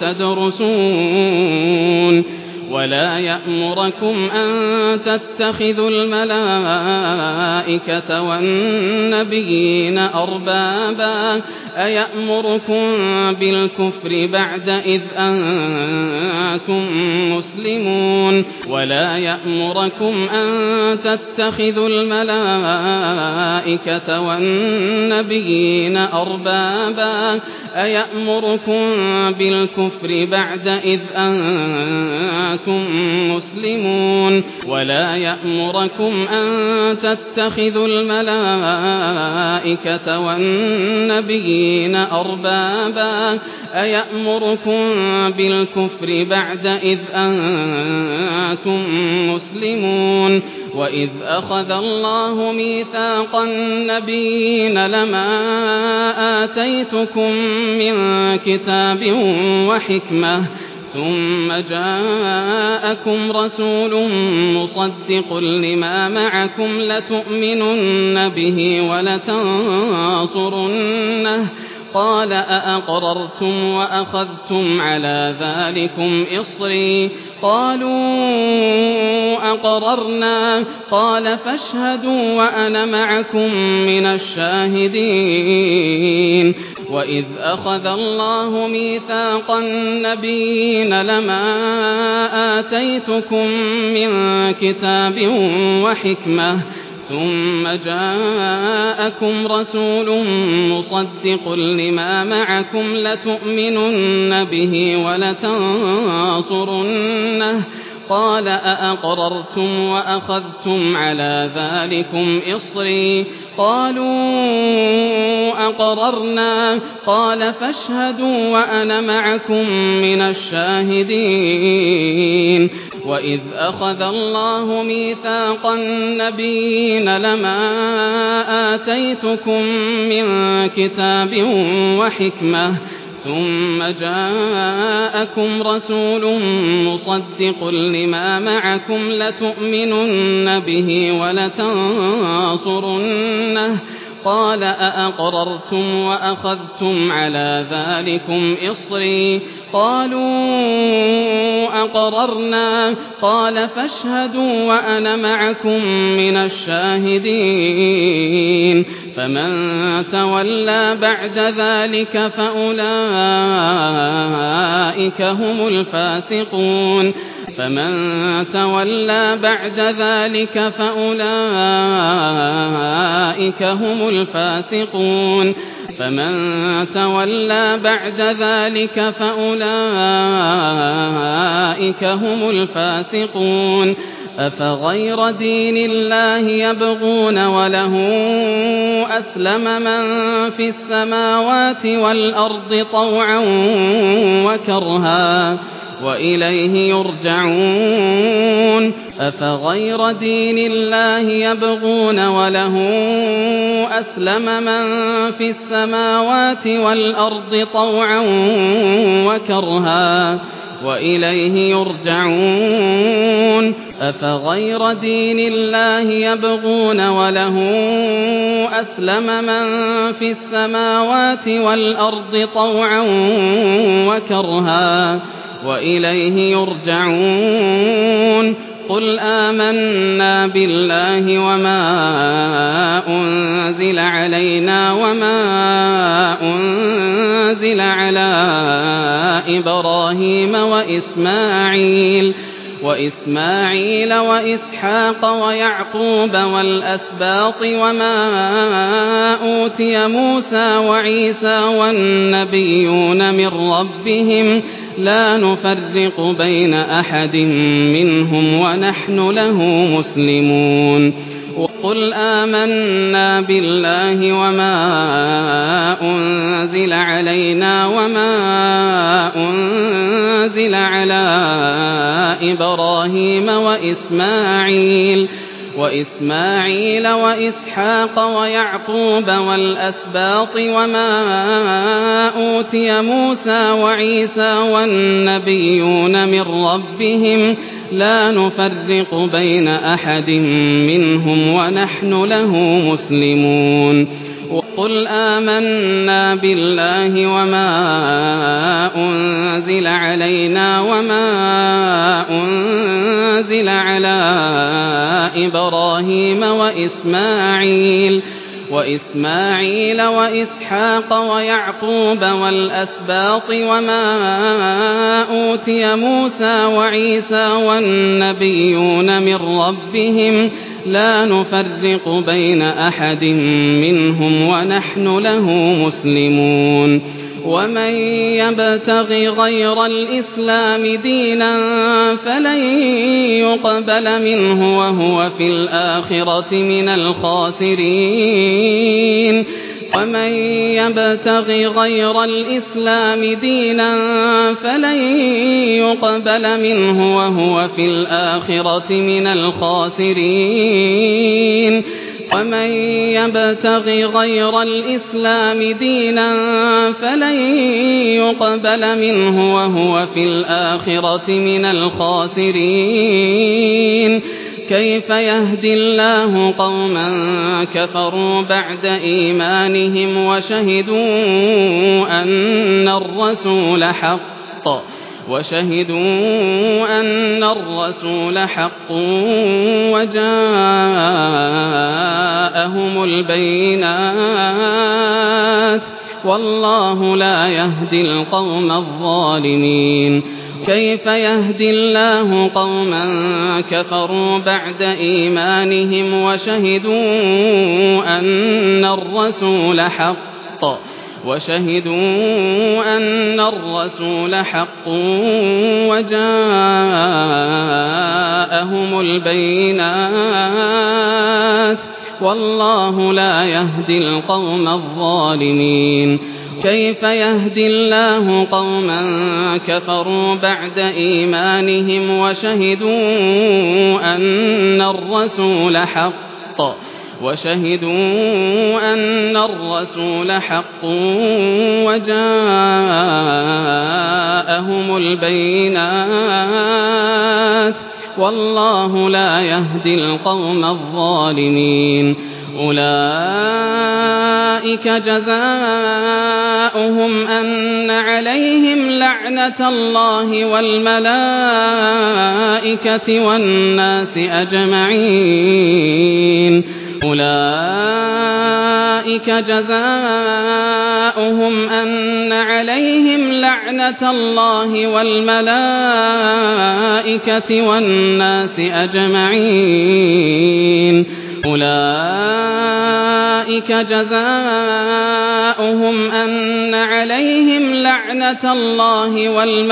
تدرسون ولا يأمركم أن تتخذوا الملائكة والنبيين أربابا أيأمركم بالكفر بعد إذ أنتم مسلمون ولا يأمركم أن تتخذوا الملائكة والنبيين أربابا أيأمركم بالكفر بعد إذ أنتم مسلمون ولا يأمركم أن تتخذوا الملائكة والنبيين أربابا أيأمركم بالكفر بعد إذ أنتم مسلمون وإذ أخذ الله ميثاق النبيين لما آتيتكم من كتاب وحكمة ثم جاءكم رسول مصدق لما معكم لتؤمنن به ولتنصرنه قال أأقررتم وأخذتم على ذلكم إصري قالوا أقررنا قال فاشهدوا وأنا معكم من الشاهدين وإذ أخذ الله ميثاق النبيين لما آتيتكم من كتاب وحكمة ثم جاءكم رسول مصدق لما معكم لتؤمنن به ولتنصرنه قال أأقررتم وأخذتم على ذلكم إصري قالوا أقررنا قال فاشهدوا وأنا معكم من الشاهدين وإذ أخذ الله ميثاق النبيين لما آتيتكم من كتاب وحكمة ثم جاءكم رسول مصدق لما معكم لتؤمنن به ولتنصرنه قال أأقررتم وأخذتم على ذلكم إصري قالوا أقررنا قال فاشهدوا وأنا معكم من الشاهدين فمن تولى بعد ذلك فأولئك هم الفاسقون فمن تولى بعد ذلك فأولئك هم الفاسقون فمن تولى بعد ذلك فأولئك هم الفاسقون أفغير دين الله يبغون وله أسلم من في السماوات والأرض طوعا وكرها وإليه يرجعون أفغير دين الله يبغون وله أسلم من في السماوات والأرض طوعا وكرها وإليه يرجعون أفغير دين الله يبغون وله أسلم من في السماوات والأرض طوعا وكرها وإليه يرجعون قل آمنا بالله وما أنزل علينا وما أنزل على إبراهيم وإسماعيل وإسماعيل وإسحاق ويعقوب والأسباط وما أوتي موسى وعيسى والنبيون من ربهم لا نفرق بين أحد منهم ونحن له مسلمون وقل آمنا بالله وما أنزل علينا وما أنزل على إبراهيم وإسماعيل وإسماعيل وإسحاق ويعقوب والأسباط وما أوتي موسى وعيسى والنبيون من ربهم لا نفرق بين أحد منهم ونحن له مسلمون وقل آمنا بالله وما أنزل علينا وما أنزل على إبراهيم وإسماعيل وإسماعيل وإسحاق ويعقوب والأسباط وما أوتي موسى وعيسى والنبيون من ربهم لا نفرق بين أحد منهم ونحن له مسلمون ومن يبتغ غير الإسلام دينا فلن يقبل منه وهو في الآخرة من الخاسرين ومن يبتغ غير الإسلام دينا فلن يقبل منه وهو في الآخرة من الخاسرين ومن يبتغ غير الإسلام دينا فلن يقبل منه وهو في الآخرة من الخاسرين كيف يهدي الله قوما كفروا بعد إيمانهم وشهدوا أن الرسول حق وشهدوا أن الرسول حق وجاءهم البينات والله لا يهدي القوم الظالمين كيف يهدي الله قوما كفروا بعد إيمانهم وشهدوا أن الرسول حق وشهدوا أن الرسول حق وجاءهم البينات والله لا يهدي القوم الظالمين كيف يهدي الله قوما كفروا بعد إيمانهم وشهدوا أن الرسول حق وشهدوا أن الرسول حق وجاءهم البينات والله لا يهدي القوم الظالمين أولئك جزاؤهم أن عليهم لعنة الله والملائكة والناس أجمعين أولئك جزاؤهم أن عليهم لعنة الله والملائكة والناس أجمعين أولئك جزاؤهم أن عليهم لعنة الله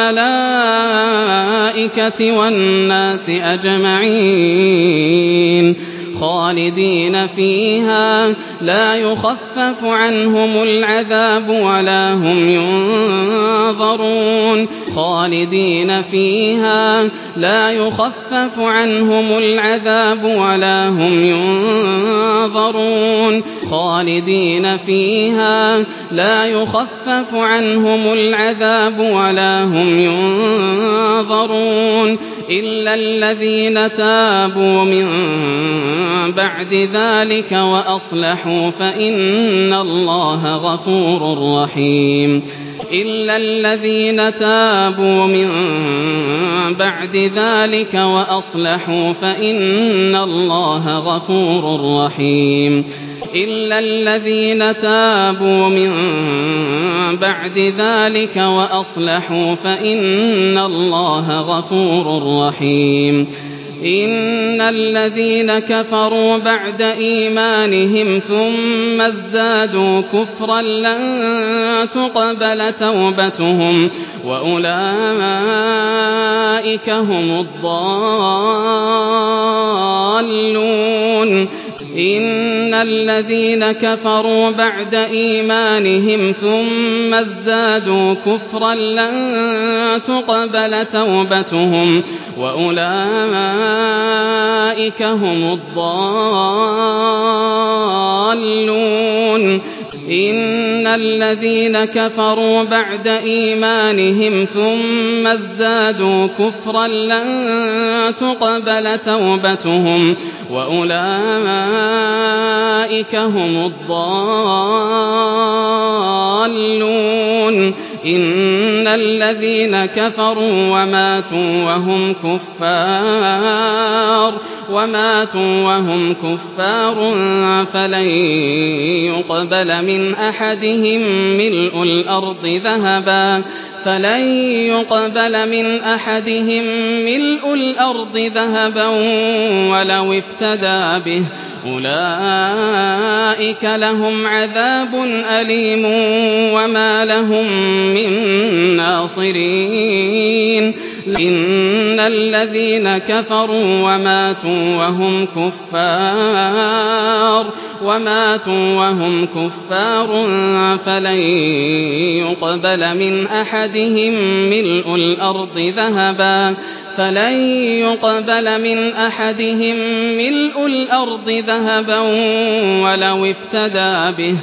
والملائكة والناس أجمعين خالدين فيها لا يخفف عنهم العذاب ولا هم ينظرون خالدين فيها لا يخفف عنهم العذاب ولا هم ينظرون خالدين فيها لا يخفف عنهم العذاب ولا هم ينظرون إلا الذين تابوا من بعد ذلك وأصلحوا فإن الله غفور رحيم إلا الذين تابوا من بعد ذلك وأصلحوا فإن الله غفور رحيم إلا الذين تابوا من بعد ذلك وأصلحوا فإن الله غفور رحيم إن الذين كفروا بعد إيمانهم ثم ازدادوا كفرا لن تقبل توبتهم وأولئك هم الضالون إن الذين كفروا بعد إيمانهم ثم ازدادوا كفرا لن تقبل توبتهم وأولئك هم الضالون إن الذين كفروا بعد إيمانهم ثم ازدادوا كفرا لن تقبل توبتهم وأولئك هم الضالون إن الذين كفروا وماتوا وهم كفار وماتوا وهم كفار فلن يقبل من أحدهم ملء الأرض ذهبا فلن يقبل من أحدهم ملء الأرض ذهبا ولو افتدى به أولئك لهم عذاب أليم وما لهم من ناصرين إن الذين كفروا وماتوا وهم كفار وماتوا وهم كفار فلن يقبل من أحدهم ملء الأرض ذهبا فلن يقبل من أحدهم ملء الأرض ذهبا ولو افتدى به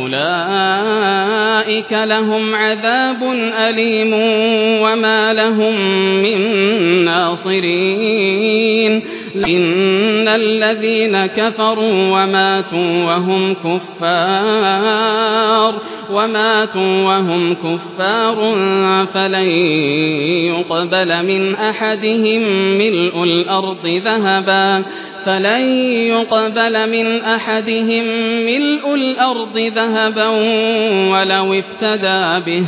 أولئك لهم عذاب أليم وما لهم من ناصرين إن الذين كفروا وماتوا وهم كفار وماتوا وهم كفار فلن يقبل من أحدهم ملء الأرض ذهبا فلن يقبل من أحدهم ملء الأرض ذهبا ولو افتدى به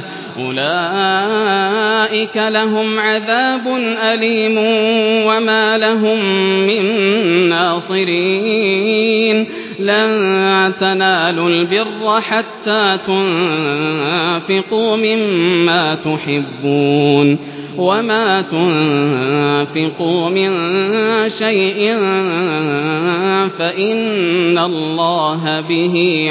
أولئك لهم عذاب أليم وما لهم من ناصرين لن تنالوا البر حتى تنفقوا مما تحبون وما تنفقوا من شيء فإن الله به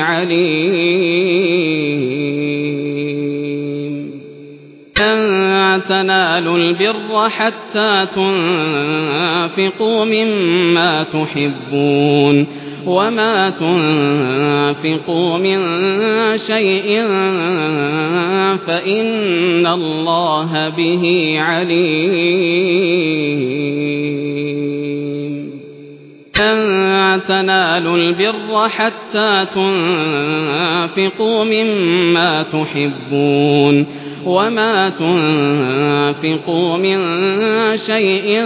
عليم لن تنالوا البر حتى تنفقوا مما تحبون وما تنفقوا من شيء فإن الله به عليم لن تنالوا البر حتى تنفقوا مما تحبون وما تنفقوا من شيء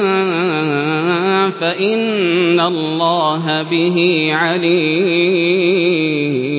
فإن الله به عليم